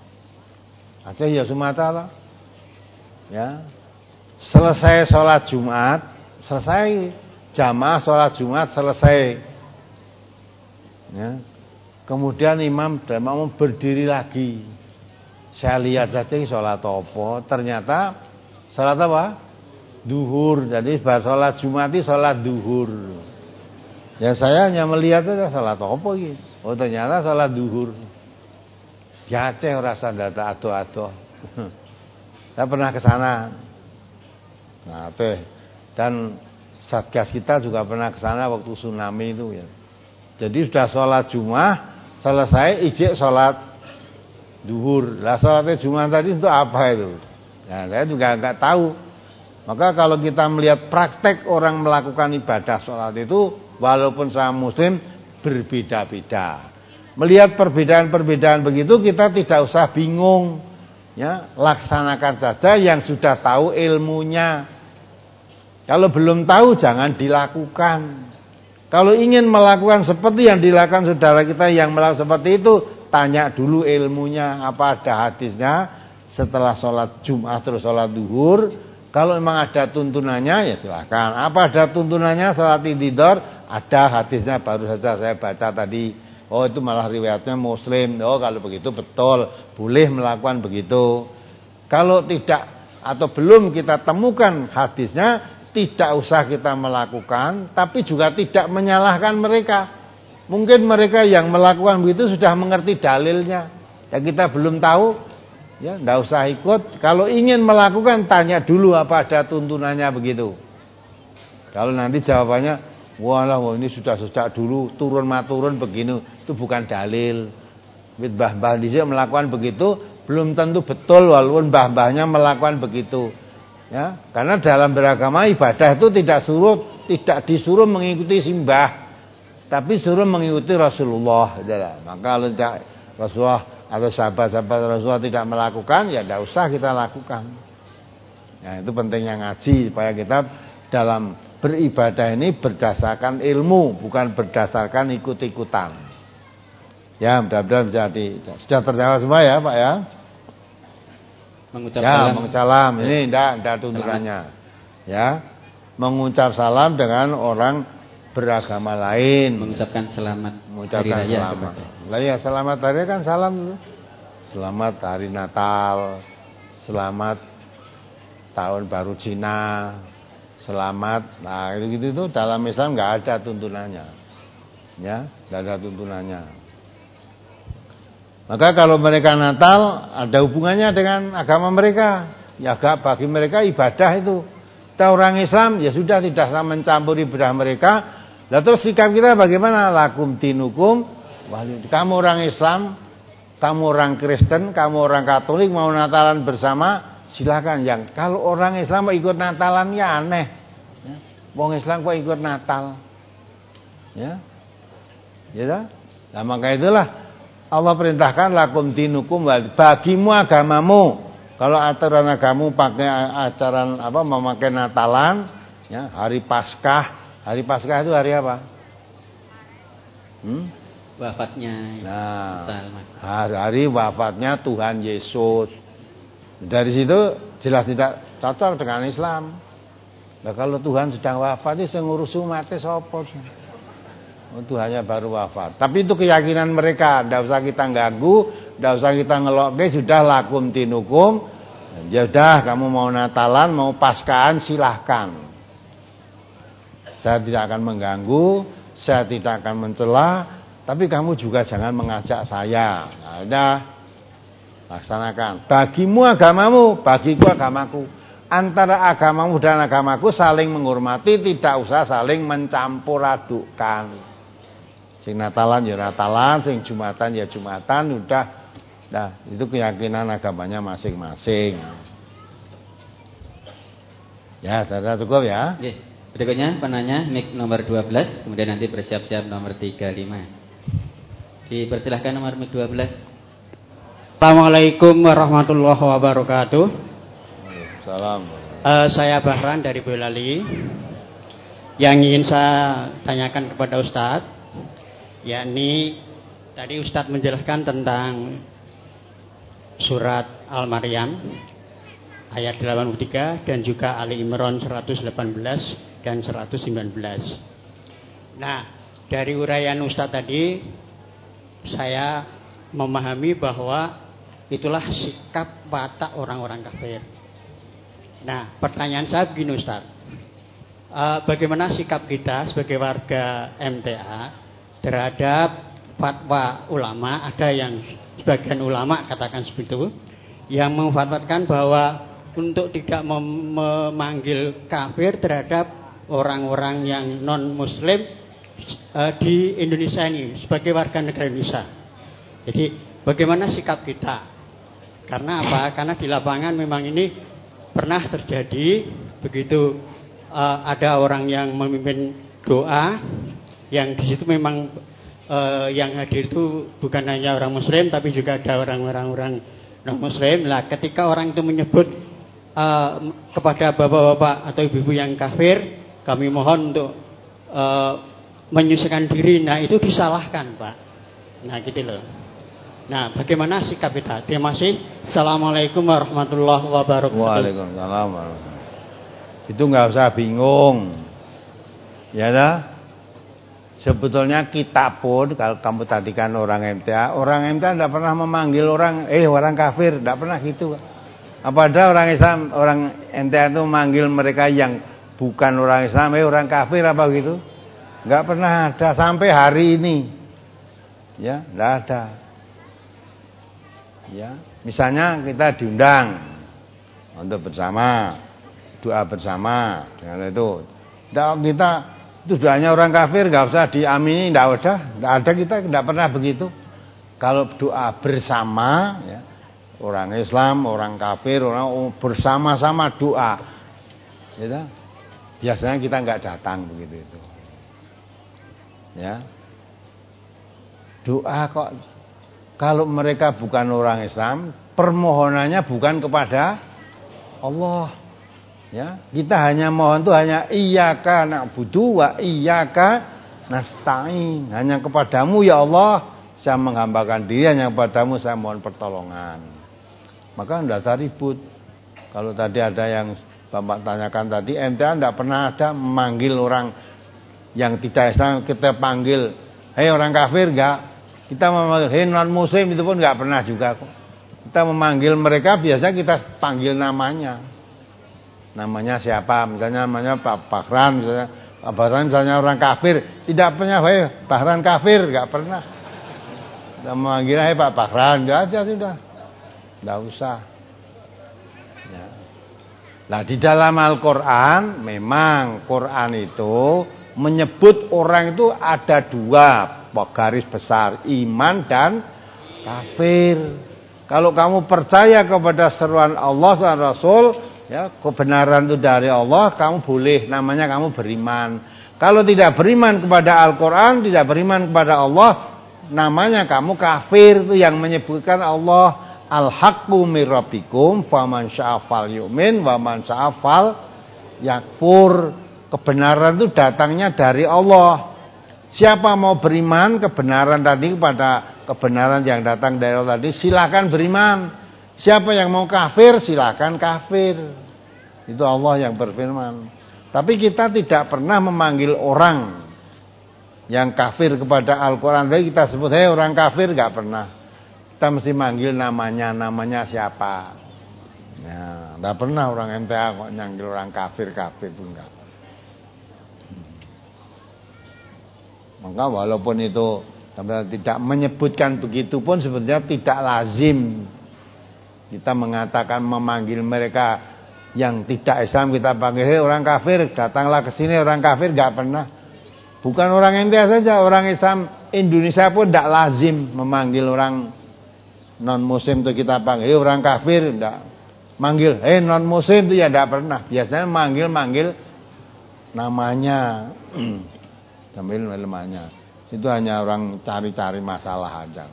Aceh ya Sumatera lah. Ya. Selesai sholat Jumat, selesai jamaah sholat Jumat selesai. Ya. Kemudian imam dan makmum berdiri lagi. Saya lihat saja sholat apa. Ternyata sholat apa? Duhur. Jadi sholat Jumat itu sholat duhur. Ya saya hanya melihat aja salat apa iki. Oh ternyata salat duhur. Di Aceh rasa data ado-ado. Saya pernah ke sana. Nah, Aceh. Dan Satgas kita juga pernah ke sana waktu tsunami itu ya. Jadi sudah sholat Jumat, selesai ijek sholat duhur. Lah sholatnya Jumat tadi itu apa itu? Nah, saya juga nggak tahu. Maka kalau kita melihat praktek orang melakukan ibadah sholat itu, walaupun sama muslim berbeda-beda. Melihat perbedaan-perbedaan begitu kita tidak usah bingung. Ya, laksanakan saja yang sudah tahu ilmunya. Kalau belum tahu jangan dilakukan. Kalau ingin melakukan seperti yang dilakukan saudara kita yang melakukan seperti itu, tanya dulu ilmunya, apa ada hadisnya setelah sholat Jumat terus sholat duhur. Kalau memang ada tuntunannya ya silakan. Apa ada tuntunannya sholat intidhar? Ada hadisnya, baru saja saya baca tadi. Oh itu malah riwayatnya Muslim. Oh kalau begitu betul, boleh melakukan begitu. Kalau tidak atau belum kita temukan hadisnya, tidak usah kita melakukan, tapi juga tidak menyalahkan mereka. Mungkin mereka yang melakukan begitu sudah mengerti dalilnya. Ya kita belum tahu, ya tidak usah ikut. Kalau ingin melakukan, tanya dulu apa ada tuntunannya begitu. Kalau nanti jawabannya, walah wah ini sudah sejak dulu turun maturun begini, itu bukan dalil. Mbah-mbah dhisik melakukan begitu, belum tentu betul walaupun mbah-mbahnya melakukan begitu. Ya, karena dalam beragama ibadah itu tidak suruh, tidak disuruh mengikuti simbah, tapi suruh mengikuti Rasulullah. Maka kalau tidak Rasulullah atau sahabat-sahabat Rasulullah tidak melakukan, ya tidak usah kita lakukan. Ya, itu pentingnya ngaji supaya kita dalam beribadah ini berdasarkan ilmu, bukan berdasarkan ikut-ikutan. Ya, mudah-mudahan bisa di, sudah terjawab semua ya, Pak ya. Mengucap ya, salam. mengucap salam. Ini tidak ada tuntunannya. Ya, mengucap salam dengan orang beragama lain. Mengucapkan selamat Mengucapkan hari raya. Selamat. Lah ya, selamat hari kan salam dulu. Selamat hari Natal. Selamat tahun baru Cina. Selamat. Nah, gitu itu dalam Islam nggak ada tuntunannya. Ya, nggak ada tuntunannya. Maka kalau mereka Natal ada hubungannya dengan agama mereka, ya agak bagi mereka ibadah itu. Kita orang Islam ya sudah tidak usah mencampuri ibadah mereka. Lalu terus sikap kita bagaimana? Lakum dinukum wali. Kamu orang Islam, kamu orang Kristen, kamu orang Katolik mau Natalan bersama, silakan. Yang kalau orang Islam mau ikut Natalan ya aneh. Ya. Wong Islam kok ikut Natal? Ya, ya. Nah maka itulah Allah perintahkan lakum dinukum wali. Bagimu agamamu. Kalau aturan agamamu pakai ajaran apa memakai Natalan, ya, hari Paskah. Hari Paskah itu hari apa? Hmm? Wafatnya. Nah, Mas. hari, hari wafatnya Tuhan Yesus. Dari situ jelas tidak cocok dengan Islam. Nah, kalau Tuhan sedang wafat itu ngurus umatnya sapa? Itu hanya baru wafat. Tapi itu keyakinan mereka. Tidak usah kita ganggu, tidak usah kita ngelokke. Sudah lakum dinukum. Ya sudah, kamu mau Natalan, mau Paskahan, silahkan. Saya tidak akan mengganggu, saya tidak akan mencela, tapi kamu juga jangan mengajak saya. Nah, sudah, laksanakan. Bagimu agamamu, bagiku agamaku. Antara agamamu dan agamaku saling menghormati, tidak usah saling mencampur adukkan. Sing Natalan ya Natalan, sing Jumatan ya Jumatan, udah. Nah, itu keyakinan agamanya masing-masing. Ya, sudah cukup ya. Oke. Berikutnya penanya mic nomor dua belas, kemudian nanti bersiap-siap nomor tiga puluh lima. Dipersilahkan nomor mic dua belas. Assalamualaikum warahmatullahi wabarakatuh. Salam. Uh, saya Bahran dari Boyolali. Yang ingin saya tanyakan kepada Ustadz, yakni tadi Ustadz menjelaskan tentang surat Al-Maryam ayat delapan puluh tiga dan juga Ali Imran seratus delapan belas dan seratus sembilan belas. Nah, dari uraian Ustadz tadi saya memahami bahwa itulah sikap watak orang-orang kafir. Nah, pertanyaan saya begini Ustadz, uh, bagaimana sikap kita sebagai warga M T A terhadap fatwa ulama. Ada yang sebagian ulama katakan seperti itu, yang memfatwakan bahwa untuk tidak mem- memanggil kafir terhadap orang-orang yang non muslim uh, di Indonesia ini sebagai warga negara Indonesia. Jadi bagaimana sikap kita? Karena apa? Karena di lapangan memang ini pernah terjadi begitu uh, ada orang yang memimpin doa, yang di situ memang uh, yang hadir itu bukan hanya orang muslim tapi juga ada orang-orang non muslim. Lah ketika orang itu menyebut uh, kepada bapak-bapak atau ibu-ibu yang kafir, kami mohon untuk uh, menyucikan diri. Nah itu disalahkan, Pak. Nah gitu loh. Nah, bagaimana sikap kita? Terima kasih. Assalamualaikum warahmatullahi wabarakatuh. Waalaikumsalam warahmatullahi wabarakatuh. Itu nggak usah bingung, ya dah. Sebetulnya kita pun, kalau kamu tadi kan orang M T A, orang M T A tidak pernah memanggil orang, eh orang kafir, tidak pernah gitu. Apa ada orang Islam, orang M T A itu memanggil mereka yang bukan orang Islam, eh orang kafir apa gitu? Nggak pernah ada sampai hari ini, ya, nggak ada. Ya, misalnya kita diundang untuk bersama doa bersama dengan itu. Tidak kita itu doanya orang kafir nggak usah diamini, tidak ada, tidak ada kita tidak pernah begitu. Kalau doa bersama, ya, orang Islam, orang kafir, orang bersama-sama doa, ya, biasanya kita nggak datang begitu itu. Ya, doa kok. Kalau mereka bukan orang Islam, permohonannya bukan kepada Allah. Ya, kita hanya mohon itu hanya iyyaka na'budu wa iyyaka nasta'in. Hanya kepadamu ya Allah saya menghambakan diri, hanya kepadamu saya mohon pertolongan. Maka tidak ada ribut. Kalau tadi ada yang Bapak tanyakan tadi, M T A tidak pernah ada memanggil orang yang tidak Islam kita panggil, hei orang kafir enggak. Kita memanggil hei non muslim itu pun nggak pernah juga kok. Kita memanggil mereka biasanya kita panggil namanya. Namanya siapa? Misalnya namanya Pak Bahran, misalnya Pak Bahran misalnya orang kafir, tidak pernah hei Bahran kafir, nggak pernah. Kita memanggil hei Pak Bahran, nggak aja sudah, nggak usah. Ya. Nah di dalam Al-Quran memang Quran itu menyebut orang itu ada dua garis besar, iman dan kafir. Kalau kamu percaya kepada seruan Allah dan Rasul, ya, kebenaran itu dari Allah, kamu boleh, namanya kamu beriman. Kalau tidak beriman kepada Al-Quran, tidak beriman kepada Allah, namanya kamu kafir. Itu yang menyebutkan Allah al-haqqu mir rabbikum faman syaa'a falyu'min wa man syaa'a fal yakfur. Kebenaran itu datangnya dari Allah. Siapa mau beriman kebenaran tadi kepada kebenaran yang datang dari Allah tadi, silakan beriman. Siapa yang mau kafir, silakan kafir. Itu Allah yang berfirman. Tapi kita tidak pernah memanggil orang yang kafir kepada Al-Quran. Tapi kita sebut, hei orang kafir, nggak pernah. Kita mesti manggil namanya, namanya siapa. Ya, nggak pernah orang M T A kok nyanggil orang kafir, kafir pun nggak. Maka walaupun itu tidak menyebutkan begitu pun sebetulnya tidak lazim kita mengatakan memanggil mereka yang tidak Islam kita panggil hey, orang kafir, datanglah ke sini orang kafir, nggak pernah. Bukan orang M T A saja, orang Islam Indonesia pun tidak lazim memanggil orang non muslim itu kita panggil hey, orang kafir, tidak. Manggil hey non muslim itu ya tidak pernah. Biasanya manggil-manggil namanya. Sambil namanya. Itu hanya orang cari-cari masalah aja.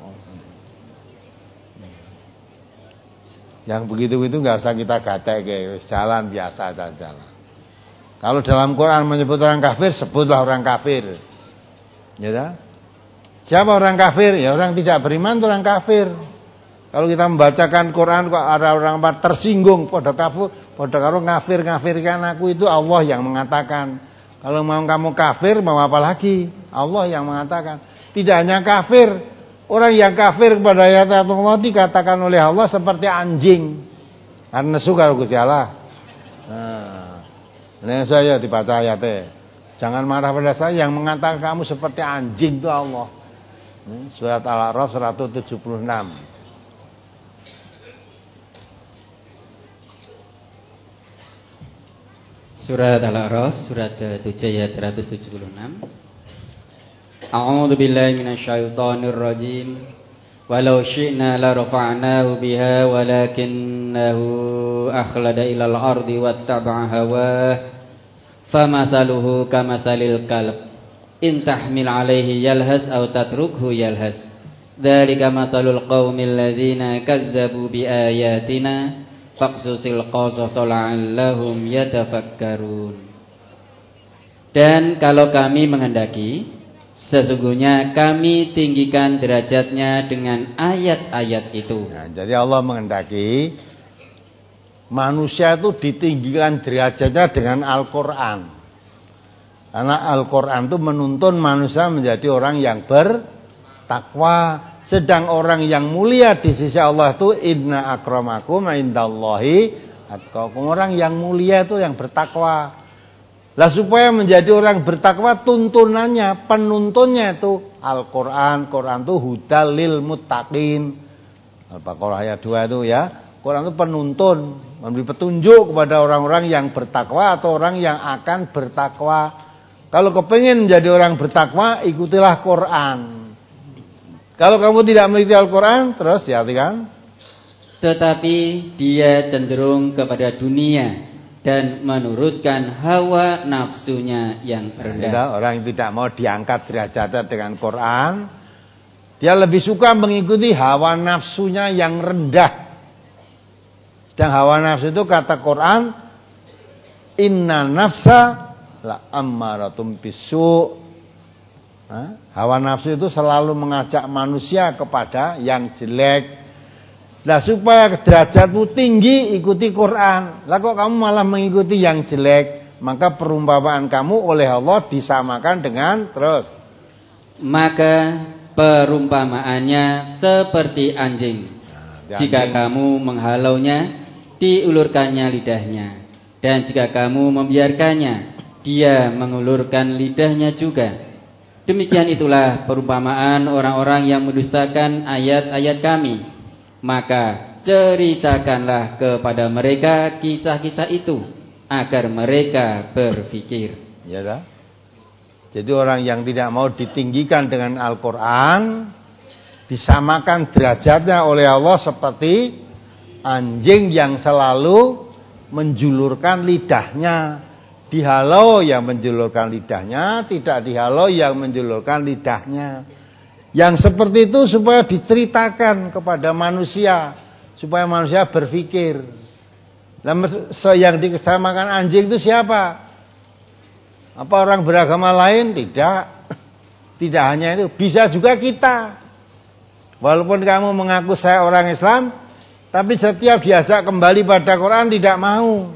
Yang begitu-begitu nggak usah kita gatek, jalan biasa saja. Kalau dalam Quran menyebut orang kafir, sebutlah orang kafir. Ya dah? Siapa orang kafir? Ya orang tidak beriman itu orang kafir. Kalau kita membacakan Quran kok ada orang tersinggung, pada kafir, pada karo ngafir-ngafirkan aku, itu Allah yang mengatakan. Kalau mau kamu kafir, mau apa lagi? Allah yang mengatakan. Tidak hanya kafir, orang yang kafir kepada ayat Allah dikatakan oleh Allah seperti anjing. Karena nesu kalau Gusti Allah. Nah, Nah, saya dibaca ayatnya. Jangan marah pada saya yang mengatakan kamu seperti anjing itu Allah. Surat Al-A'raf seratus tujuh puluh enam. Surat Al-A'raf surat tujuh ayat seratus tujuh puluh enam. A'udzu billahi minasyaitonir rajim. Walau syi'na la rafa'nahu biha walakinnahu akhlada ilal ardi wattaba'a hawah famathaluhu kamasalil kalb in tahmil 'alaihi yalhas aw tatrukhu yalhas dzalika mathalul qaumil ladzina kazzabu biayatina faqsusil qasasa la'allahum yatafakkarun. Dan kalau kami menghendaki, sesungguhnya kami tinggikan derajatnya dengan ayat-ayat itu. Nah, jadi Allah menghendaki manusia itu ditinggikan derajatnya dengan Al-Quran. Karena Al-Quran itu menuntun manusia menjadi orang yang bertakwa. Sedang orang yang mulia di sisi Allah itu inna akramakum indallahi atqakum. Orang yang mulia itu yang bertakwa. Lah supaya menjadi orang bertakwa tuntunannya, penuntunnya itu Al-Quran. Quran itu hudal lil muttaqin. Al-Baqarah ayat dua itu ya. Quran itu penuntun, memberi petunjuk kepada orang-orang yang bertakwa atau orang yang akan bertakwa. Kalau kepingin menjadi orang bertakwa, ikutilah Quran. Kalau kamu tidak mengikuti Al-Quran, terus ya kan? Tetapi dia cenderung kepada dunia dan menurutkan hawa nafsunya yang rendah. Nah, orang yang tidak mau diangkat derajatnya dengan Quran, dia lebih suka mengikuti hawa nafsunya yang rendah. Sedang hawa nafsu itu kata Quran, inna nafsa la ammaratum bisu. Hawa nafsu itu selalu mengajak manusia kepada yang jelek. Nah, supaya derajatmu tinggi, ikuti Quran. Lah kok kamu malah mengikuti yang jelek? Maka perumpamaan kamu oleh Allah disamakan dengan terus. Maka perumpamaannya seperti anjing. Nah, jika anjing. Kamu menghalaunya, diulurkannya lidahnya. Dan jika kamu membiarkannya, dia mengulurkan lidahnya juga. Demikian itulah perumpamaan orang-orang yang mendustakan ayat-ayat kami. Maka ceritakanlah kepada mereka kisah-kisah itu agar mereka berpikir. Ya dah. Jadi orang yang tidak mau ditinggikan dengan Al-Quran, disamakan derajatnya oleh Allah seperti anjing yang selalu menjulurkan lidahnya. Dihalau yang menjulurkan lidahnya, tidak dihalau yang menjulurkan lidahnya. Yang seperti itu supaya diceritakan kepada manusia, supaya manusia berpikir. Nah, yang disamakan anjing itu siapa? Apa orang beragama lain? Tidak. Tidak hanya itu, bisa juga kita. Walaupun kamu mengaku saya orang Islam, tapi setiap diajak kembali pada Quran tidak mau.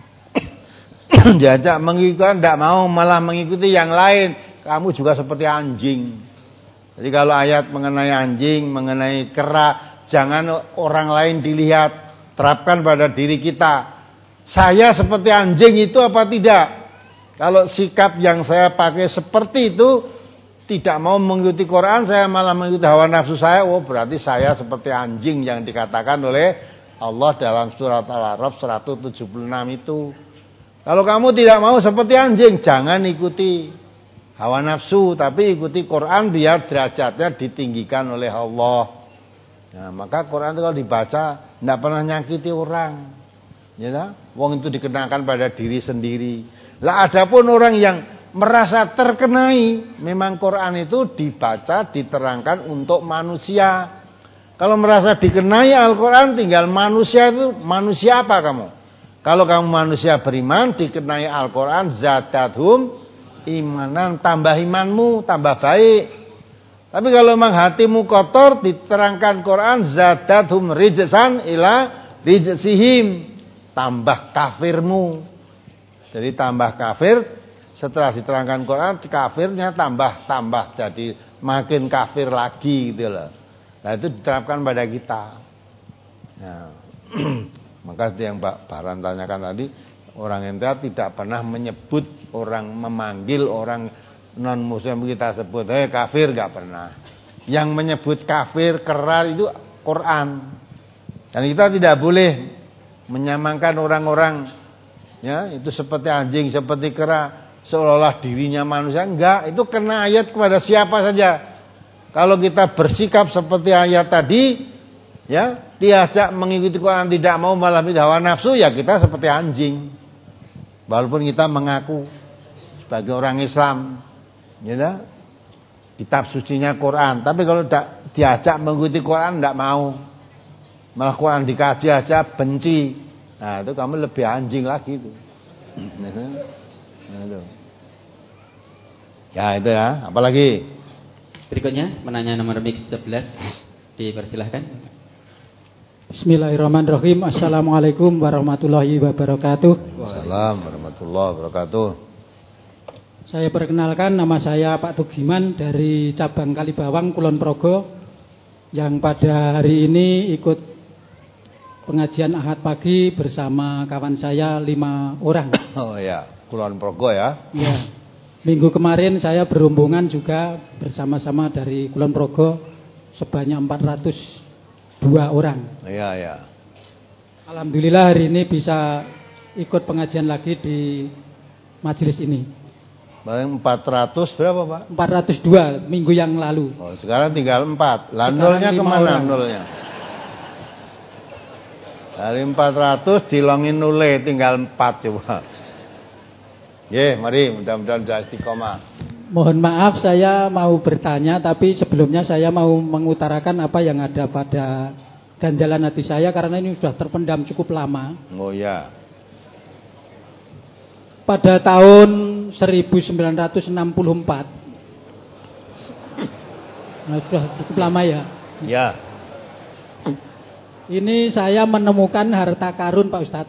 Diajak mengikuti tidak mau, malah mengikuti yang lain. Kamu juga seperti anjing. Jadi kalau ayat mengenai anjing, mengenai kera, jangan orang lain dilihat, terapkan pada diri kita. Saya seperti anjing itu apa tidak? Kalau sikap yang saya pakai seperti itu, tidak mau mengikuti Quran, saya malah mengikuti hawa nafsu saya, oh berarti saya seperti anjing yang dikatakan oleh Allah dalam surat Al-A'raf seratus tujuh puluh enam itu. Kalau kamu tidak mau seperti anjing, jangan ikuti hawa nafsu, tapi ikuti Quran biar derajatnya ditinggikan oleh Allah. Nah, maka Quran itu kalau dibaca tidak pernah nyakiti orang. Ya tak? Wong itu dikenakan pada diri sendiri. Lah adapun orang yang merasa terkenai, memang Quran itu dibaca, diterangkan untuk manusia. Kalau merasa dikenai Al-Quran, tinggal manusia itu, manusia apa kamu? Kalau kamu manusia beriman, dikenai Al-Quran, zadathum imanan, tambah imanmu, tambah baik. Tapi kalau memang hatimu kotor, diterangkan Quran, zadathum rijsan ila rijsihim, tambah kafirmu. Jadi tambah kafir, setelah diterangkan Quran, kafirnya tambah-tambah, jadi makin kafir lagi gitu loh. Nah itu diterapkan pada kita. Nah, maka yang Pak Baran tanyakan tadi, Orang ente tidak pernah menyebut orang, memanggil orang non muslim kita sebut hei kafir, enggak pernah. Yang menyebut kafir, kera itu Quran. Dan kita tidak boleh menyamakan orang-orang ya itu seperti anjing, seperti kera, seolah-olah dirinya manusia. Enggak, itu kena ayat kepada siapa saja. Kalau kita bersikap seperti ayat tadi, ya, diajak mengikuti Quran tidak mau malah hawa nafsu, ya kita seperti anjing. Walaupun kita mengaku sebagai orang Islam, ya, kitab sucinya Quran, tapi kalau tidak diajak mengikuti Quran tidak mau, malah Quran dikaji aja benci, nah itu kamu lebih anjing lagi itu. Nah, itu. Ya itu ya, apalagi? Berikutnya menanya nomor mix sebelas, dipersilahkan. Bismillahirrahmanirrahim. Assalamualaikum warahmatullahi wabarakatuh. Waalaikumsalam warahmatullahi wabarakatuh. Saya perkenalkan, nama saya Pak Tugiman dari cabang Kalibawang, Kulon Progo, yang pada hari ini ikut pengajian Ahad pagi bersama kawan saya lima orang. Oh ya, Kulon Progo ya. Ya. Minggu kemarin saya berombongan juga bersama-sama dari Kulon Progo sebanyak empat ratus dua orang. Iya, ya. Alhamdulillah hari ini bisa ikut pengajian lagi di majelis ini. Paling empat ratus berapa, Pak? empat ratus dua minggu yang lalu. Oh, sekarang tinggal empat. Lah nolnya kemana orang. Nolnya? Dari empat ratus dilongin nule tinggal empat coba. Ye, mari mudah-mudahan bisa istiqomah. Mohon maaf saya mau bertanya, tapi sebelumnya saya mau mengutarakan apa yang ada pada ganjalan hati saya karena ini sudah terpendam cukup lama. Oh ya. Pada tahun seribu sembilan ratus enam puluh empat. Nah, sudah cukup lama ya. Ya. Ini saya menemukan harta karun, Pak Ustadz.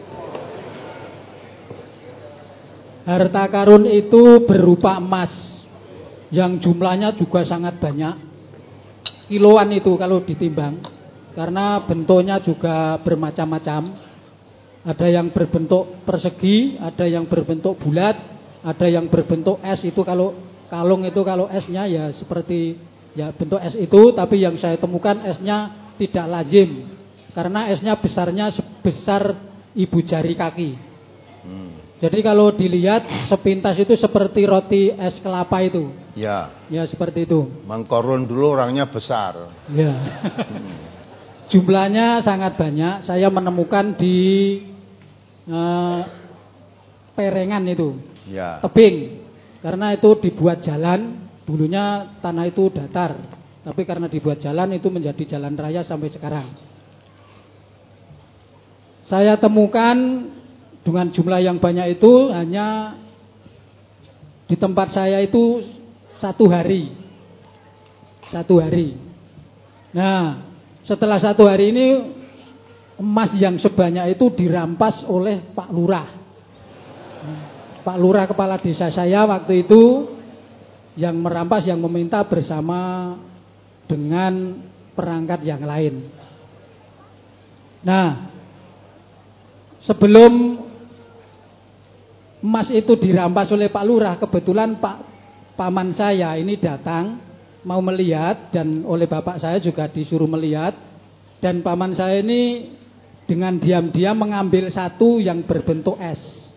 Harta karun itu berupa emas yang jumlahnya juga sangat banyak. Kiloan itu kalau ditimbang. Karena bentuknya juga bermacam-macam. Ada yang berbentuk persegi, ada yang berbentuk bulat, ada yang berbentuk es. Itu kalau kalung itu kalau esnya ya seperti ya bentuk es itu, tapi yang saya temukan esnya tidak lazim. Karena esnya besarnya sebesar ibu jari kaki. Hmm. Jadi kalau dilihat sepintas itu seperti roti es kelapa itu. Ya. Ya seperti itu. Mang Korun dulu orangnya besar. Ya. Hmm. Jumlahnya sangat banyak. Saya menemukan di eh, perengan itu. Ya. Tebing. Karena itu dibuat jalan. Dulunya tanah itu datar. Tapi karena dibuat jalan itu menjadi jalan raya sampai sekarang. Saya temukan dengan jumlah yang banyak itu hanya di tempat saya itu satu hari. Satu hari. Nah, setelah satu hari ini emas yang sebanyak itu dirampas oleh Pak Lurah. Pak Lurah kepala desa saya waktu itu yang merampas, yang meminta bersama dengan perangkat yang lain. Nah, sebelum emas itu dirampas oleh Pak Lurah, kebetulan Pak paman saya ini datang mau melihat, dan oleh bapak saya juga disuruh melihat. Dan paman saya ini dengan diam-diam mengambil satu yang berbentuk es.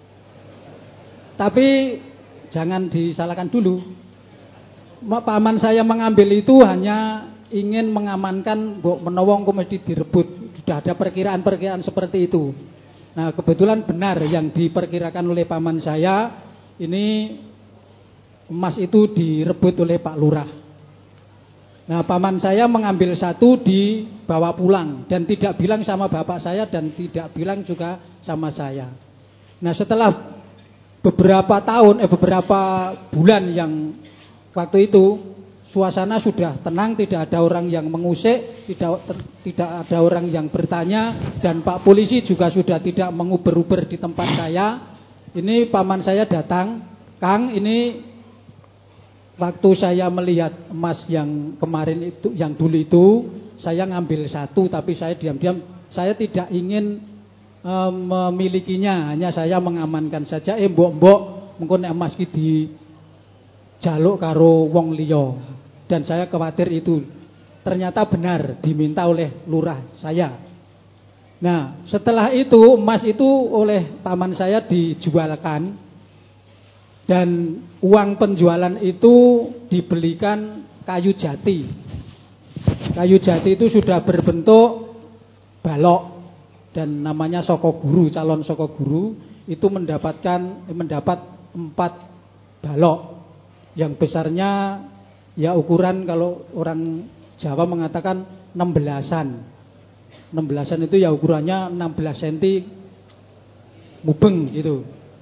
Tapi jangan disalahkan dulu. Paman saya mengambil itu hanya ingin mengamankan mbok menowong mesti direbut. Sudah ada perkiraan-perkiraan seperti itu. Nah, kebetulan benar yang diperkirakan oleh paman saya, ini emas itu direbut oleh Pak Lurah. Nah, paman saya mengambil satu dibawa pulang dan tidak bilang sama bapak saya dan tidak bilang juga sama saya. Nah, setelah beberapa tahun eh beberapa bulan yang waktu itu suasana sudah tenang, tidak ada orang yang mengusik, tidak ter, tidak ada orang yang bertanya, dan Pak polisi juga sudah tidak menguber-uber di tempat saya. Ini paman saya datang, "Kang, ini waktu saya melihat emas yang kemarin itu, yang dulu itu, saya ngambil satu, tapi saya diam-diam, saya tidak ingin e, memilikinya, hanya saya mengamankan saja. Eh mbok-mbok mengko nek emas ki di jaluk karo wong liya. Dan saya khawatir itu ternyata benar diminta oleh lurah saya. Nah, setelah itu emas itu oleh paman saya dijualkan dan uang penjualan itu dibelikan kayu jati. Kayu jati itu sudah berbentuk balok dan namanya soko guru, calon soko guru itu mendapatkan mendapat empat balok yang besarnya ya ukuran kalau orang Jawa mengatakan enam belasan. enam belasan itu ya ukurannya enam belas sentimeter mubeng gitu.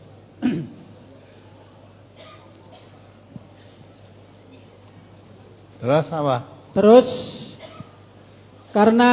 Terus apa? Terus karena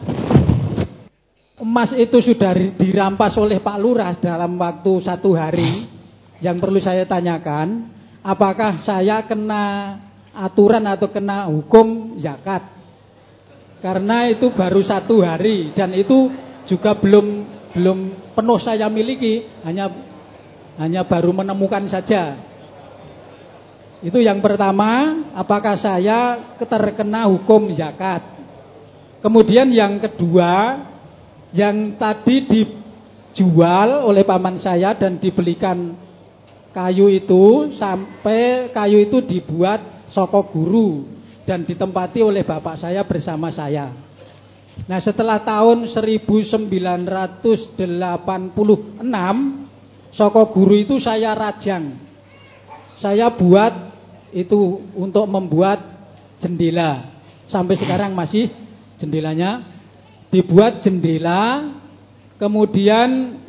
emas itu sudah dirampas oleh Pak Lurah dalam waktu satu hari, yang perlu saya tanyakan, apakah saya kena aturan atau kena hukum zakat? Karena itu baru satu hari dan itu juga belum belum penuh saya miliki, hanya hanya baru menemukan saja. Itu yang pertama, apakah saya terkena hukum zakat? Kemudian yang kedua, yang tadi dijual oleh paman saya dan dibelikan kayu itu sampai kayu itu dibuat soko guru dan ditempati oleh bapak saya bersama saya. Nah, setelah tahun seribu sembilan ratus delapan puluh enam soko guru itu saya rajang. Saya buat itu untuk membuat jendela. Sampai sekarang masih jendelanya dibuat jendela, kemudian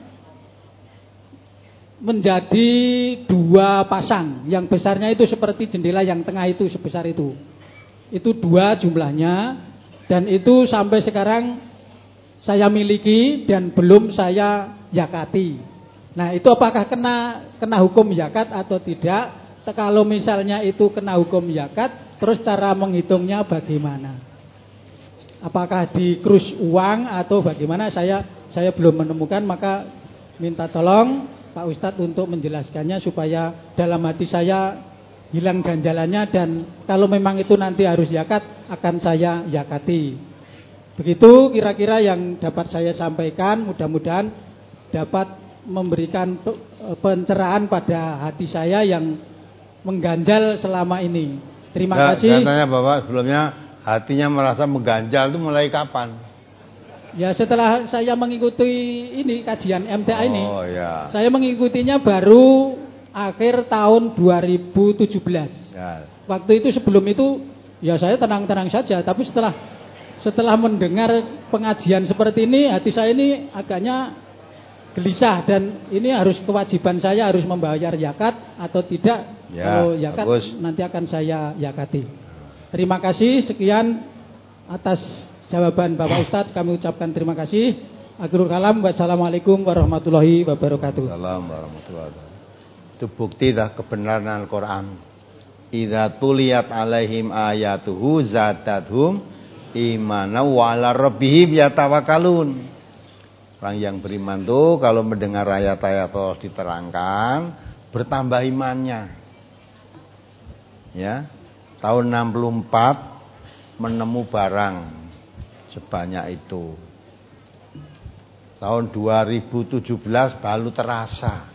menjadi dua pasang. Yang besarnya itu seperti jendela, yang tengah itu sebesar itu. Itu dua jumlahnya, dan itu sampai sekarang saya miliki dan belum saya zakati. Nah, itu apakah kena kena hukum zakat atau tidak? Kalau misalnya itu kena hukum zakat, terus cara menghitungnya bagaimana? Apakah dikrus uang atau bagaimana? Saya saya belum menemukan, maka minta tolong Pak Ustadz untuk menjelaskannya supaya dalam hati saya hilang ganjalannya, dan kalau memang itu nanti harus zakat akan saya zakati. Begitu kira-kira yang dapat saya sampaikan, mudah-mudahan dapat memberikan pencerahan pada hati saya yang mengganjal selama ini. Terima nah, kasih. Katanya Bapak sebelumnya hatinya merasa mengganjal itu mulai kapan? Ya, setelah saya mengikuti ini kajian M T A ini. Oh ya. Saya mengikutinya baru akhir tahun dua ribu tujuh belas. Ya. Waktu itu sebelum itu ya saya tenang-tenang saja, tapi setelah setelah mendengar pengajian seperti ini, hati saya ini agaknya gelisah, dan ini harus kewajiban saya harus membayar zakat atau tidak. Ya, kalau zakat bagus. Nanti akan saya zakati. Terima kasih, sekian atas jawaban Bapak Ustadz, kami ucapkan terima kasih. Akhirul kalam, wassalamualaikum warahmatullahi wabarakatuh. Assalamualaikum warahmatullahi wabarakatuh. Itu bukti dah kebenaran Al-Quran. Idza tuliyat alaihim ayatuhu zadathum imana wa ala rabbihim yatawakkalun. Orang yang beriman tuh kalau mendengar ayat-ayat Allah diterangkan, bertambah imannya. Ya. Tahun enam puluh empat menemu barang sebanyak itu. Tahun dua ribu tujuh belas baru terasa.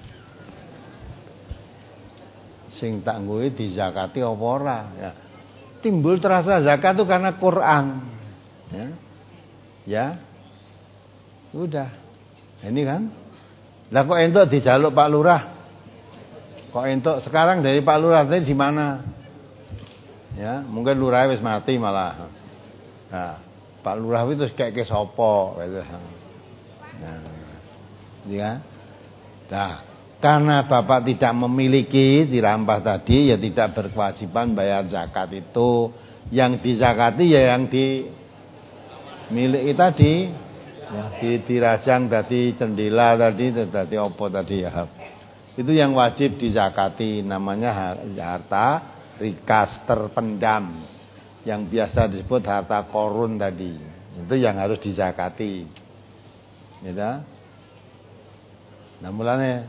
Sing tak ngguwe dizakati apa ora ya. Timbul terasa zakat itu karena Quran. Ya. Ya. Udah. Ini kan. Lah kok entuk dijaluk Pak Lurah? Kok entuk sekarang dari Pak Lurah tadi di mana? Ya, mungkin lurah wis mati malah. Nah, Pak Lurah itu kayak ke sapa gitu. Nah. Ya. Nah, karena Bapak tidak memiliki, dirampas tadi, ya tidak berkewajiban bayar zakat itu. Yang dizakati ya yang dimiliki tadi, ya, di dirajang tadi, jendela tadi, tadi apa tadi ya. Itu yang wajib dizakati, namanya harta rikas terpendam, yang biasa disebut harta korun tadi. Itu yang harus dizakati. Gitu. Nah mulane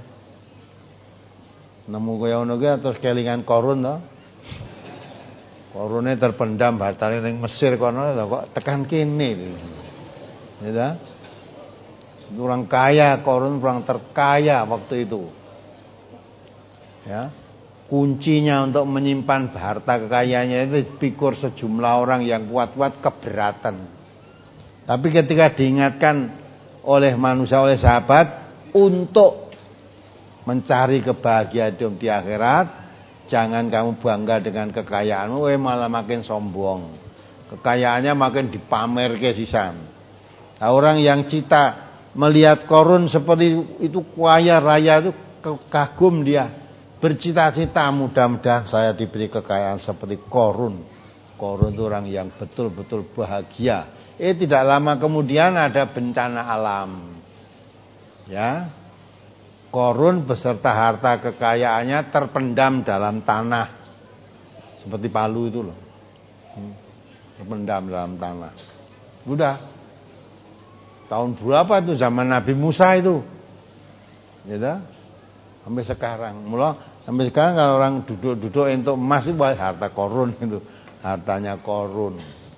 nemu kaya ngono kuwi terus kelingan Korun to. Korune terpendam hartane ning Mesir kono kok tekan kene. Ya. Orang kaya, Korun orang terkaya waktu itu. Ya. Kuncinya untuk menyimpan harta kekayaannya itu pikir sejumlah orang yang kuat-kuat keberatan. Tapi ketika diingatkan oleh manusia, oleh sahabat untuk mencari kebahagiaan di akhirat, jangan kamu bangga dengan kekayaanmu, eh malah makin sombong. Kekayaannya makin dipamer ke sisan. Nah, orang yang cita melihat Korun seperti itu kaya raya itu kagum dia. Bercita-cita mudah-mudahan saya diberi kekayaan seperti Korun. Korun itu orang yang betul-betul bahagia. Eh tidak lama kemudian ada bencana alam. Ya. Korun beserta harta kekayaannya terpendam dalam tanah. Seperti Palu itu loh. Terpendam dalam tanah. Udah. Tahun berapa itu zaman Nabi Musa itu? Gitu. Sampai sekarang. Mula sampai sekarang kalau orang duduk-duduk untuk emas itu harta Korun itu. Hartanya Korun.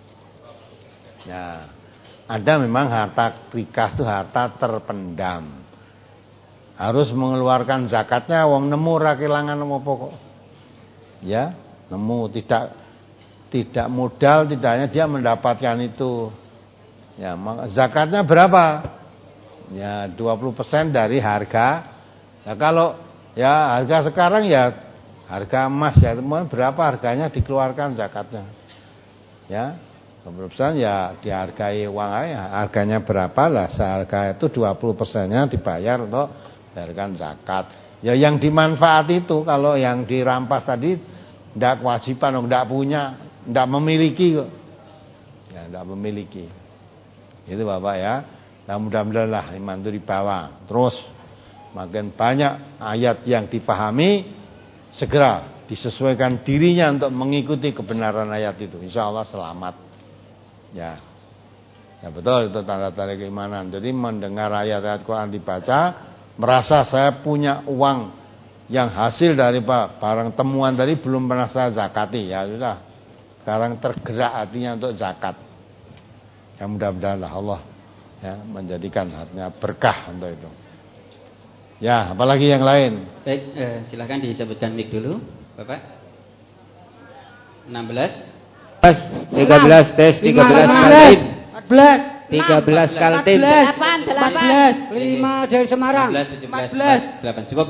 Ya. Ada memang harta rikas itu harta terpendam. Harus mengeluarkan zakatnya wong nemu ra kelangan apa kok. Ya, nemu tidak tidak modal, tidaknya dia mendapatkan itu. Ya, zakatnya berapa? Ya, dua puluh persen dari harga. Ya kalau ya harga sekarang ya harga emas ya, teman berapa harganya dikeluarkan zakatnya. Ya, dua puluh persen ya dihargai uang ya, harganya berapa lah, seharga itu dua puluh persennya dibayar untuk bayarkan zakat. Ya yang dimanfaat itu, kalau yang dirampas tadi tidak kewajiban, tidak punya, tidak memiliki kok. Ya, tidak memiliki. Itu Bapak ya. Nah, mudah-mudahan lah iman itu dibawa. Terus makin banyak ayat yang dipahami, segera disesuaikan dirinya untuk mengikuti kebenaran ayat itu. Insya Allah selamat. Ya, ya betul itu tanda-tanda keimanan. Jadi mendengar ayat-ayat Quran dibaca, merasa saya punya uang yang hasil dari barang temuan tadi belum pernah saya zakati, ya sudah. Sekarang tergerak hatinya untuk zakat. Ya mudah-mudahan Allah ya menjadikan hatinya berkah untuk itu. Ya, apalagi yang lain? Baik, eh, silakan disebutkan mic dulu, Bapak. enam belas Tes tiga belas tes tiga belas Kaltim. empat belas tiga belas Kaltim. delapan belas lima dari Semarang. enam belas, tujuh belas, delapan cukup.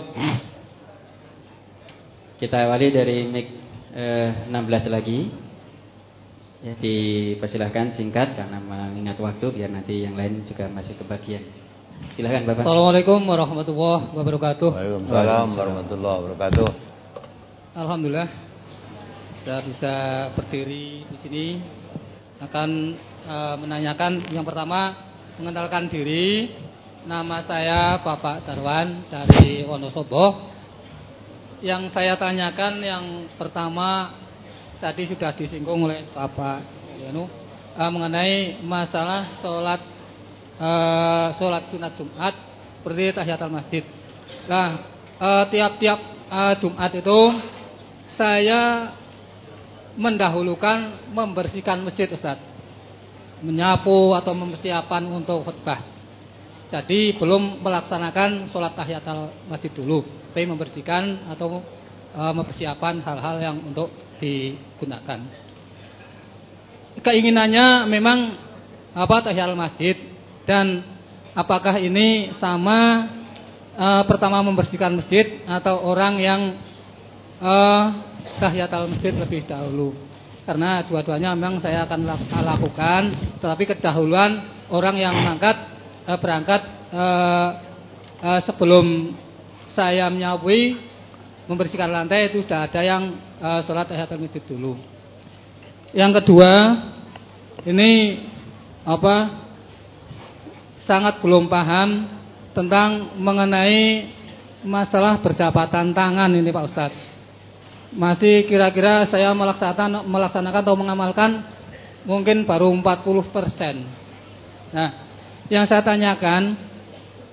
Kita awali dari mic eh, enam belas lagi. Ya, dipersilahkan singkat karena mengingat waktu biar nanti yang lain juga masih kebagian. Silakan Bapak. Assalamualaikum warahmatullahi wabarakatuh. Waalaikumsalam warahmatullahi wabarakatuh. Alhamdulillah saya bisa berdiri di sini akan uh, menanyakan yang pertama, mengenalkan diri. Nama saya Bapak Darwan dari Wonosobo. Yang saya tanyakan yang pertama tadi sudah disinggung oleh Bapak Yanu uh, mengenai masalah sholat uh, sholat sunat Jumat seperti tahiyatul masjid. Nah, uh, tiap-tiap uh, Jumat itu saya mendahulukan membersihkan masjid, Ustaz, menyapu atau mempersiapkan untuk khutbah. Jadi belum melaksanakan sholat tahiyatul masjid dulu, tapi membersihkan atau uh, mempersiapkan hal-hal yang untuk digunakan. Keinginannya memang apa tahiyatul masjid, dan apakah ini sama uh, pertama membersihkan masjid atau orang yang uh, tahiyatul masjid lebih dahulu? Karena dua-duanya memang saya akan lakukan, tetapi kedahuluan orang yang berangkat uh, berangkat uh, uh, sebelum saya menyapui membersihkan lantai itu sudah ada yang uh, sholat tahiyatul masjid dulu. Yang kedua, ini apa? Sangat belum paham tentang mengenai masalah berjabatan tangan ini Pak Ustadz. Masih kira-kira saya melaksanakan melaksanakan atau mengamalkan mungkin baru empat puluh persen. Nah, yang saya tanyakan,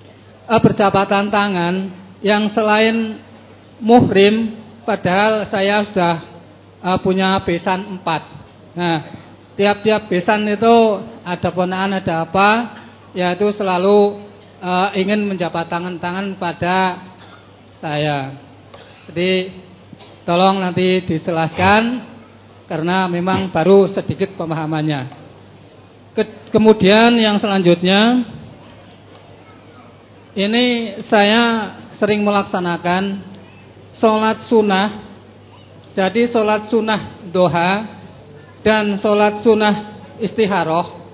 uh, berjabatan tangan yang selain muhrim, padahal saya sudah uh, punya besan empat. Nah, tiap-tiap besan itu ada ponaan, ada apa, yaitu selalu uh, ingin menjabat tangan-tangan pada saya. Jadi tolong nanti dijelaskan karena memang baru sedikit pemahamannya. Ke- kemudian yang selanjutnya, ini saya sering melaksanakan sholat sunnah. Jadi sholat sunnah duha dan sholat sunnah istiharoh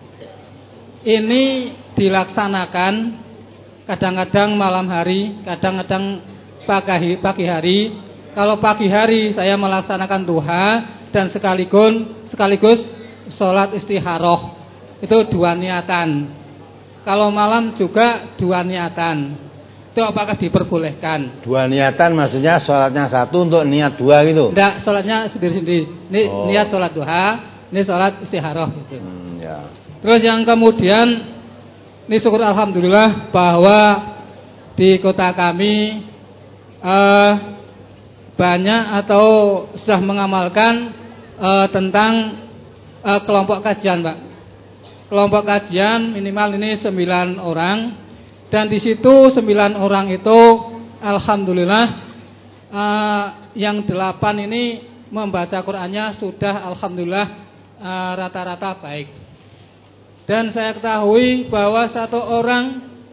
ini dilaksanakan kadang-kadang malam hari, kadang-kadang pagi, pagi hari. Kalau pagi hari saya melaksanakan duha dan sekaligus sekaligus sholat istiharoh, itu dua niatan. Kalau malam juga dua niatan. Itu apakah diperbolehkan? Dua niatan maksudnya sholatnya satu untuk niat dua gitu? Tidak, sholatnya sendiri-sendiri. Ini oh. niat sholat duha, ini sholat istiharoh gitu. Hmm, ya. Terus yang kemudian, ini syukur alhamdulillah bahwa di kota kami eh, banyak atau sudah mengamalkan eh, tentang eh, kelompok kajian, Pak. Kelompok kajian minimal ini sembilan orang, dan di situ sembilan orang itu alhamdulillah eh, yang delapan ini membaca Qur'annya sudah alhamdulillah eh, rata-rata baik. Dan saya ketahui bahwa satu orang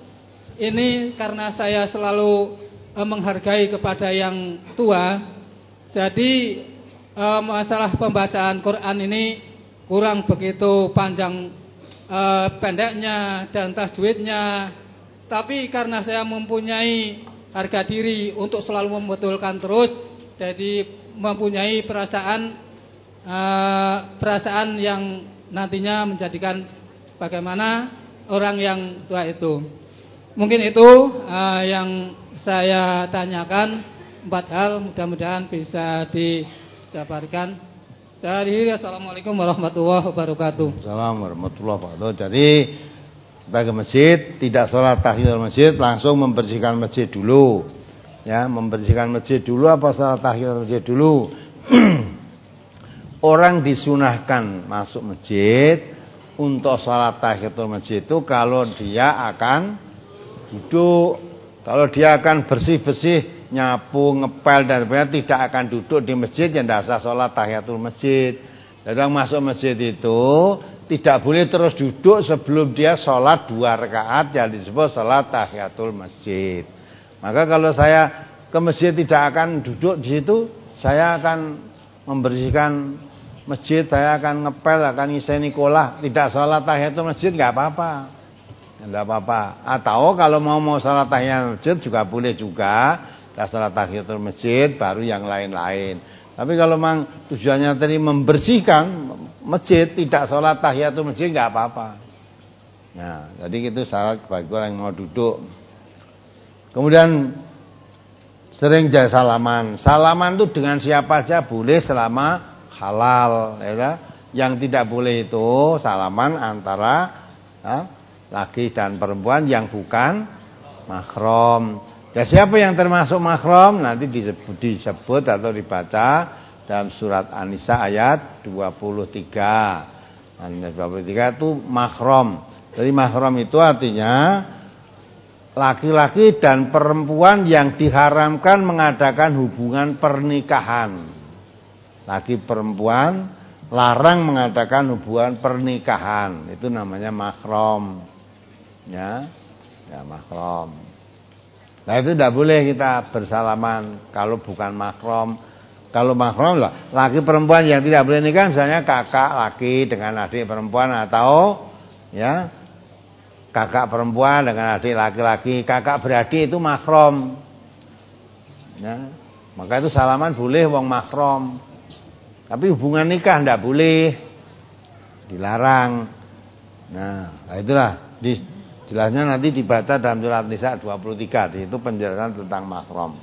ini karena saya selalu eh, menghargai kepada yang tua, jadi eh, masalah pembacaan Quran ini kurang begitu panjang eh, pendeknya dan tajwidnya. Tapi karena saya mempunyai harga diri untuk selalu membetulkan terus, jadi mempunyai perasaan eh, perasaan yang nantinya menjadikan bagaimana orang yang tua itu. Mungkin itu uh, yang saya tanyakan, empat hal, mudah-mudahan bisa dijabarkan. Saya akhiri, assalamualaikum warahmatullahi wabarakatuh. Assalamualaikum warahmatullahi wabarakatuh. Jadi bagi masjid tidak sholat tahiyatul masjid, langsung membersihkan masjid dulu. Ya, membersihkan masjid dulu apa sholat tahiyatul masjid dulu? Orang disunahkan masuk masjid untuk sholat tahiyatul masjid itu kalau dia akan duduk. Kalau dia akan bersih-bersih, nyapu, ngepel dan sebagainya, tidak akan duduk di masjid, ya tidak usah sholat tahiyatul masjid. Dan orang masuk masjid itu tidak boleh terus duduk sebelum dia sholat dua rakaat yang disebut sholat tahiyatul masjid. Maka kalau saya ke masjid tidak akan duduk di situ, saya akan membersihkan masjid, saya akan ngepel, akan ngiseni kolah, tidak sholat tahiyatul masjid nggak apa-apa, nggak apa-apa. Atau kalau mau mau sholat tahiyatul masjid juga boleh juga, kita sholat tahiyatul masjid baru yang lain-lain. Tapi kalau memang tujuannya tadi membersihkan masjid, tidak sholat tahiyatul masjid nggak apa-apa. Nah, jadi itu syarat bagi orang yang mau duduk. Kemudian sering jadi salaman. Salaman itu dengan siapa aja boleh selama halal, ya. Yang tidak boleh itu salaman antara ya, laki dan perempuan yang bukan mahram. Ya, siapa yang termasuk mahram nanti disebut, disebut atau dibaca dalam surat An-Nisa ayat dua puluh tiga. Ayat dua puluh tiga itu mahram. Jadi mahram itu artinya laki-laki dan perempuan yang diharamkan mengadakan hubungan pernikahan. Laki perempuan larang mengadakan hubungan pernikahan, itu namanya mahram. Ya, ya mahram. Nah itu tidak boleh kita bersalaman kalau bukan mahram. Kalau mahram lah, laki perempuan yang tidak boleh nikah, misalnya kakak laki dengan adik perempuan, atau ya kakak perempuan dengan adik laki-laki, kakak beradik itu mahram. Ya, maka itu salaman boleh wong mahram. Tapi hubungan nikah tidak boleh, dilarang. Nah, itulah jelasnya nanti dibaca dalam surat Nisa dua puluh tiga, itu penjelasan tentang mahram.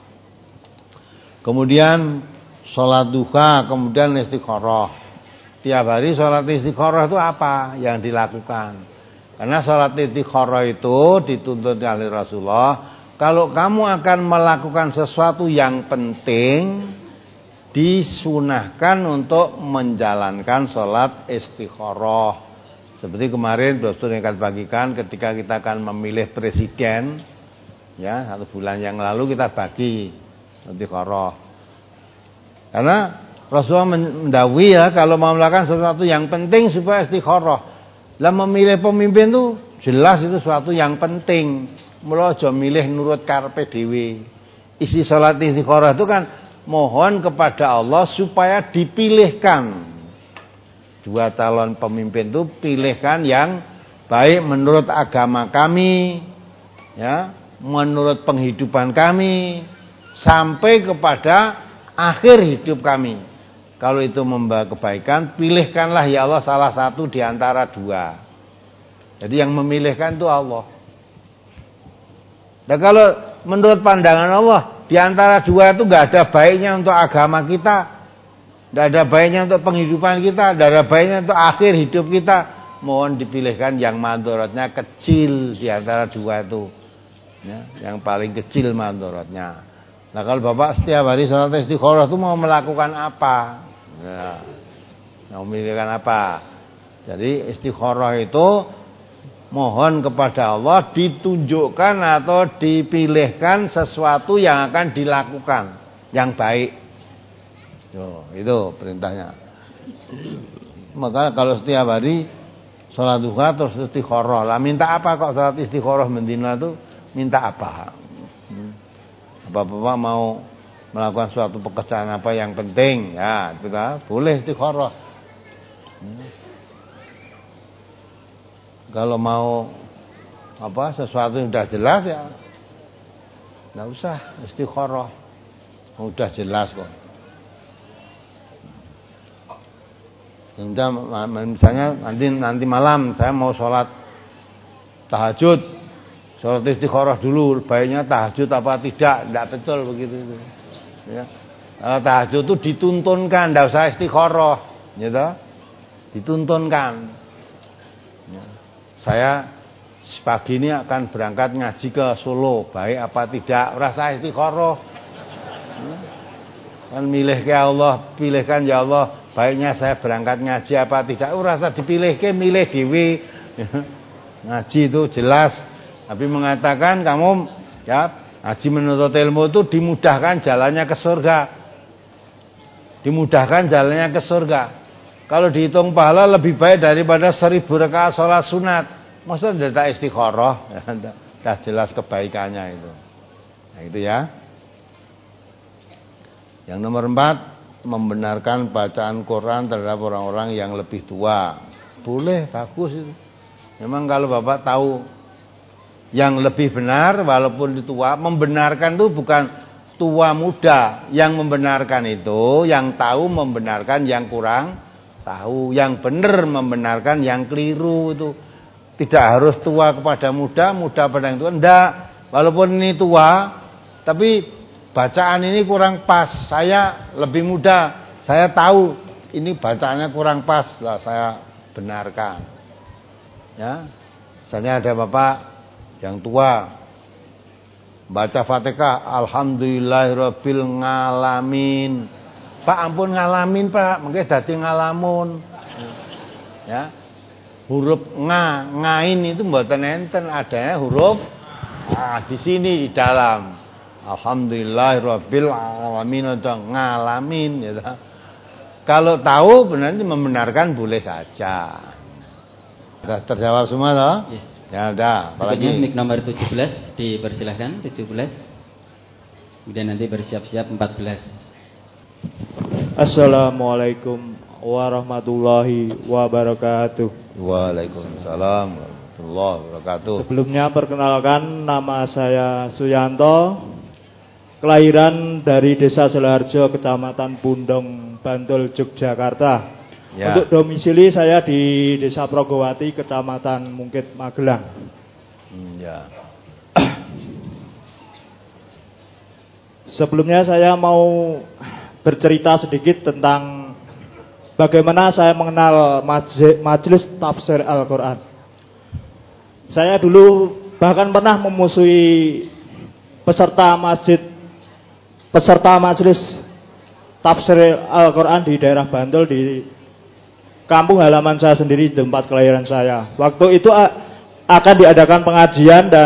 Kemudian sholat duha, kemudian istikharah. Tiap hari sholat istikharah itu apa yang dilakukan? Karena sholat istikharah itu dituntut oleh Rasulullah, kalau kamu akan melakukan sesuatu yang penting, disunahkan untuk menjalankan sholat istikharah. Seperti kemarin Dostur yang bagikan ketika kita akan memilih presiden, ya satu bulan yang lalu kita bagi istikharah. Karena Rasulullah mendawai ya kalau mau melakukan sesuatu yang penting supaya istikharah. Lah memilih pemimpin itu jelas itu sesuatu yang penting. Mula aja milih nurut karepe dhewe. Isi salat istikharah itu kan mohon kepada Allah supaya dipilihkan. Dua calon pemimpin itu pilihkan yang baik menurut agama kami, ya, menurut penghidupan kami sampai kepada akhir hidup kami. Kalau itu membawa kebaikan, pilihkanlah ya Allah salah satu di antara dua. Jadi yang memilihkan itu Allah. Dan kalau menurut pandangan Allah, di antara dua itu nggak ada baiknya untuk agama kita, nggak ada baiknya untuk penghidupan kita, nggak ada baiknya untuk akhir hidup kita, mohon dipilihkan yang mandorotnya kecil di antara dua itu, ya, yang paling kecil mandorotnya. Nah kalau Bapak setiap hari sholat istikharah itu mau melakukan apa? Ya, mau memilihkan apa? Jadi istikharah itu mohon kepada Allah ditunjukkan atau dipilihkan sesuatu yang akan dilakukan yang baik. Yo, itu perintahnya. Maka kalau setiap hari sholat duha terus istikharah, lah minta apa kok sholat istikharah mendina itu? Minta apa? Apa Bapak mau melakukan suatu pekerjaan apa yang penting? Ya, itu lah, boleh istikharah. Kalau mau apa sesuatu yang sudah jelas ya enggak usah istikharah. Udah jelas kok. Misalnya nanti nanti malam saya mau sholat tahajud, sholat istikharah dulu, baiknya tahajud apa tidak? Tidak betul begitu itu. Ya. Kalau tahajud itu dituntunkan, tidak usah istikharah, gitu. Dituntunkan. Ya. Saya pagi ini akan berangkat ngaji ke Solo, baik apa tidak? Rasa istikharah. Ya. Kan milih ke Allah, pilihkan ya Allah, baiknya saya berangkat ngaji apa tidak? Rasa dipilih ke milih dewi. Ya. Ngaji itu jelas. Tapi mengatakan kamu ya ngaji menuntut ilmu itu dimudahkan jalannya ke surga. Dimudahkan jalannya ke surga. Kalau dihitung pahala lebih baik daripada seribu rakaat sholat sunat. Maksudnya tidak istikharah, ya, sudah jelas kebaikannya itu. Nah itu ya. Yang nomor empat, membenarkan bacaan Quran terhadap orang-orang yang lebih tua. Boleh, bagus itu. Memang kalau Bapak tahu yang lebih benar walaupun tua, membenarkan itu bukan tua muda. Yang membenarkan itu yang tahu membenarkan yang kurang tahu, yang benar membenarkan yang keliru itu. Tidak harus tua kepada muda, muda pada yang tua. Enggak, walaupun ini tua, tapi bacaan ini kurang pas. Saya lebih muda, saya tahu ini bacaannya kurang pas, lah saya benarkan. Ya, misalnya ada bapak yang tua baca Fatihah, alhamdulillahirabbil ngalamin. Pak ampun ngalamin Pak, mungkin dadi ngalamun. Ya. Huruf nga, ngain itu mboten enten, adanya huruf ah, di sini di dalam. Alhamdulillahirabbil alamin atau ngalamin gitu. Kalau tahu benar membenarkan boleh saja. Sudah terjawab semua toh? Ya, ya udah, apalagi mik nomor tujuh belas dipersilahkan tujuh belas. Kemudian nanti bersiap-siap empat belas. Assalamualaikum warahmatullahi wabarakatuh. Waalaikumsalam warahmatullahi wabarakatuh. Sebelumnya perkenalkan, nama saya Suyanto, kelahiran dari Desa Selaharjo, Kecamatan Bundong, Bantul, Yogyakarta. Ya. Untuk domisili saya di Desa Progowati, Kecamatan Mungkit, Magelang. Hmm, ya. Sebelumnya saya mau bercerita sedikit tentang bagaimana saya mengenal Majelis Tafsir Al-Quran. Saya dulu bahkan pernah memusuhi peserta masjid, peserta majelis tafsir Al-Quran di daerah Bantul, di kampung halaman saya sendiri, di tempat kelahiran saya. Waktu itu akan diadakan pengajian dan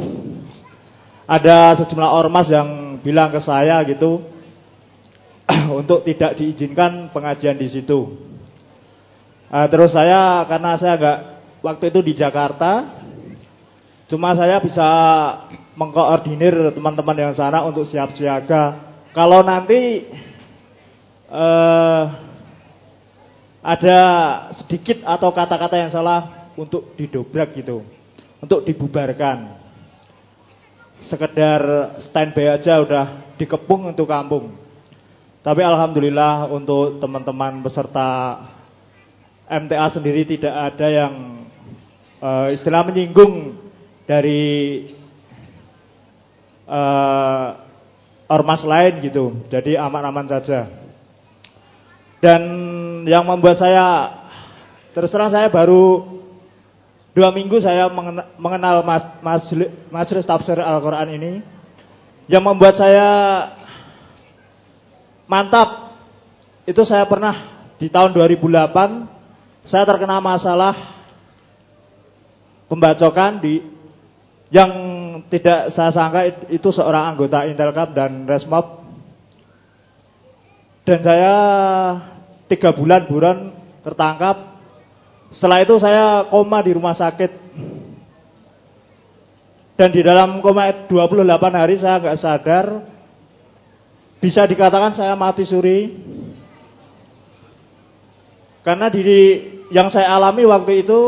ada sejumlah ormas yang bilang ke saya gitu untuk tidak diizinkan pengajian di situ. Uh, terus saya, karena saya nggak waktu itu di Jakarta, cuma saya bisa mengkoordinir teman-teman yang sana untuk siap siaga. Kalau nanti uh, ada sedikit atau kata-kata yang salah untuk didobrak gitu, untuk dibubarkan. Sekedar standby aja udah dikepung untuk kampung. Tapi alhamdulillah untuk teman-teman peserta M T A sendiri tidak ada yang uh, istilah menyinggung dari uh, ormas lain gitu. Jadi aman-aman saja. Dan yang membuat saya, terus terang saya baru dua minggu saya mengenal majelis, majelis tafsir Al-Quran ini. Yang membuat saya mantap, itu saya pernah di tahun dua ribu delapan, saya terkena masalah pembacokan di yang tidak saya sangka itu seorang anggota Intelkam dan Resmob. Dan saya tiga bulan buron tertangkap. Setelah itu saya koma di rumah sakit. Dan di dalam koma dua puluh delapan hari saya nggak sadar. Bisa dikatakan saya mati suri. Karena di yang saya alami waktu itu,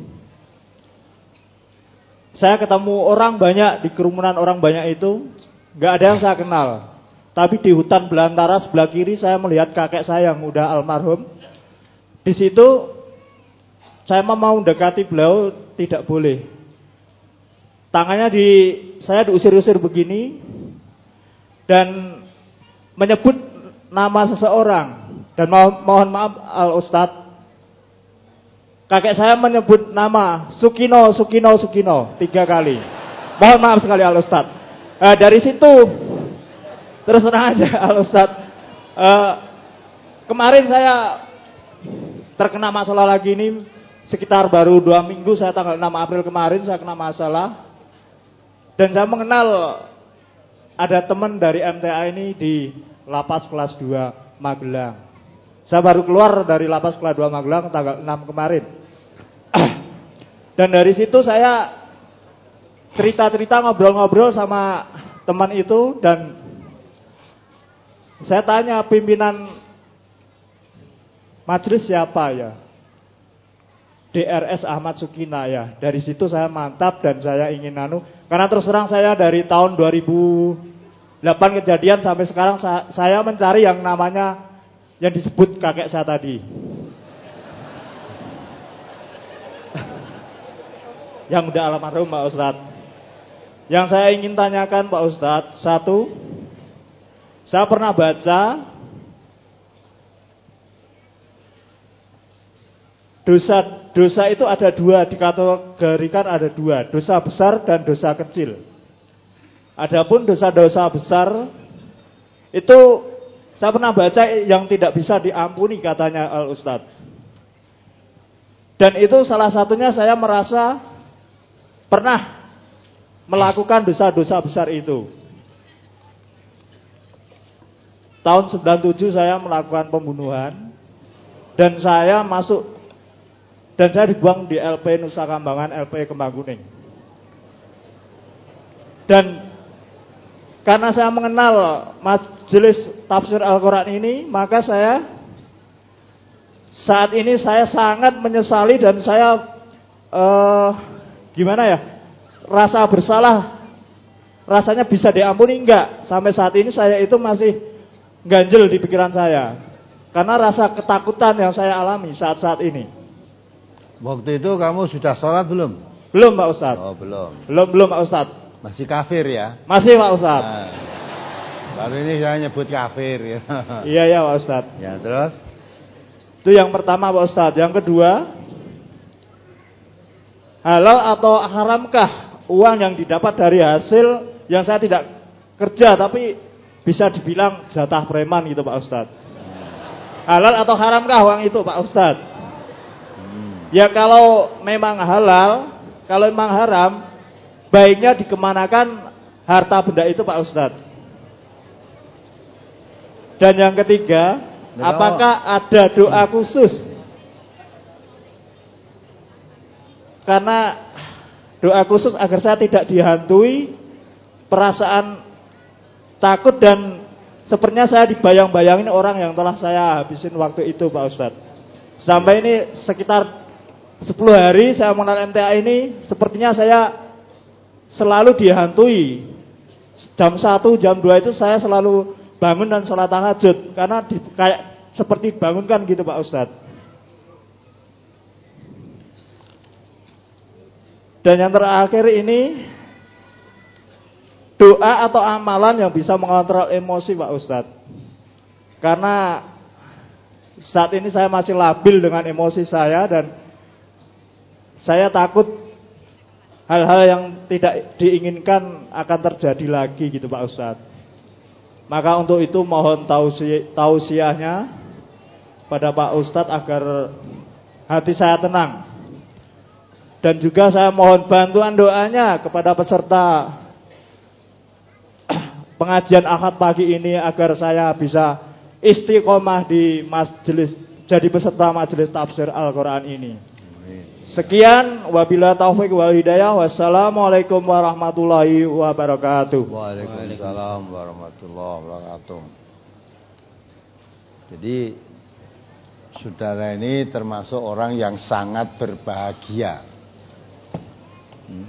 saya ketemu orang banyak, di kerumunan orang banyak itu nggak ada yang saya kenal. Tapi di hutan belantara sebelah kiri saya melihat kakek saya yang udah almarhum. Di situ saya mau mendekati beliau tidak boleh. Tangannya di saya diusir-usir begini dan menyebut nama seseorang. Dan mohon, mohon maaf Al Ustadz, kakek saya menyebut nama Sukino, Sukino, Sukino tiga kali. Mohon maaf sekali Al Ustadz. Eh, dari situ terus terang aja Al Ustadz, eh, kemarin saya terkena masalah lagi ini. Sekitar baru dua minggu, saya tanggal enam April kemarin saya kena masalah. Dan saya mengenal ada teman dari M T A ini di Lapas kelas dua Magelang. Saya baru keluar dari Lapas kelas dua Magelang tanggal enam kemarin. Dan dari situ saya cerita-cerita, ngobrol-ngobrol sama teman itu. Dan saya tanya pimpinan majelis siapa ya? D R S Ahmad Sukina ya. Dari situ saya mantap dan saya ingin anu. Karena terus terang saya dari tahun dua ribu delapan kejadian sampai sekarang saya mencari yang namanya yang disebut kakek saya tadi. Yang udah almarhum Pak Ustadz. Yang saya ingin tanyakan Pak Ustadz, satu, saya pernah baca dosa dosa itu ada dua, dikategorikan ada dua, dosa besar dan dosa kecil. Adapun dosa-dosa besar itu saya pernah baca yang tidak bisa diampuni katanya Al Ustadz. Dan itu salah satunya saya merasa pernah melakukan dosa-dosa besar itu. Tahun sembilan puluh tujuh saya melakukan pembunuhan dan saya masuk dan saya dibuang di L P Nusa Kambangan, L P Kembang Kuning. Dan karena saya mengenal majelis tafsir Al-Quran ini, maka saya saat ini saya sangat menyesali dan saya uh, gimana ya, rasa bersalah rasanya bisa diampuni enggak. Sampai saat ini saya itu masih ganjel di pikiran saya karena rasa ketakutan yang saya alami saat-saat ini. Waktu itu kamu sudah sholat belum? Belum Pak Ustadz. Oh belum. Belum belum Pak Ustadz. Masih kafir ya? Masih Pak Ustadz. Nah, baru ini saya nyebut kafir ya. Iya ya Pak Ustadz. Ya terus? Itu yang pertama Pak Ustadz. Yang kedua, halal atau haramkah uang yang didapat dari hasil yang saya tidak kerja tapi bisa dibilang jatah preman gitu Pak Ustadz. Halal atau haramkah uang itu Pak Ustadz? Ya kalau memang halal, kalau memang haram, baiknya dikemanakan harta benda itu Pak Ustadz. Dan yang ketiga, apakah ada doa khusus? Karena doa khusus agar saya tidak dihantui perasaan takut dan sepertinya saya dibayang-bayangin orang yang telah saya habisin waktu itu Pak Ustadz. Sampai ini sekitar sepuluh hari saya mengenal M T A ini, sepertinya saya selalu dihantui. Jam satu, jam dua itu saya selalu bangun dan sholat tahajud karena di, kayak seperti bangunkan gitu Pak Ustadz. Dan yang terakhir ini, doa atau amalan yang bisa mengontrol emosi Pak Ustadz. Karena saat ini saya masih labil dengan emosi saya dan saya takut hal-hal yang tidak diinginkan akan terjadi lagi gitu Pak Ustadz. Maka untuk itu mohon tausi, tausiahnya pada Pak Ustadz agar hati saya tenang. Dan juga saya mohon bantuan doanya kepada peserta pengajian Ahad pagi ini agar saya bisa istiqomah di majelis, jadi peserta majelis tafsir Al-Quran ini. Sekian, wabillahi taufiq wal hidayah. Wassalamualaikum warahmatullahi wabarakatuh. Waalaikumsalam warahmatullahi wabarakatuh. Jadi saudara ini termasuk orang yang sangat berbahagia. Hmm.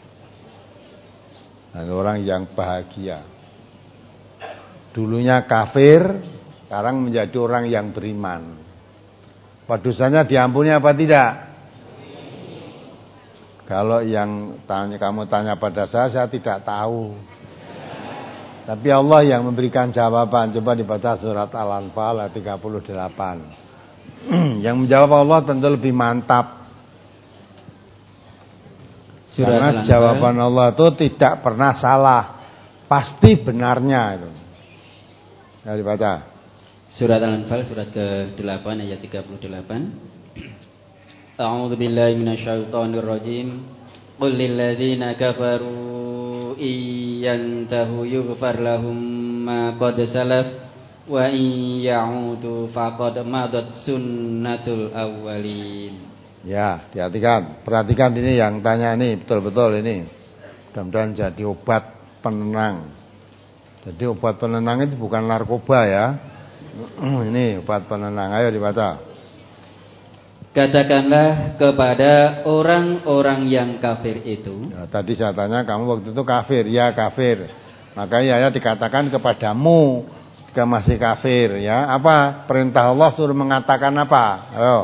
Dan orang yang bahagia. Dulunya kafir, sekarang menjadi orang yang beriman. Apa dosanya diampuni apa tidak? Kalau yang tanya, kamu tanya pada saya, saya tidak tahu. Tapi Allah yang memberikan jawaban. Coba dibaca surat Al-Anfal ayat tiga puluh delapan. Yang menjawab Allah tentu lebih mantap. Surat Karena Al-Anfal. Jawaban Allah itu tidak pernah salah. Pasti benarnya itu. Ya dibaca. Surat Al-Anfal surat ke delapan ayat tiga puluh delapan. A'udzu billahi minasyaitonir rajim. Qul lil ladzina kafaru iyantahu yughfar lahum ma qad salaf wa in ya'udu faqad madat sunnatul awwalin. Ya, perhatikan. Perhatikan ini yang tanya ini betul-betul ini. Mudah-mudahan jadi obat penenang. Jadi obat penenang itu bukan narkoba ya. Ini obat penenang. Ayo dibaca. Katakanlah kepada orang-orang yang kafir itu. Ya, tadi saya tanya kamu waktu itu kafir, ya kafir. Makanya ya dikatakan kepadamu jika masih kafir ya. Apa? Perintah Allah suruh mengatakan apa? Ayo.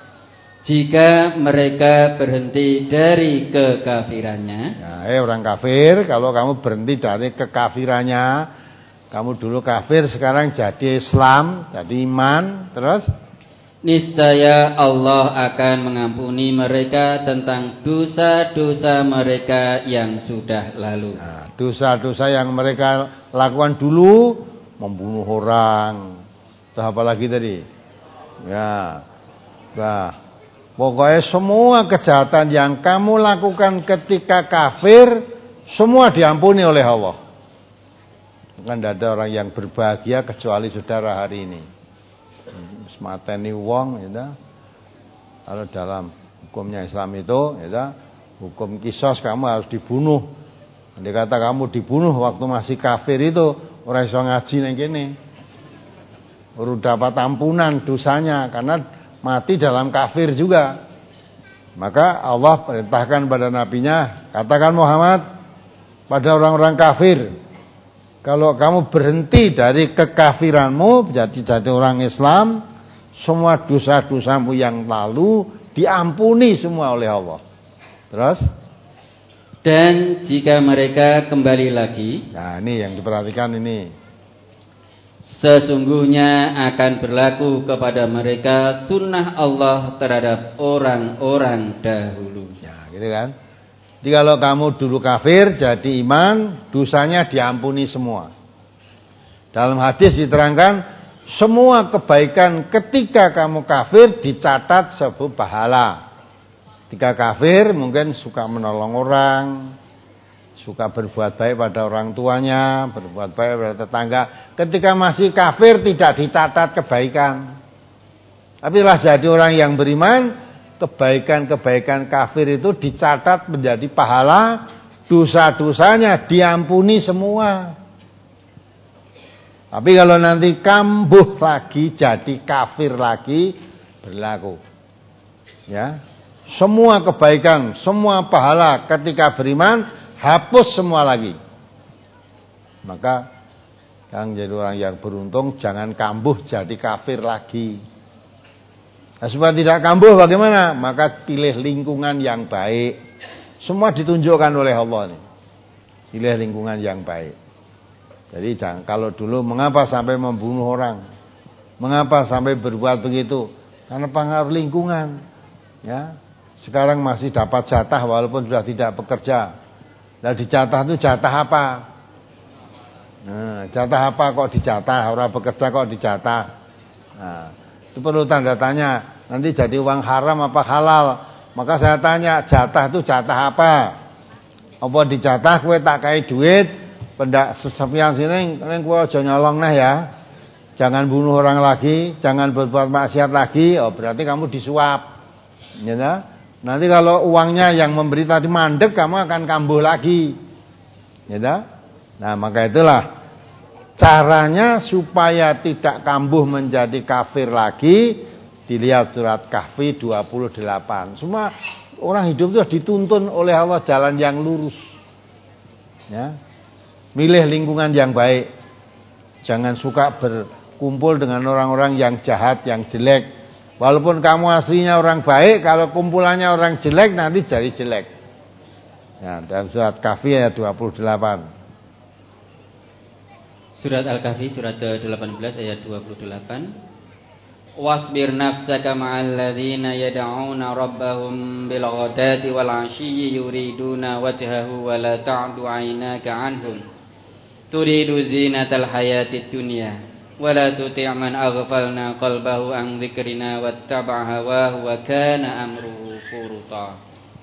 Jika mereka berhenti dari kekafirannya. Ya, eh orang kafir, kalau kamu berhenti dari kekafirannya, kamu dulu kafir sekarang jadi Islam, jadi iman, terus niscaya Allah akan mengampuni mereka tentang dosa-dosa mereka yang sudah lalu. Nah, dosa-dosa yang mereka lakukan dulu, membunuh orang, atau apa lagi tadi? Ya, nah, pokoknya semua kejahatan yang kamu lakukan ketika kafir, semua diampuni oleh Allah. Kan tidak ada orang yang berbahagia kecuali saudara hari ini. Semateni wong ya. Kalau dalam hukumnya Islam itu ya, hukum kisos kamu harus dibunuh. Andai kata kamu dibunuh waktu masih kafir itu, ora iso ngaji nang kene. Ora dapat ampunan dosanya karena mati dalam kafir juga. Maka Allah perintahkan pada nabinya, katakan Muhammad pada orang-orang kafir, kalau kamu berhenti dari kekafiranmu jadi jadi orang Islam, semua dosa-dosamu yang lalu diampuni semua oleh Allah. Terus? Dan jika mereka kembali lagi. Nah ini yang diperhatikan ini. sesungguhnya akan berlaku kepada mereka sunnah Allah terhadap orang-orang dahulu. Ya, gitu kan? Jadi kalau kamu dulu kafir jadi iman, dosanya diampuni semua. Dalam hadis diterangkan, semua kebaikan ketika kamu kafir dicatat sebagai pahala. Ketika kafir mungkin suka menolong orang, suka berbuat baik pada orang tuanya, berbuat baik pada tetangga. Ketika masih kafir tidak dicatat kebaikan. Tapi setelah jadi orang yang beriman, kebaikan-kebaikan kafir itu dicatat menjadi pahala, dosa-dosanya diampuni semua. Tapi kalau nanti kambuh lagi jadi kafir lagi, berlaku. Ya. Semua kebaikan, semua pahala ketika beriman hapus semua lagi. Maka yang jadi orang yang beruntung jangan kambuh jadi kafir lagi. Nah, supaya tidak kambuh bagaimana? Maka pilih lingkungan yang baik. Semua ditunjukkan oleh Allah nih. Pilih lingkungan yang baik. Jadi jangan, kalau dulu mengapa sampai membunuh orang? Mengapa sampai berbuat begitu? Karena pengaruh lingkungan. Ya. Sekarang masih dapat jatah walaupun sudah tidak bekerja. Nah, dijatah itu jatah apa? Nah, jatah apa kok dijatah? Orang bekerja kok dijatah? Nah, itu perlu tanda tanya. Nanti jadi uang haram apa halal? Maka saya tanya, jatah itu jatah apa? Apa dijatah kowe tak kai duit? Pendak sesepian sini, ning kowe aja nyolong nah ya. Jangan bunuh orang lagi, jangan berbuat maksiat lagi. Oh, berarti kamu disuap. Ya, nanti kalau uangnya yang memberi tadi mandek, kamu akan kambuh lagi. Ya, nah, maka itulah caranya supaya tidak kambuh menjadi kafir lagi. Dilihat surat Kahfi dua puluh delapan. Semua orang hidup itu dituntun oleh Allah jalan yang lurus. Ya. Milih lingkungan yang baik. Jangan suka berkumpul dengan orang-orang yang jahat, yang jelek. Walaupun kamu aslinya orang baik, kalau kumpulannya orang jelek nanti jadi jelek. Ya, dalam surat Kahfi ayat dua puluh delapan. Surat Al-Kahfi surat ke delapan belas ayat dua puluh delapan. Wasbir nafsaka ma'al ladzina yad'una rabbahum bil ghadati wal 'ashiyyi yuriduna wajhahu wa la ta'du 'ainaka 'anhum turidu zinatal hayatid dunya wa la tuti' man aghfalna qalbahu an dzikrina wattaba'a hawahu wa kana amruhu furuta.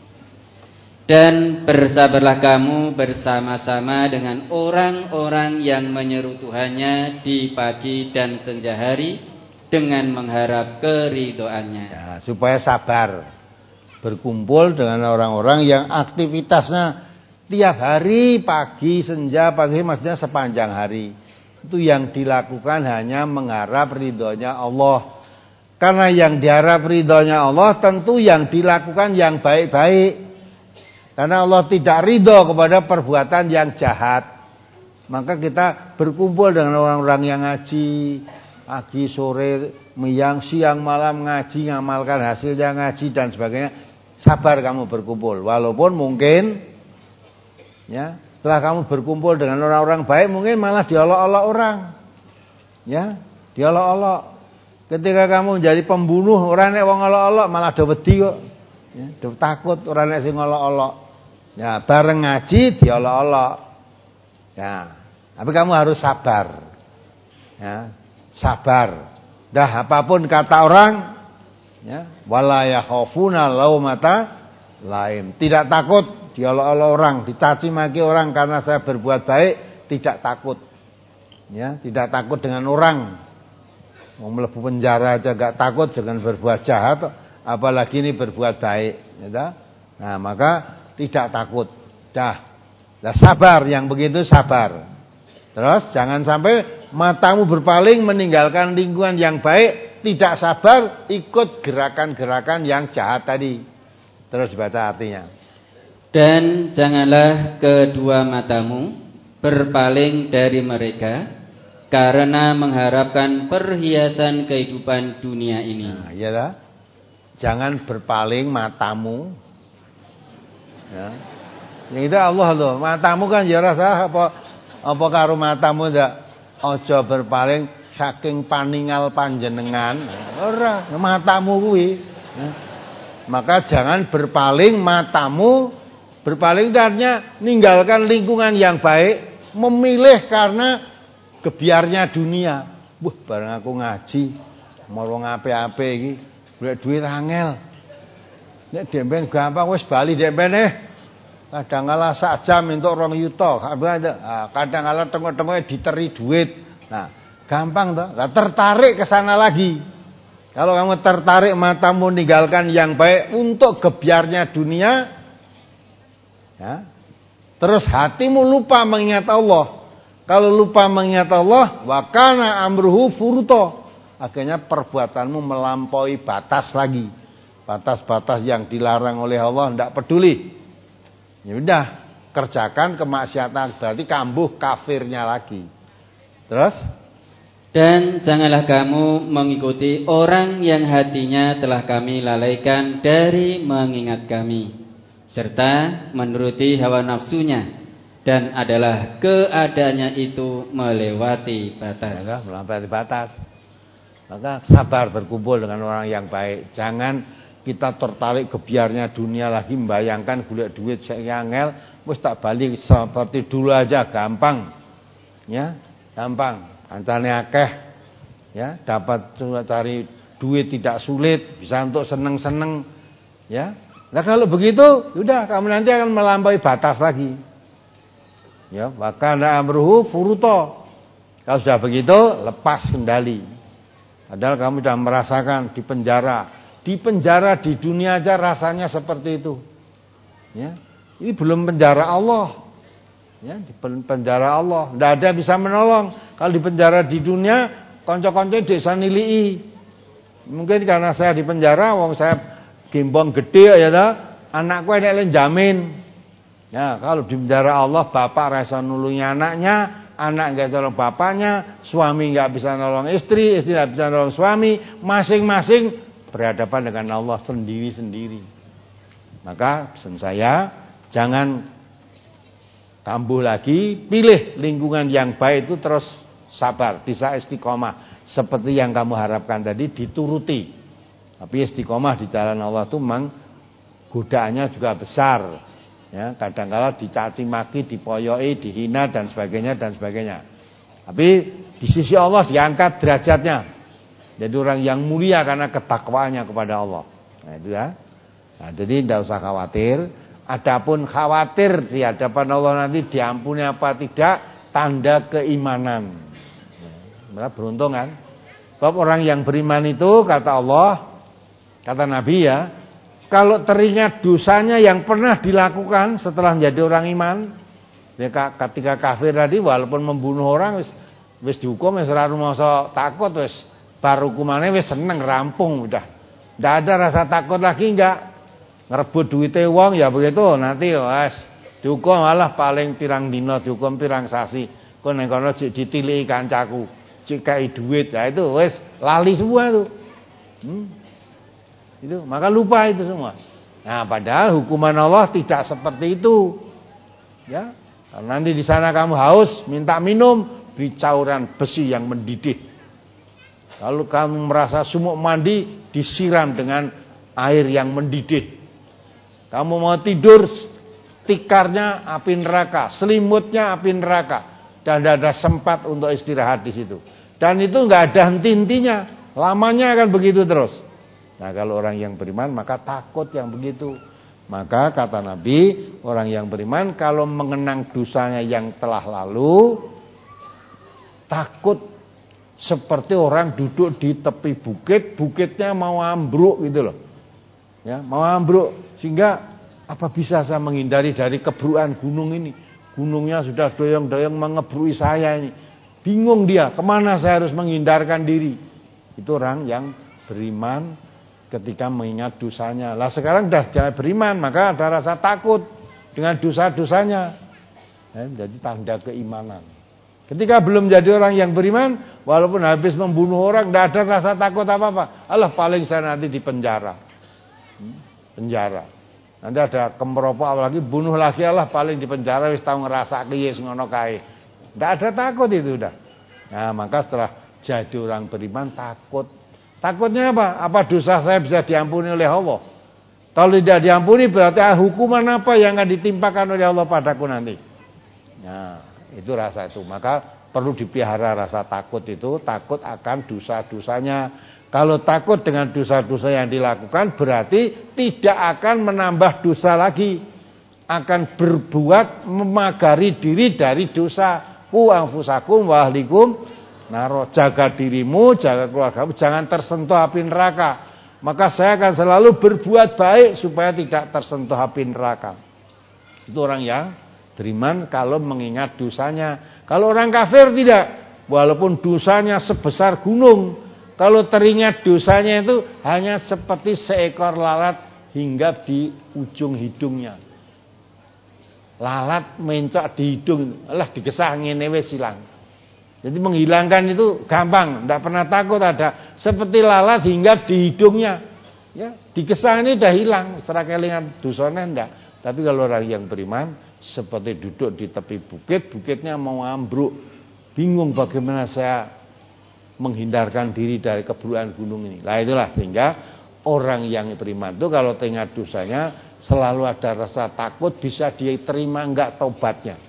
Dan bersabarlah kamu bersama-sama dengan orang-orang yang menyeru Tuhannya di pagi dan senja hari dengan mengharap keridhoannya. Ya, supaya sabar berkumpul dengan orang-orang yang aktivitasnya tiap hari pagi senja pagi maksudnya sepanjang hari. Itu yang dilakukan hanya mengharap ridhonya Allah. Karena yang diharap ridhonya Allah tentu yang dilakukan yang baik-baik. Karena Allah tidak ridho kepada perbuatan yang jahat. Maka kita berkumpul dengan orang-orang yang ngaji pagi, sore, miang, siang, malam ngaji, ngamalkan hasilnya ngaji dan sebagainya. Sabar kamu berkumpul. Walaupun mungkin ya, setelah kamu berkumpul dengan orang-orang baik mungkin malah diolok-olok orang. Ya, diolok-olok. Ketika kamu menjadi pembunuh, orang nek wong olok-olok malah do wedi kok. Ya, do takut orang nek sing olok-olok. Ya, bareng ngaji diolok-olok. Ya, tapi kamu harus sabar. Ya. Sabar. Dah apapun kata orang, ya, wala yakhafuna laumata laim. Tidak takut diolok-olok orang, dicaci maki orang karena saya berbuat baik, tidak takut. Ya, tidak takut dengan orang. Mau mlebu penjara aja enggak takut dengan berbuat jahat, apalagi ini berbuat baik, ya. Nah, maka tidak takut. Dah. Dah sabar, yang begitu sabar. Terus jangan sampai matamu berpaling meninggalkan lingkungan yang baik, tidak sabar ikut gerakan-gerakan yang jahat tadi. Terus baca artinya. Dan janganlah kedua matamu berpaling dari mereka karena mengharapkan perhiasan kehidupan dunia ini. Nah, iyalah. Jangan berpaling matamu. Ya. Yang itu Allah loh. Matamu kan ya rasa apa apa karo matamu ndak? aja berpaling saking paningal panjenengan. Ora, matamu kuwi. Maka jangan berpaling matamu, berpaling darnya ninggalkan lingkungan yang baik, memilih karena gebiarnya dunia. Wah, bareng aku ngaji, mau ngape-ape iki, golek duit angel. Nek demben gampang wis bali dempene. Kadang kala sak jam entuk rong yuta, kadang kala tengok-tengok diteri duit. Nah, gampang toh. Lah tertarik ke sana lagi. Kalau kamu tertarik matamu meninggalkan yang baik untuk gebiarnya dunia, ya, terus hatimu lupa mengingat Allah. Kalau lupa mengingat Allah, wa kana amruhu furuto. Akhirnya perbuatanmu melampaui batas lagi. Batas-batas yang dilarang oleh Allah tidak peduli. Ya udah, kerjakan kemaksiatan, berarti kambuh kafirnya lagi. Terus? Dan janganlah kamu mengikuti orang yang hatinya telah kami lalaikan dari mengingat kami, serta menuruti hawa nafsunya, dan adalah keadaannya itu melewati batas. Maka melewati batas. Maka sabar berkumpul dengan orang yang baik. Jangan kita tertarik gebiarnya dunia lagi, membayangkan golek duit sing angel, wis tak balik seperti dulu aja, gampang. Ya, gampang. Kancane akeh. Ya, dapat cari duit tidak sulit, bisa untuk seneng-seneng. Ya. Nah kalau begitu, sudah kamu nanti akan melampaui batas lagi. Ya, maka ana amruhu furuto. Kalau sudah begitu, lepas kendali. Padahal kamu sudah merasakan di penjara. Di penjara di dunia aja rasanya seperti itu. Ya. Ini belum penjara Allah. Ya, di penjara Allah, tidak ada yang bisa menolong. Kalau di penjara di dunia, konco-konco desa nilii. Mungkin karena saya di penjara, wong saya gembong gede ya ta, anakku enek jamin. Ya, kalau di penjara Allah, bapak rasa nulungi anaknya, anak enggak tolong bapaknya, suami enggak bisa nolong istri, istri enggak bisa nolong suami, masing-masing berhadapan dengan Allah sendiri-sendiri. Maka pesan saya, jangan kambuh lagi, pilih lingkungan yang baik itu, terus sabar, bisa istiqomah. Seperti yang kamu harapkan tadi, dituruti. Tapi istiqomah di jalan Allah itu memang godaannya juga besar. Ya, kadang-kala dicaci maki, dipoyoi, dihina dan sebagainya dan sebagainya. Tapi di sisi Allah diangkat derajatnya. Jadi orang yang mulia karena ketakwaannya kepada Allah. Nah itu ya. Nah, jadi tidak usah khawatir. Adapun khawatir di hadapan Allah nanti diampuni apa tidak, tanda keimanan. Nah, beruntung kan? Sebab orang yang beriman itu kata Allah, kata Nabi ya, kalau teringat dosanya yang pernah dilakukan setelah menjadi orang iman, ya ketika kafir tadi walaupun membunuh orang wis wis dihukum wis ora rumangsa takut wis. Baru hukumannya wis seneng rampung udah. Ndak ada rasa takut lagi enggak. Ngerebut duite wong ya begitu, nanti wis dihukum malah paling pirang dina, dihukum pirang sasi. Kok nang kono ditiliki kancaku, cikai duit. Ya itu wis lali semua itu. Hmm. Itu maka lupa itu semua. Nah, padahal hukuman Allah tidak seperti itu. Ya. Nanti di sana kamu haus, minta minum, beri cauran besi yang mendidih. Lalu kamu merasa sumuk mandi, disiram dengan air yang mendidih. Kamu mau tidur, tikarnya api neraka, selimutnya api neraka, dan tidak ada sempat untuk istirahat di situ. Dan itu nggak ada henti-hentinya, lamanya akan begitu terus. Nah kalau orang yang beriman maka takut yang begitu. Maka kata Nabi, orang yang beriman kalau mengenang dosanya yang telah lalu, takut seperti orang duduk di tepi bukit, bukitnya mau ambruk gitu loh. Ya, mau ambruk sehingga apa bisa saya menghindari dari keburukan gunung ini? Gunungnya sudah doyong-doyong mengebrui saya ini. Bingung dia, kemana saya harus menghindarkan diri? Itu orang yang beriman ketika mengingat dosanya. Lah sekarang dah jangan beriman, maka ada rasa takut dengan dosa-dosanya. Ya, jadi tanda keimanan. Ketika belum jadi orang yang beriman, walaupun habis membunuh orang, tidak ada rasa takut apa-apa. Allah paling saya nanti di penjara. Hmm? Penjara. Nanti ada kemeropok apalagi bunuh lagi, Allah paling di penjara wis tau ngerasa kiye ngono kae. Tidak ada takut itu udah. Nah, maka setelah jadi orang beriman takut. Takutnya apa? Apa dosa saya bisa diampuni oleh Allah? Kalau tidak diampuni berarti ah, hukuman apa yang akan ditimpakan oleh Allah padaku nanti? Nah, itu rasa itu. Maka perlu dipelihara rasa takut itu, takut akan dosa-dosanya. Kalau takut dengan dosa-dosa yang dilakukan berarti tidak akan menambah dosa lagi. Akan berbuat memagari diri dari dosa. Ku anfusakum wa ahlikum naro, jaga dirimu, jaga keluargamu, jangan tersentuh api neraka. Maka saya akan selalu berbuat baik supaya tidak tersentuh api neraka. Itu orang yang beriman kalau mengingat dosanya. Kalau orang kafir tidak, walaupun dosanya sebesar gunung, kalau teringat dosanya itu hanya seperti seekor lalat hinggap di ujung hidungnya. Lalat mencok di hidung, alah digesah ngene wis silang. Jadi menghilangkan itu gampang, tidak pernah takut ada. Seperti lalat hinggap di hidungnya, ya digesah ini sudah hilang. Setelah kelingan dosanya tidak. Tapi kalau orang yang beriman seperti duduk di tepi bukit, bukitnya mau ambruk, bingung bagaimana saya menghindarkan diri dari keburukan gunung ini. Nah itulah sehingga orang yang beriman itu kalau teringat dosanya selalu ada rasa takut, bisa dia terima enggak taubatnya.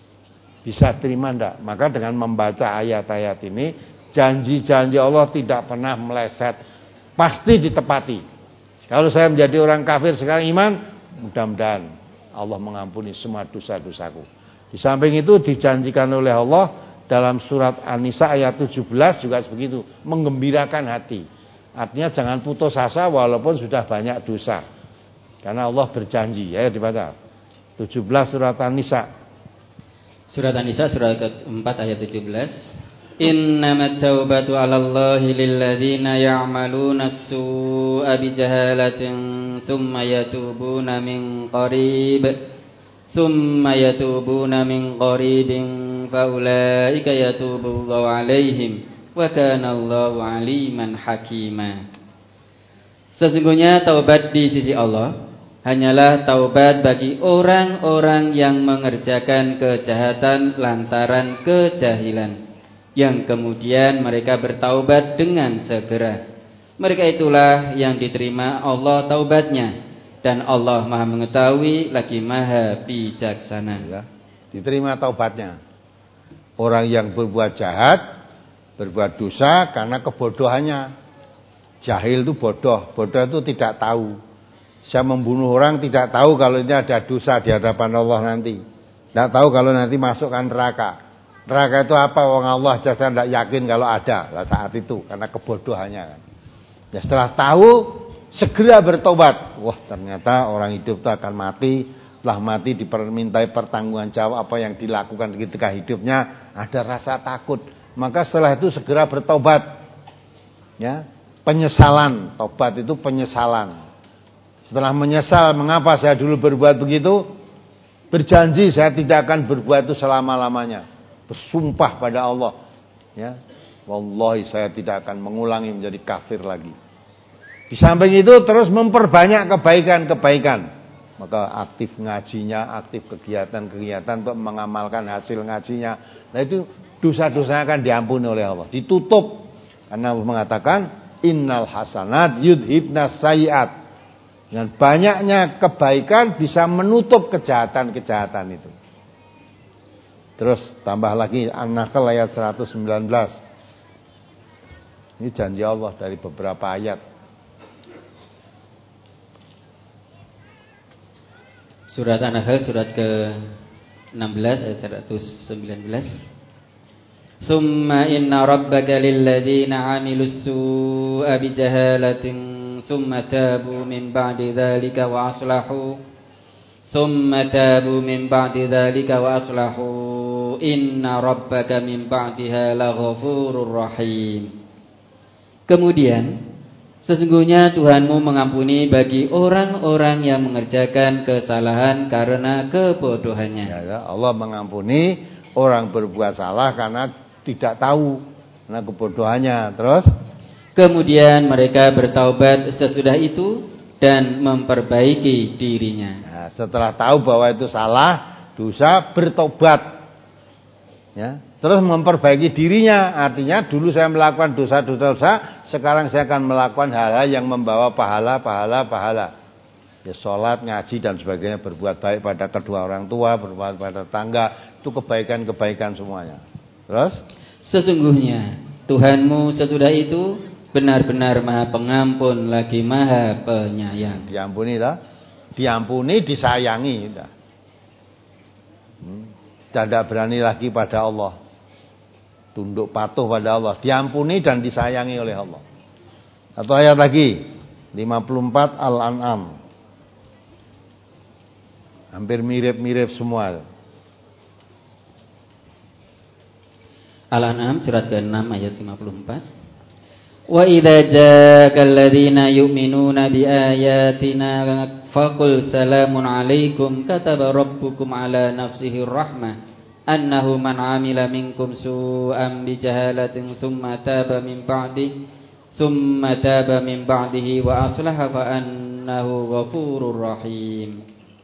Bisa terima enggak? Maka dengan membaca ayat-ayat ini, janji-janji Allah tidak pernah meleset, pasti ditepati. Kalau saya menjadi orang kafir sekarang iman, mudah-mudahan Allah mengampuni semua dosa-dosaku. Di samping itu dijanjikan oleh Allah dalam surat An-Nisa ayat tujuh belas juga begitu, menggembirakan hati. Artinya jangan putus asa walaupun sudah banyak dosa. Karena Allah berjanji, ya dibaca. tujuh belas surat An-Nisa. Surat An-Nisa surat keempat ayat tujuh belas. Innamat taubatu 'alallahi lilladzina ya'maluna as-su'a bijahalatin tsumma yatubuna min qarib tsumma yatubuna min qaribin faulaika yatubullahu 'alaihim wa kana Allahu 'aliman hakima. Sesungguhnya taubat di sisi Allah hanyalah taubat bagi orang-orang yang mengerjakan kejahatan lantaran kejahilan, yang kemudian mereka bertaubat dengan segera. Mereka itulah yang diterima Allah taubatnya, dan Allah Maha mengetahui lagi Maha bijaksana. Ya, diterima taubatnya. Orang yang berbuat jahat, berbuat dosa karena kebodohannya. Jahil itu bodoh, bodoh itu tidak tahu. Saya membunuh orang tidak tahu kalau ini ada dosa di hadapan Allah nanti. Tidak tahu kalau nanti masukkan neraka. Neraka itu apa? Wong Allah saja tidak yakin kalau ada lah saat itu karena kebodohannya. Ya setelah tahu segera bertobat. Wah ternyata orang hidup itu akan mati. Setelah mati dipermintai pertanggungan jawab apa yang dilakukan ketika hidupnya. Ada rasa takut. Maka setelah itu segera bertobat. Ya, penyesalan. Tobat itu penyesalan. Setelah menyesal, mengapa saya dulu berbuat begitu? Berjanji saya tidak akan berbuat itu selama-lamanya. Bersumpah pada Allah, ya, wallahi saya tidak akan mengulangi menjadi kafir lagi. Di samping itu terus memperbanyak kebaikan-kebaikan. Maka aktif ngajinya, aktif kegiatan-kegiatan untuk mengamalkan hasil ngajinya. Nah itu dosa-dosa akan diampuni oleh Allah. Ditutup karena Allah mengatakan innal hasanat yudhibnas sayiat. Dengan banyaknya kebaikan bisa menutup kejahatan-kejahatan itu. Terus tambah lagi An-Nahl ayat seratus sembilan belas. Ini janji Allah dari beberapa ayat. Surat An-Nahl surat ke enam belas ayat seratus sembilan belas. Summa inna rabbaka lilladzina 'amilus su'a bijahalatin ثم تابوا من بعد ذلك وأصلحوا ثم تابوا من بعد ذلك وأصلحوا إن ربك من بعدها لغفور رحيم. Kemudian sesungguhnya Tuhanmu mengampuni bagi orang-orang yang mengerjakan kesalahan karena kebodohannya. Ya, Allah mengampuni orang berbuat salah karena tidak tahu, karena kebodohannya. Terus kemudian mereka bertaubat sesudah itu dan memperbaiki dirinya. Nah, setelah tahu bahwa itu salah, dosa, bertobat. Ya, terus memperbaiki dirinya. Artinya dulu saya melakukan dosa-dosa, sekarang saya akan melakukan hal-hal yang membawa pahala, pahala, pahala. Ya sholat, ngaji dan sebagainya, berbuat baik pada kedua orang tua, berbuat pada tetangga, itu kebaikan-kebaikan semuanya. Terus? Sesungguhnya Tuhanmu sesudah itu benar-benar Maha Pengampun lagi Maha Penyayang. Diampuni tak? Diampuni, disayangi tak? Hmm. Tidak berani lagi pada Allah, tunduk patuh pada Allah, diampuni dan disayangi oleh Allah. Satu ayat lagi, lima puluh empat Al-An'am. Hampir mirip-mirip semua. Al-An'am surat ke-enam ayat lima puluh empat. Wa idza jaa'akal ladzina yu'minuna bi ayatina faqul salamun 'alaikum kataba rabbukum 'ala nafsihi rahmah annahu man 'amila minkum su'an bi jahalatin thumma taba min ba'di thumma taba min ba'dihi wa aslaha fa annahu ghafurur rahim.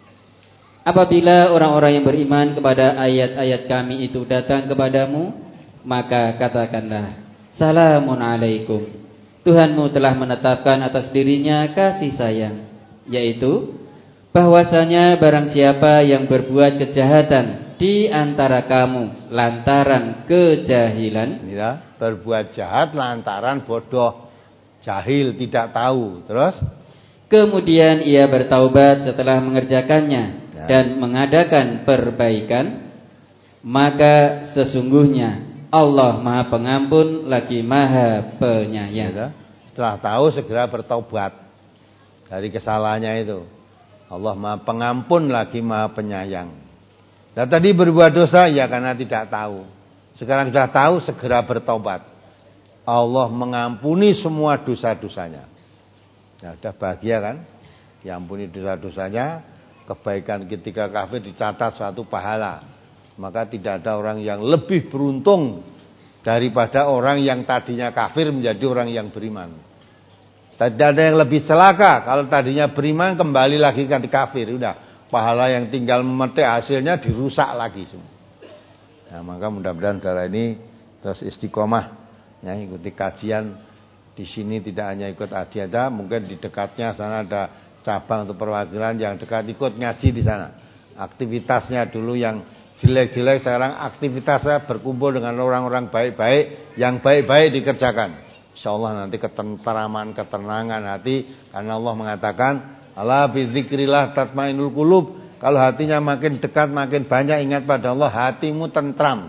Apabila orang-orang yang beriman kepada ayat-ayat kami itu datang kepadamu, maka katakanlah, salamun alaikum. Tuhanmu telah menetapkan atas dirinya kasih sayang, yaitu bahwasanya barang siapa yang berbuat kejahatan di antara kamu lantaran kejahilan, ya, berbuat jahat lantaran bodoh, jahil, tidak tahu, terus kemudian ia bertaubat setelah mengerjakannya dan mengadakan perbaikan, maka sesungguhnya Allah Maha Pengampun lagi Maha Penyayang. Ya, setelah tahu segera bertaubat dari kesalahannya itu. Allah Maha Pengampun lagi Maha Penyayang. Dan tadi berbuat dosa ya karena tidak tahu. Sekarang sudah tahu, segera bertobat. Allah mengampuni semua dosa-dosanya. Ya, sudah bahagia kan? Diampuni dosa-dosanya. Kebaikan ketika kafir dicatat suatu pahala. Maka tidak ada orang yang lebih beruntung daripada orang yang tadinya kafir menjadi orang yang beriman. Tidak ada yang lebih celaka kalau tadinya beriman kembali lagi ke kafir. Udah, pahala yang tinggal memetik hasilnya dirusak lagi semua. Nah, maka mudah-mudahan saudara ini terus istiqomah, ya, ikuti kajian di sini, tidak hanya ikut aji aja, mungkin di dekatnya sana ada cabang atau perwakilan yang dekat, ikut ngaji di sana. Aktivitasnya dulu yang jelek-jelek, sekarang aktivitasnya berkumpul dengan orang-orang baik-baik, yang baik-baik dikerjakan. Insyaallah nanti ketenteraman, ketenangan hati, karena Allah mengatakan, ala bidzikrillah tatmainul qulub. Kalau hatinya makin dekat, makin banyak ingat pada Allah, hatimu tentram.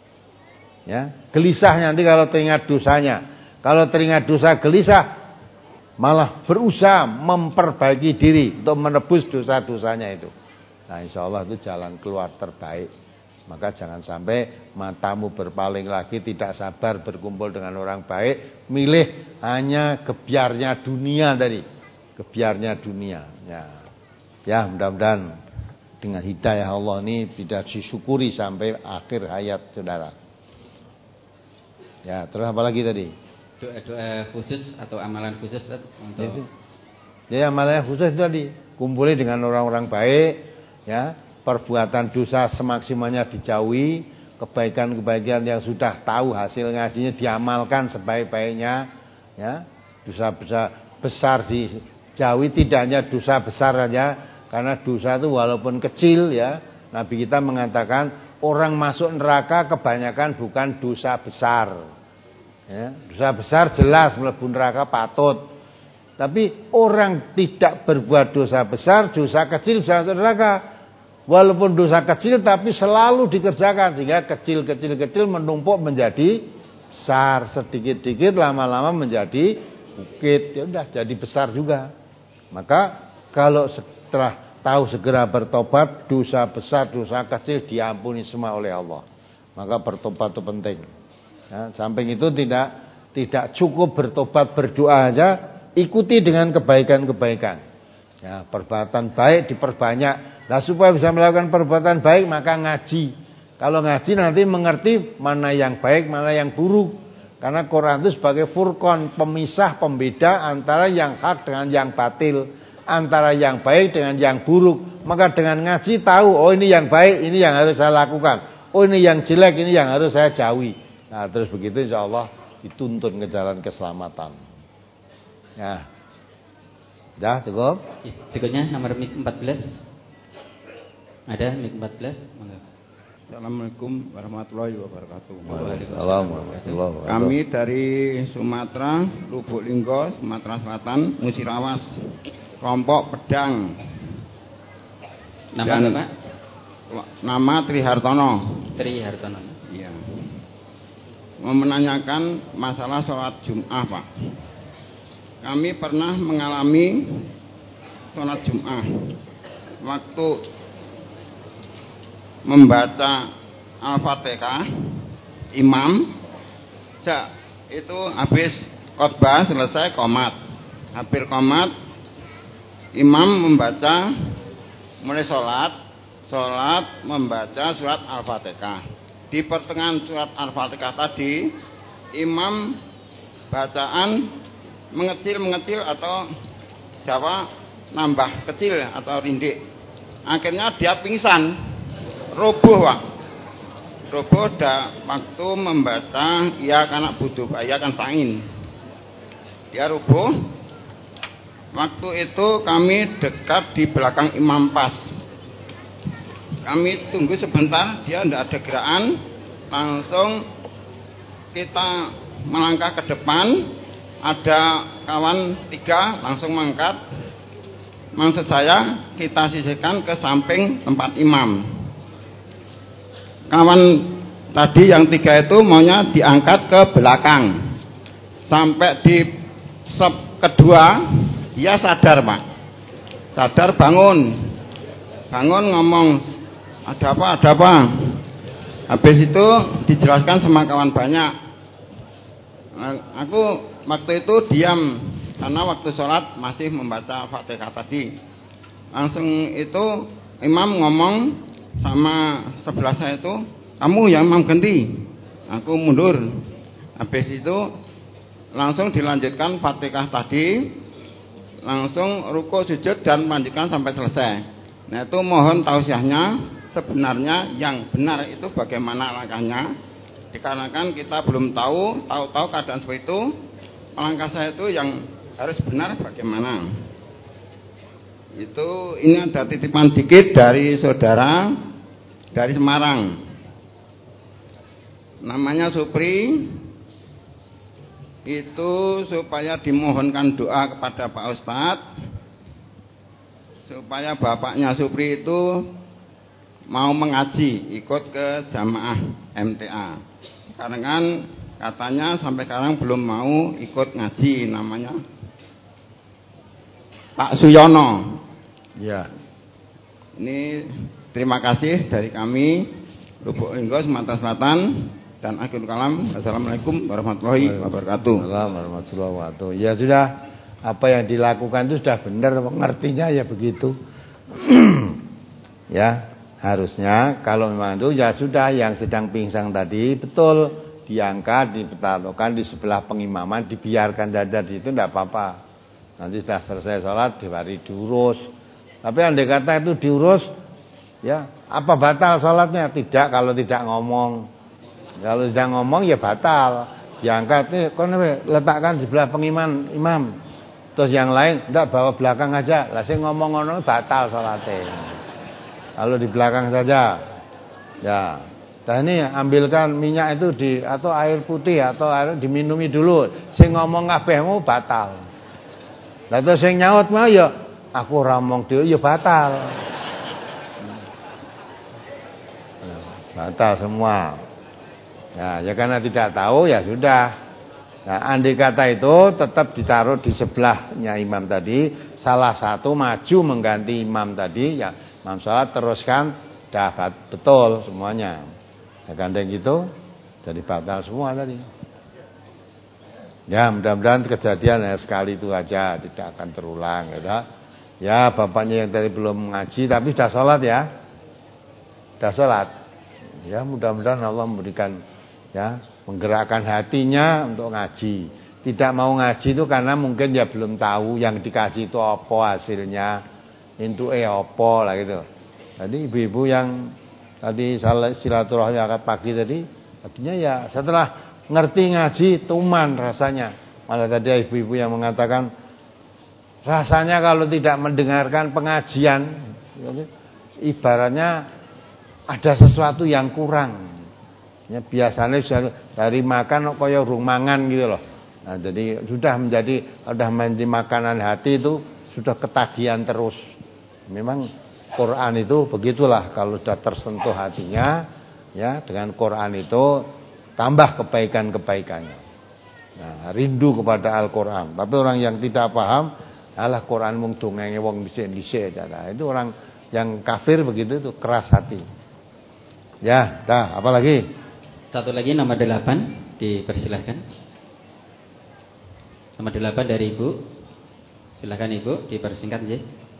Ya, gelisah nanti kalau teringat dosanya. Kalau teringat dosa gelisah, malah berusaha memperbaiki diri untuk menebus dosa-dosanya itu. Nah, insya Allah itu jalan keluar terbaik. Maka jangan sampai matamu berpaling lagi, tidak sabar berkumpul dengan orang baik, milih hanya kebiarnya dunia tadi, kebiarnya dunia. Ya, ya mudah-mudahan dengan hidayah Allah ini tidak disyukuri sampai akhir hayat saudara. Ya, terus apa lagi tadi? Doa-doa khusus atau amalan khusus untuk ya, amalan khusus itu tadi, kumpuli dengan orang-orang baik, ya, perbuatan dosa semaksimalnya dijauhi, kebaikan-kebaikan yang sudah tahu hasil ngajinya diamalkan sebaik-baiknya, ya. Dosa-dosa besar dijauhi, tidak hanya dosa besar saja, karena dosa itu walaupun kecil, ya, Nabi kita mengatakan orang masuk neraka kebanyakan bukan dosa besar. Ya, dosa besar jelas mlebu neraka patut. Tapi orang tidak berbuat dosa besar, dosa kecil bisa masuk neraka. Walaupun dosa kecil tapi selalu dikerjakan, sehingga kecil-kecil-kecil menumpuk menjadi besar, sedikit-sedikit lama-lama menjadi bukit, ya udah jadi besar juga. Maka kalau setelah tahu segera bertobat, dosa besar, dosa kecil diampuni semua oleh Allah. Maka bertobat itu penting. Ya, samping itu tidak tidak cukup bertobat berdoa aja, ikuti dengan kebaikan-kebaikan. Ya, perbuatan baik diperbanyak. Nah, supaya bisa melakukan perbuatan baik maka ngaji. Kalau ngaji nanti mengerti mana yang baik, mana yang buruk. Karena Quran itu sebagai furqan, pemisah, pembeda antara yang hak dengan yang batil, antara yang baik dengan yang buruk. Maka dengan ngaji tahu, oh ini yang baik, ini yang harus saya lakukan. oh ini yang jelek, ini yang harus saya jauhi. Nah, terus begitu insya Allah dituntun ke jalan keselamatan. Ya. Dah cukup? Berikutnya nomor mic empat belas. Ada mic empat belas? Monggo. Assalamualaikum warahmatullahi wabarakatuh. Waalaikumsalam warahmatullahi wabarakatuh. Kami dari Sumatera, Lubuk Linggo, Sumatera Selatan, Musirawas, kelompok Pedang. Nama Dan, Bapak? Nama Trihartono. Trihartono. Iya. Mau menanyakan masalah sholat Jum'ah, Pak. Kami pernah mengalami sholat Jum'ah. Waktu membaca Al-Fatihah, imam ya, itu habis khotbah selesai qomat. Hampir qomat, imam membaca mulai sholat, sholat membaca surat Al-Fatihah. Di pertengahan surat Al-Fatihah tadi, imam bacaan mengecil-mengecil atau Jawa nambah kecil atau rindik. Akhirnya dia pingsan. Roboh, Pak. Roboh dah waktu membaca ya kanak butuh ya kan ta'in. Dia roboh. Waktu itu kami dekat di belakang imam pas. Kami tunggu sebentar, dia tidak ada gerakan. Langsung kita melangkah ke depan. Ada kawan tiga langsung mengangkat. Maksud saya kita sisihkan ke samping tempat imam. Kawan tadi yang tiga itu maunya diangkat ke belakang. Sampai di sub kedua dia sadar, Pak. Sadar, bangun. Bangun ngomong, ada apa, ada apa. Habis itu dijelaskan sama kawan banyak. Aku waktu itu diam karena waktu sholat masih membaca Fatihah tadi. Langsung itu imam ngomong sama sebelah saya itu, kamu yang imam ganti. Aku mundur. Habis itu langsung dilanjutkan Fatihah tadi, langsung ruku sujud dan melanjutkan sampai selesai. Nah itu mohon tausiahnya, sebenarnya yang benar itu bagaimana langkahnya. Dikarenakan kita belum tahu, tahu-tahu keadaan seperti itu, langkah saya itu yang harus benar bagaimana. Itu ini ada titipan dikit dari saudara dari Semarang. Namanya Supri. Itu supaya dimohonkan doa kepada Pak Ustadz supaya bapaknya Supri itu mau mengaji, ikut ke jamaah M T A. Karena kan katanya sampai sekarang belum mau ikut ngaji, namanya Pak Suyono. Ya. Ini terima kasih dari kami Lubuk Linggo, Sumatera Selatan, dan akhirul kalam. Assalamualaikum warahmatullahi wabarakatuh. Assalamualaikum warahmatullahi wabarakatuh. Ya sudah, apa yang dilakukan itu sudah benar, mengertinya ya begitu. Ya, harusnya kalau memang itu ya sudah, yang sedang pingsan tadi betul diangkat, ditaruhkan di sebelah pengimaman, dibiarkan saja di situ, tidak apa-apa. Nanti sudah selesai sholat dibari diurus. Tapi andai kata itu diurus, ya apa batal sholatnya? Tidak, kalau tidak ngomong. Kalau tidak ngomong ya batal. Diangkat nih, kau letakkan di sebelah pengiman imam. Terus yang lain tidak, bawa belakang aja. Lah saya ngomong-ngomong batal sholatnya. Kalau di belakang saja. Ya. Nah ini ambilkan minyak itu di atau air putih atau air diminumi dulu. Saya ngomong kabehmu batal. Lah terus sing nyaut mau ya aku ramong dhewe ya batal. Batal semua. Ya, ya karena tidak tahu ya sudah. Nah, andai kata itu tetap ditaruh di sebelahnya imam tadi, salah satu maju mengganti imam tadi, ya imam sholat teruskan, dah betul semuanya. Ya gandeng gitu, jadi batal semua tadi. Ya mudah-mudahan kejadian ya sekali itu aja, tidak akan terulang. Ya, ya bapaknya yang tadi belum ngaji tapi sudah sholat ya, sudah sholat. Ya mudah-mudahan Allah memberikan, ya menggerakkan hatinya untuk ngaji. Tidak mau ngaji itu karena mungkin dia belum tahu yang dikaji itu apa hasilnya, itu eh apa lah gitu. Jadi ibu-ibu yang tadi silaturahmi akad pagi tadi, artinya ya setelah ngerti ngaji tuman rasanya. Malah tadi ibu-ibu yang mengatakan rasanya kalau tidak mendengarkan pengajian, ibaratnya ada sesuatu yang kurang. Ya, biasanya dari makan kaya urung mangan gitu loh. Nah, jadi sudah menjadi sudah menjadi makanan hati itu sudah ketagihan terus. Memang Quran itu begitulah, kalau sudah tersentuh hatinya, ya dengan Quran itu tambah kebaikan-kebaikannya. Nah, rindu kepada Al-Quran. Tapi orang yang tidak paham, alah Quran mung dongenge wong dhisik-dhisik. Nah, itu orang yang kafir begitu itu keras hati. Ya, dah, apa lagi? Satu lagi nomor delapan, dipersilahkan. Nomor delapan dari Ibu. Silakan Ibu, dipersingkat aja.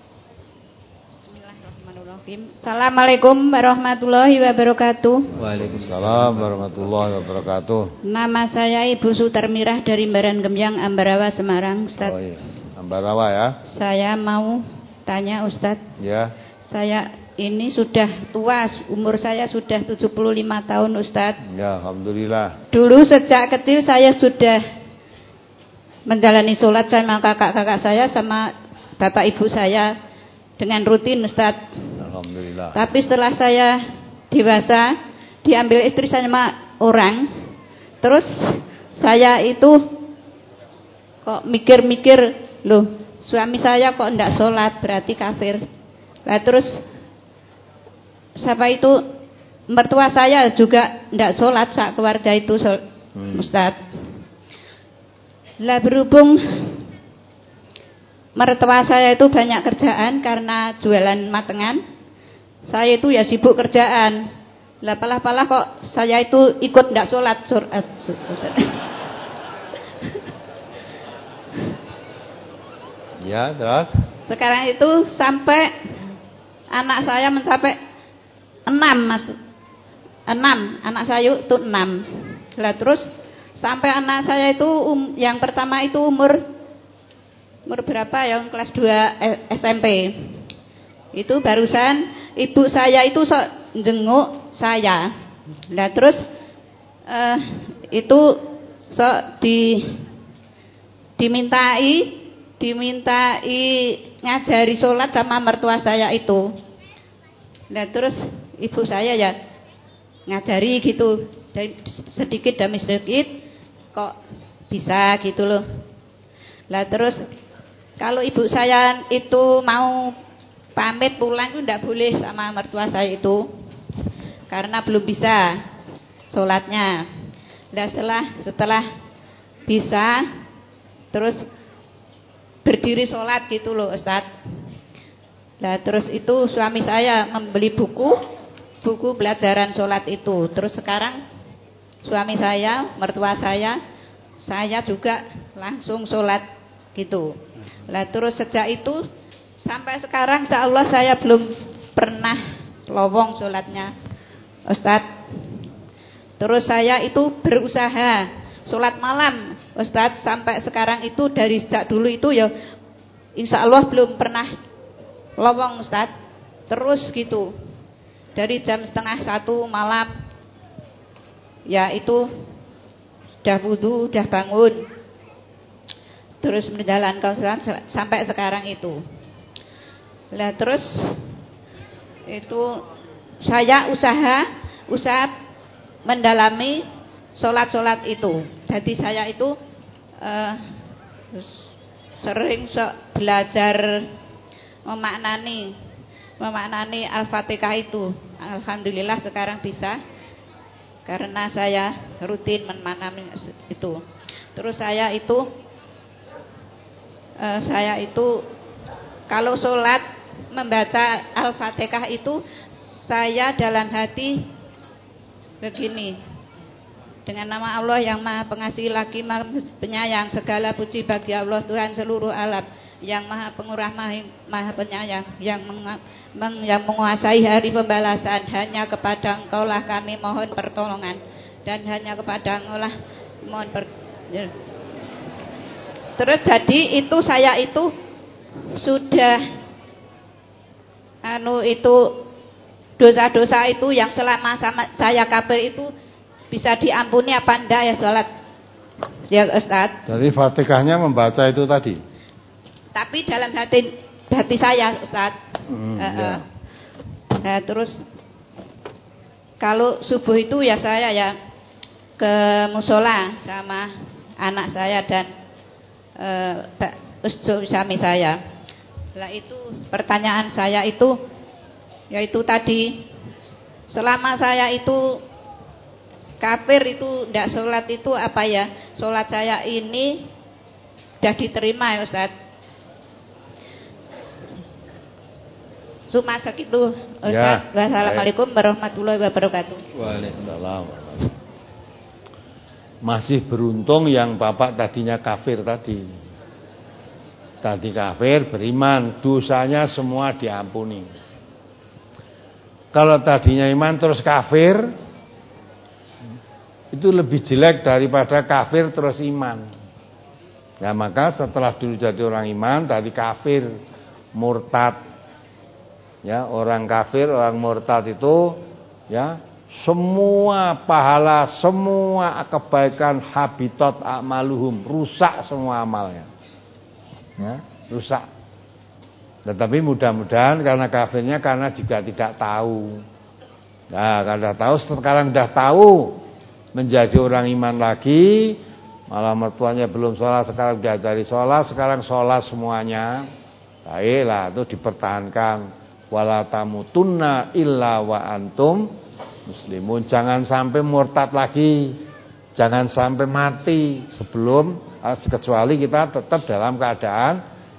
Bismillahirrahmanirrahim. Assalamualaikum warahmatullahi wabarakatuh. Waalaikumsalam warahmatullahi wabarakatuh. Nama saya Ibu Sutarmirah dari Baran Gemjang, Ambarawa, Semarang, Ustaz. Oh iya, Ambarawa ya. Saya mau tanya Ustaz. Ya. Saya ini sudah tua, umur saya sudah tujuh puluh lima tahun Ustaz. Ya, alhamdulillah. Dulu sejak kecil saya sudah menjalani sholat sama kakak-kakak saya sama bapak ibu saya dengan rutin Ustaz. Alhamdulillah. Tapi setelah saya dewasa, diambil istri saya sama orang, terus saya itu kok mikir-mikir, loh suami saya kok enggak sholat, berarti kafir. Nah terus siapa itu, mertua saya juga enggak sholat, sak keluarga itu hmm. Ustaz. Lah berhubung mertua saya itu banyak kerjaan karena jualan matengan, saya itu ya sibuk kerjaan. Lah palah-palah kok saya itu ikut enggak sholat. Ya, terus? Sekarang itu sampai anak saya mencapai enam, Mas. Enam, anak saya itu enam. Lah terus sampai anak saya itu um, yang pertama itu umur umur berapa ya? Kelas dua S M P. Itu barusan ibu saya itu sok jenguk saya. Lah terus uh, itu sok di dimintai dimintai ngajari sholat sama mertua saya itu. Nah terus ibu saya ya ngajari gitu, sedikit demi sedikit kok bisa gitu loh. Lah terus kalau ibu saya itu mau pamit pulang itu tidak boleh sama mertua saya itu, karena belum bisa sholatnya. Lah setelah setelah bisa terus berdiri sholat gitu loh Ustaz. Nah terus itu suami saya membeli buku buku pelajaran sholat itu. Terus sekarang suami saya, mertua saya, saya juga langsung sholat gitu. Nah terus sejak itu sampai sekarang insya Allah saya belum pernah lowong sholatnya Ustaz. Terus saya itu berusaha sholat malam Ustaz, sampai sekarang itu dari sejak dulu itu ya insya Allah belum pernah lowong Ustaz. Terus gitu dari jam setengah satu malam ya itu sudah wudhu, sudah bangun, terus menjalankan sholat sampai sekarang itu. Lah terus itu saya usaha usaha mendalami sholat-sholat itu. Jadi saya itu uh, sering so, belajar memaknani memaknani Al-Fatihah itu. Alhamdulillah sekarang bisa, karena saya rutin memaknani itu. Terus saya itu uh, saya itu kalau sholat membaca Al-Fatihah itu saya dalam hati begini: dengan nama Allah yang Maha Pengasih lagi Maha Penyayang, segala puji bagi Allah Tuhan seluruh alam, yang Maha Pengurah Maha, Maha Penyayang, yang meng, meng, yang menguasai hari pembalasan. Hanya kepada Engkau lah kami mohon pertolongan, dan hanya kepada Engkau lah mohon per. Terus jadi itu saya itu sudah anu itu dosa-dosa itu yang selama sama saya kafir itu bisa diampuni apa enggak ya sholat ya Ustaz? Jadi Fatihahnya membaca itu tadi. Tapi dalam hati hati saya Ustaz. Hmm, uh, ya. uh. Nah, terus kalau subuh itu ya saya ya ke musola sama anak saya dan uh, suami saya. Lah itu pertanyaan saya itu yaitu tadi selama saya itu kafir itu tidak sholat itu apa ya sholat saya ini sudah diterima ya Ustaz. Cuma segitu Ustaz. Ya. Wassalamualaikum warahmatullahi wabarakatuh. Waalaikumsalam. Masih beruntung yang bapak tadinya kafir tadi. Tadi kafir beriman, dosanya semua diampuni. Kalau tadinya iman terus kafir, itu lebih jelek daripada kafir terus iman. Ya maka setelah dulu jadi orang iman, tadi kafir, murtad. Ya, orang kafir, orang murtad itu ya, semua pahala, semua kebaikan habitat amaluhum, rusak semua amalnya. Ya, rusak. Tetapi mudah-mudahan karena kafirnya karena juga tidak tahu. Nah, karena tahu sekarang sudah tahu menjadi orang iman lagi, malah mertuanya belum sholat, sekarang sudah dari sholat, sekarang sholat semuanya. Baiklah, itu dipertahankan. Wala tamutunna illa wa antum muslimun. Jangan sampai murtad lagi, jangan sampai mati sebelum, kecuali kita tetap dalam keadaan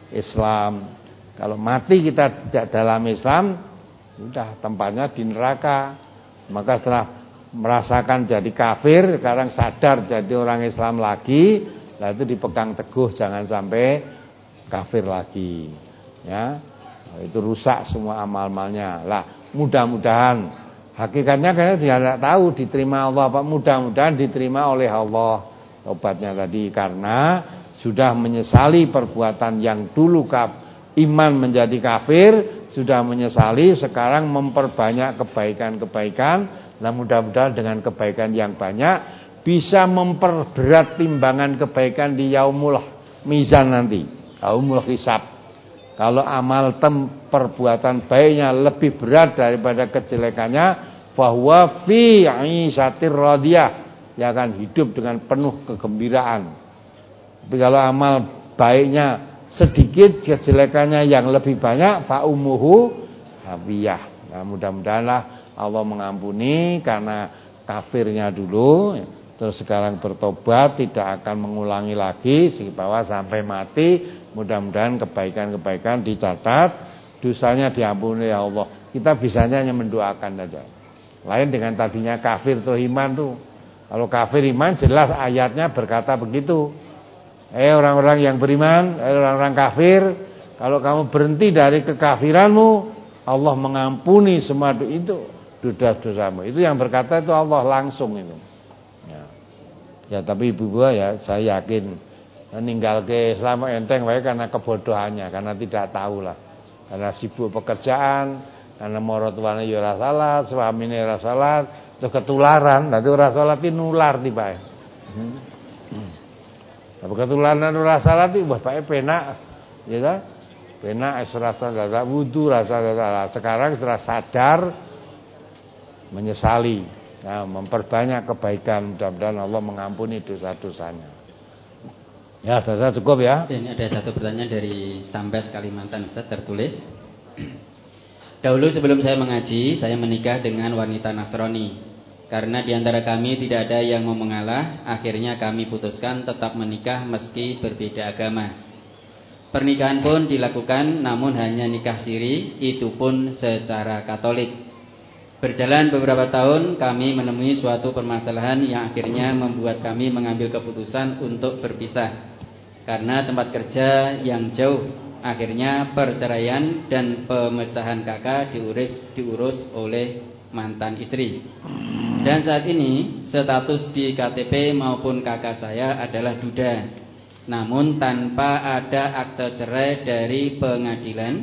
Islam. Kalau mati kita tidak dalam Islam, sudah tempatnya di neraka. Maka setelah merasakan jadi kafir, sekarang sadar jadi orang Islam lagi, lah itu dipegang teguh, jangan sampai kafir lagi. Ya, itu rusak semua amal-amalnya. Lah, mudah-mudahan hakikatnya kayaknya dia tidak tahu diterima Allah apa, mudah-mudahan diterima oleh Allah tobatnya tadi, karena sudah menyesali perbuatan yang dulu kaf, iman menjadi kafir, sudah menyesali, sekarang memperbanyak kebaikan-kebaikan. Nah, mudah-mudahan dengan kebaikan yang banyak bisa memperberat timbangan kebaikan di yaumul mizan nanti, yaumul hisab. Kalau amal tem perbuatan baiknya lebih berat daripada kejelekannya, fahuwa fi 'ishatir radiyah, dia akan hidup dengan penuh kegembiraan. Tapi kalau amal baiknya sedikit, kejelekannya yang lebih banyak, fa ummuhu hawiyah. Nah, mudah-mudahanlah Allah mengampuni karena kafirnya dulu, terus sekarang bertobat, tidak akan mengulangi lagi bahwa sampai mati. Mudah-mudahan kebaikan-kebaikan dicatat, dosanya diampuni ya Allah. Kita bisanya hanya mendoakan saja. Lain dengan tadinya kafir terus iman tuh. Kalau kafir iman jelas ayatnya berkata begitu. Eh orang-orang yang beriman, eh orang-orang kafir, kalau kamu berhenti dari kekafiranmu, Allah mengampuni semua itu dosa-dosamu. Itu yang berkata itu Allah langsung itu. Ya, ya tapi ibu-ibu ya, saya yakin ninggal ke Islam enteng wae karena kebodohannya, karena tidak tahu lah, karena sibuk pekerjaan, karena moro tuane ya ora salat, suamine ora salat, terus ketularan, nanti ora salat iki nular tibae. Hmm. Hmm. Tapi ketularan ora salat iki wah bae penak, ya ta? Penak es rasa rasa wudu, rasa rasa. Sekarang setelah sadar menyesali, nah, memperbanyak kebaikan, mudah-mudahan Allah mengampuni dosa-dosanya. Ya, saya cukup ya. Ini ada satu pertanyaan dari Sambas Kalimantan, Ustaz, tertulis. Dahulu sebelum saya mengaji, saya menikah dengan wanita Nasrani. Karena di antara kami tidak ada yang mau mengalah, akhirnya kami putuskan tetap menikah meski berbeda agama. Pernikahan pun dilakukan, namun hanya nikah siri, itu pun secara Katolik. Berjalan beberapa tahun, kami menemui suatu permasalahan yang akhirnya membuat kami mengambil keputusan untuk berpisah. Karena tempat kerja yang jauh, akhirnya perceraian dan pemecahan kakak diurus, diurus oleh mantan istri. Dan saat ini status di K T P maupun kakak saya adalah duda. Namun tanpa ada akte cerai dari pengadilan,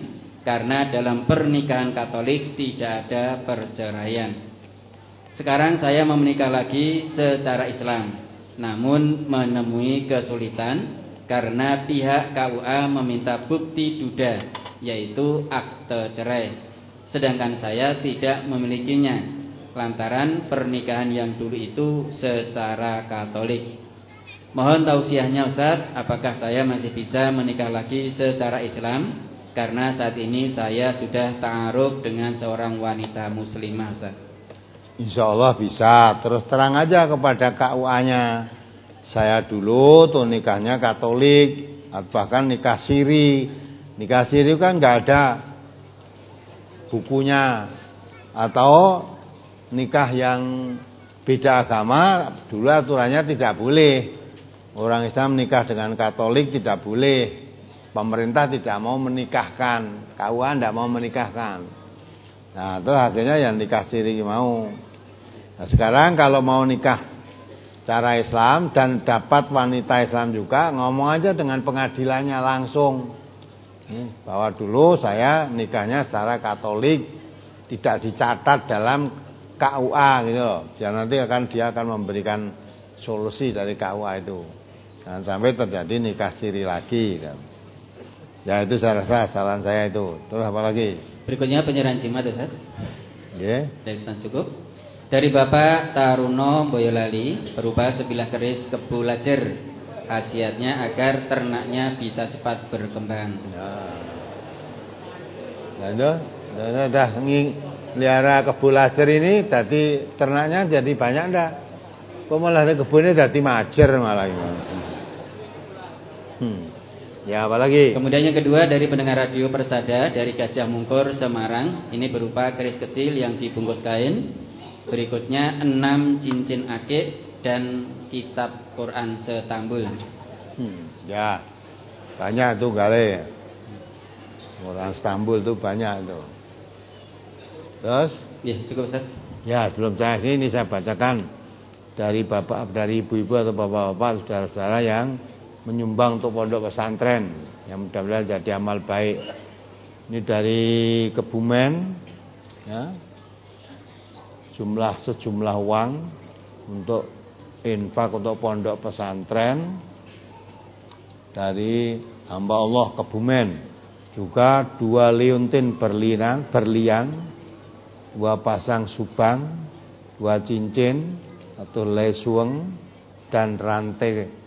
karena dalam pernikahan Katolik tidak ada perceraian. Sekarang saya mau menikah lagi secara Islam, namun menemui kesulitan karena pihak K U A meminta bukti duda, yaitu akte cerai, sedangkan saya tidak memilikinya lantaran pernikahan yang dulu itu secara Katolik. Mohon tausiahnya Ustaz, apakah saya masih bisa menikah lagi secara Islam? Karena saat ini saya sudah ta'aruf dengan seorang wanita muslimah, Ustaz. Insya Allah bisa. Terus terang aja kepada K U A-nya. Saya dulu tuh nikahnya Katolik, bahkan nikah siri. Nikah siri kan nggak ada bukunya. Atau nikah yang beda agama, dulu aturannya tidak boleh. Orang Islam nikah dengan Katolik tidak boleh. Pemerintah tidak mau menikahkan, K U A tidak mau menikahkan. Nah, terus akhirnya yang nikah siri mau. Nah, sekarang kalau mau nikah cara Islam dan dapat wanita Islam juga, ngomong aja dengan pengadilannya langsung. Bahwa dulu saya nikahnya secara Katolik, tidak dicatat dalam K U A gitu loh. Jadi nanti akan dia akan memberikan solusi dari K U A itu. Jangan sampai terjadi nikah siri lagi kan. Ya itu saya rasa saran saya itu. Terus apa lagi? Berikutnya penyerahan jimat, Ustaz. Ya. Dari Ustaz cukup. Dari Bapak Taruno Boyolali, berupa sebilah keris kebu lajer. Khasiatnya agar ternaknya bisa cepat berkembang. Ya. Nah itu, dah dah melihara kebu lajer ini, tadi ternaknya jadi banyak ndak? Kok malah kebunnya jadi majer malah gimana? Hmm. Ya, apalagi? Kemudian yang kedua dari pendengar radio Persada dari Gajah Mungkur Semarang, ini berupa keris kecil yang dibungkus kain. Berikutnya enam cincin akik dan kitab Quran setambul. Hmm, ya, banyak tuh gale. Quran setambul tuh banyak tuh. Terus? Ya, cukup Ustaz. Ya, sebelum saya ini saya bacakan dari bapak, dari ibu-ibu atau bapak-bapak, saudara-saudara yang menyumbang untuk pondok pesantren, yang mudah-mudahan jadi amal baik. Ini dari Kebumen, ya, jumlah sejumlah uang untuk infak untuk pondok pesantren dari hamba Allah Kebumen. Juga dua liontin berlian, berlian, dua pasang subang, dua cincin atau lesueng dan rantai.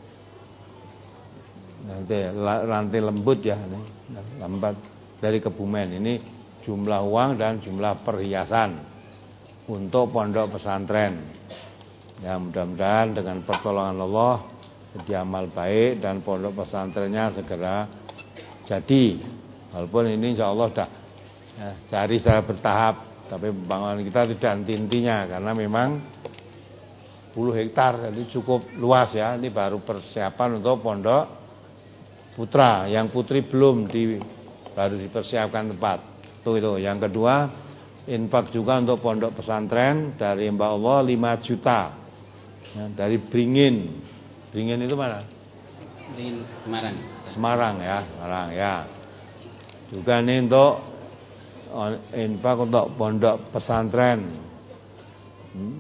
Nanti rantai lembut ya, lambat dari Kebumen. Ini jumlah uang dan jumlah perhiasan untuk pondok pesantren. Ya, mudah-mudahan dengan pertolongan Allah jadi amal baik dan pondok pesantrennya segera jadi. Walaupun ini insya Allah sudah ya, cari secara bertahap, tapi pembangunan kita tidak henti-hentinya karena memang sepuluh hektar jadi cukup luas ya. Ini baru persiapan untuk pondok putra, yang putri belum di, baru dipersiapkan tempat. Itu itu. Yang kedua, infak juga untuk pondok pesantren dari Mbak Allah lima juta. Ya, dari Bringin. Bringin itu mana? Bringin Semarang. Semarang ya, Semarang ya. Juga ini untuk infak untuk pondok pesantren. Hmm.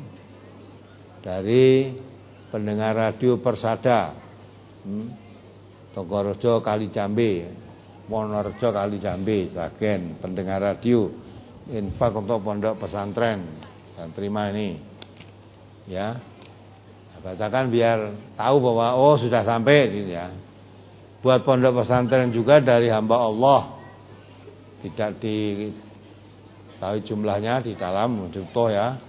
Dari pendengar radio Persada. Hmm. Togorojo Kalijambe, Wonorejo Kalijambe, Sragen, pendengar radio, infak untuk pondok pesantren, dan terima ini, ya, bacakan biar tahu bahwa oh sudah sampai, gitu ya. Buat pondok pesantren juga dari hamba Allah, tidak ditahu jumlahnya di dalam contoh ya.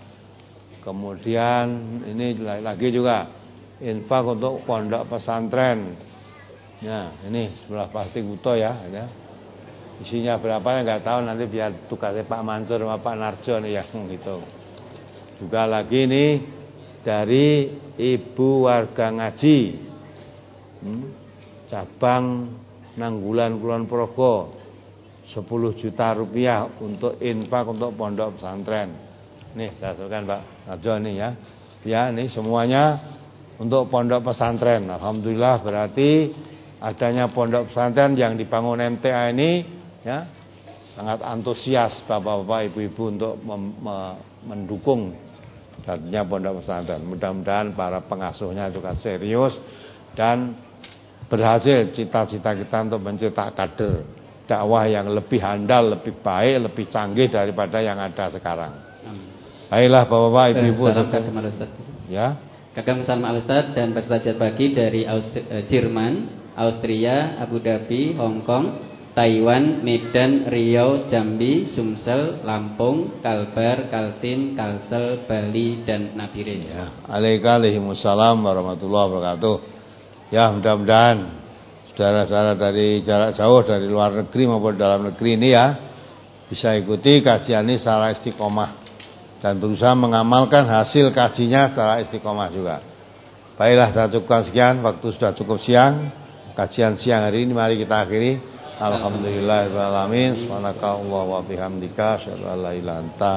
Kemudian ini lagi juga infak untuk pondok pesantren. Ya, ini sebelah plastik utuh ya, ya. Isinya berapa ya nggak tahu, nanti biar tugasnya Pak Mansur sama Pak Narjo nih yang gitu. Juga lagi nih dari Ibu Warga Ngaji, hmm, cabang Nanggulan Kulon Progo, sepuluh juta rupiah untuk infak untuk pondok pesantren. Nih saya serahkan Pak Narjo nih ya. Ya, ini semuanya untuk pondok pesantren. Alhamdulillah berarti adanya pondok pesantren yang dibangun M T A ini ya sangat antusias bapak-bapak, ibu-ibu untuk mem- me- mendukung jadinya pondok pesantren. Mudah-mudahan para pengasuhnya juga serius dan berhasil cita-cita kita untuk mencetak kader dakwah yang lebih handal, lebih baik, lebih canggih daripada yang ada sekarang. Baiklah bapak-bapak, ibu-ibu. Salam Kakang Al Ustaz. Ya. Kakang Salam Al Ustaz dan peserta pagi dari Aust- Jerman, Austria, Abu Dhabi, Hong Kong, Taiwan, Medan, Riau, Jambi, Sumsel, Lampung, Kalbar, Kaltim, Kalsel, Bali, dan Nabire. Ya. Waalaikumsalam warahmatullahi wabarakatuh. Ya, mudah-mudahan saudara-saudara dari jarak jauh, dari luar negeri maupun dalam negeri ini ya bisa ikuti kajian ini secara istiqomah dan berusaha mengamalkan hasil kajinya secara istiqomah juga. Baiklah, saya cukupkan sekian. Waktu sudah cukup siang. Kajian siang hari ini mari kita akhiri. Alhamdulillahirabbil alamin. Subhanakallahumma wa bihamdika asyhadu an la ilaha illa anta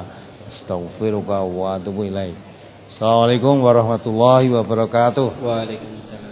astaghfiruka wa atubu ilaik. Assalamualaikum warahmatullahi wabarakatuh. Waalaikumsalam.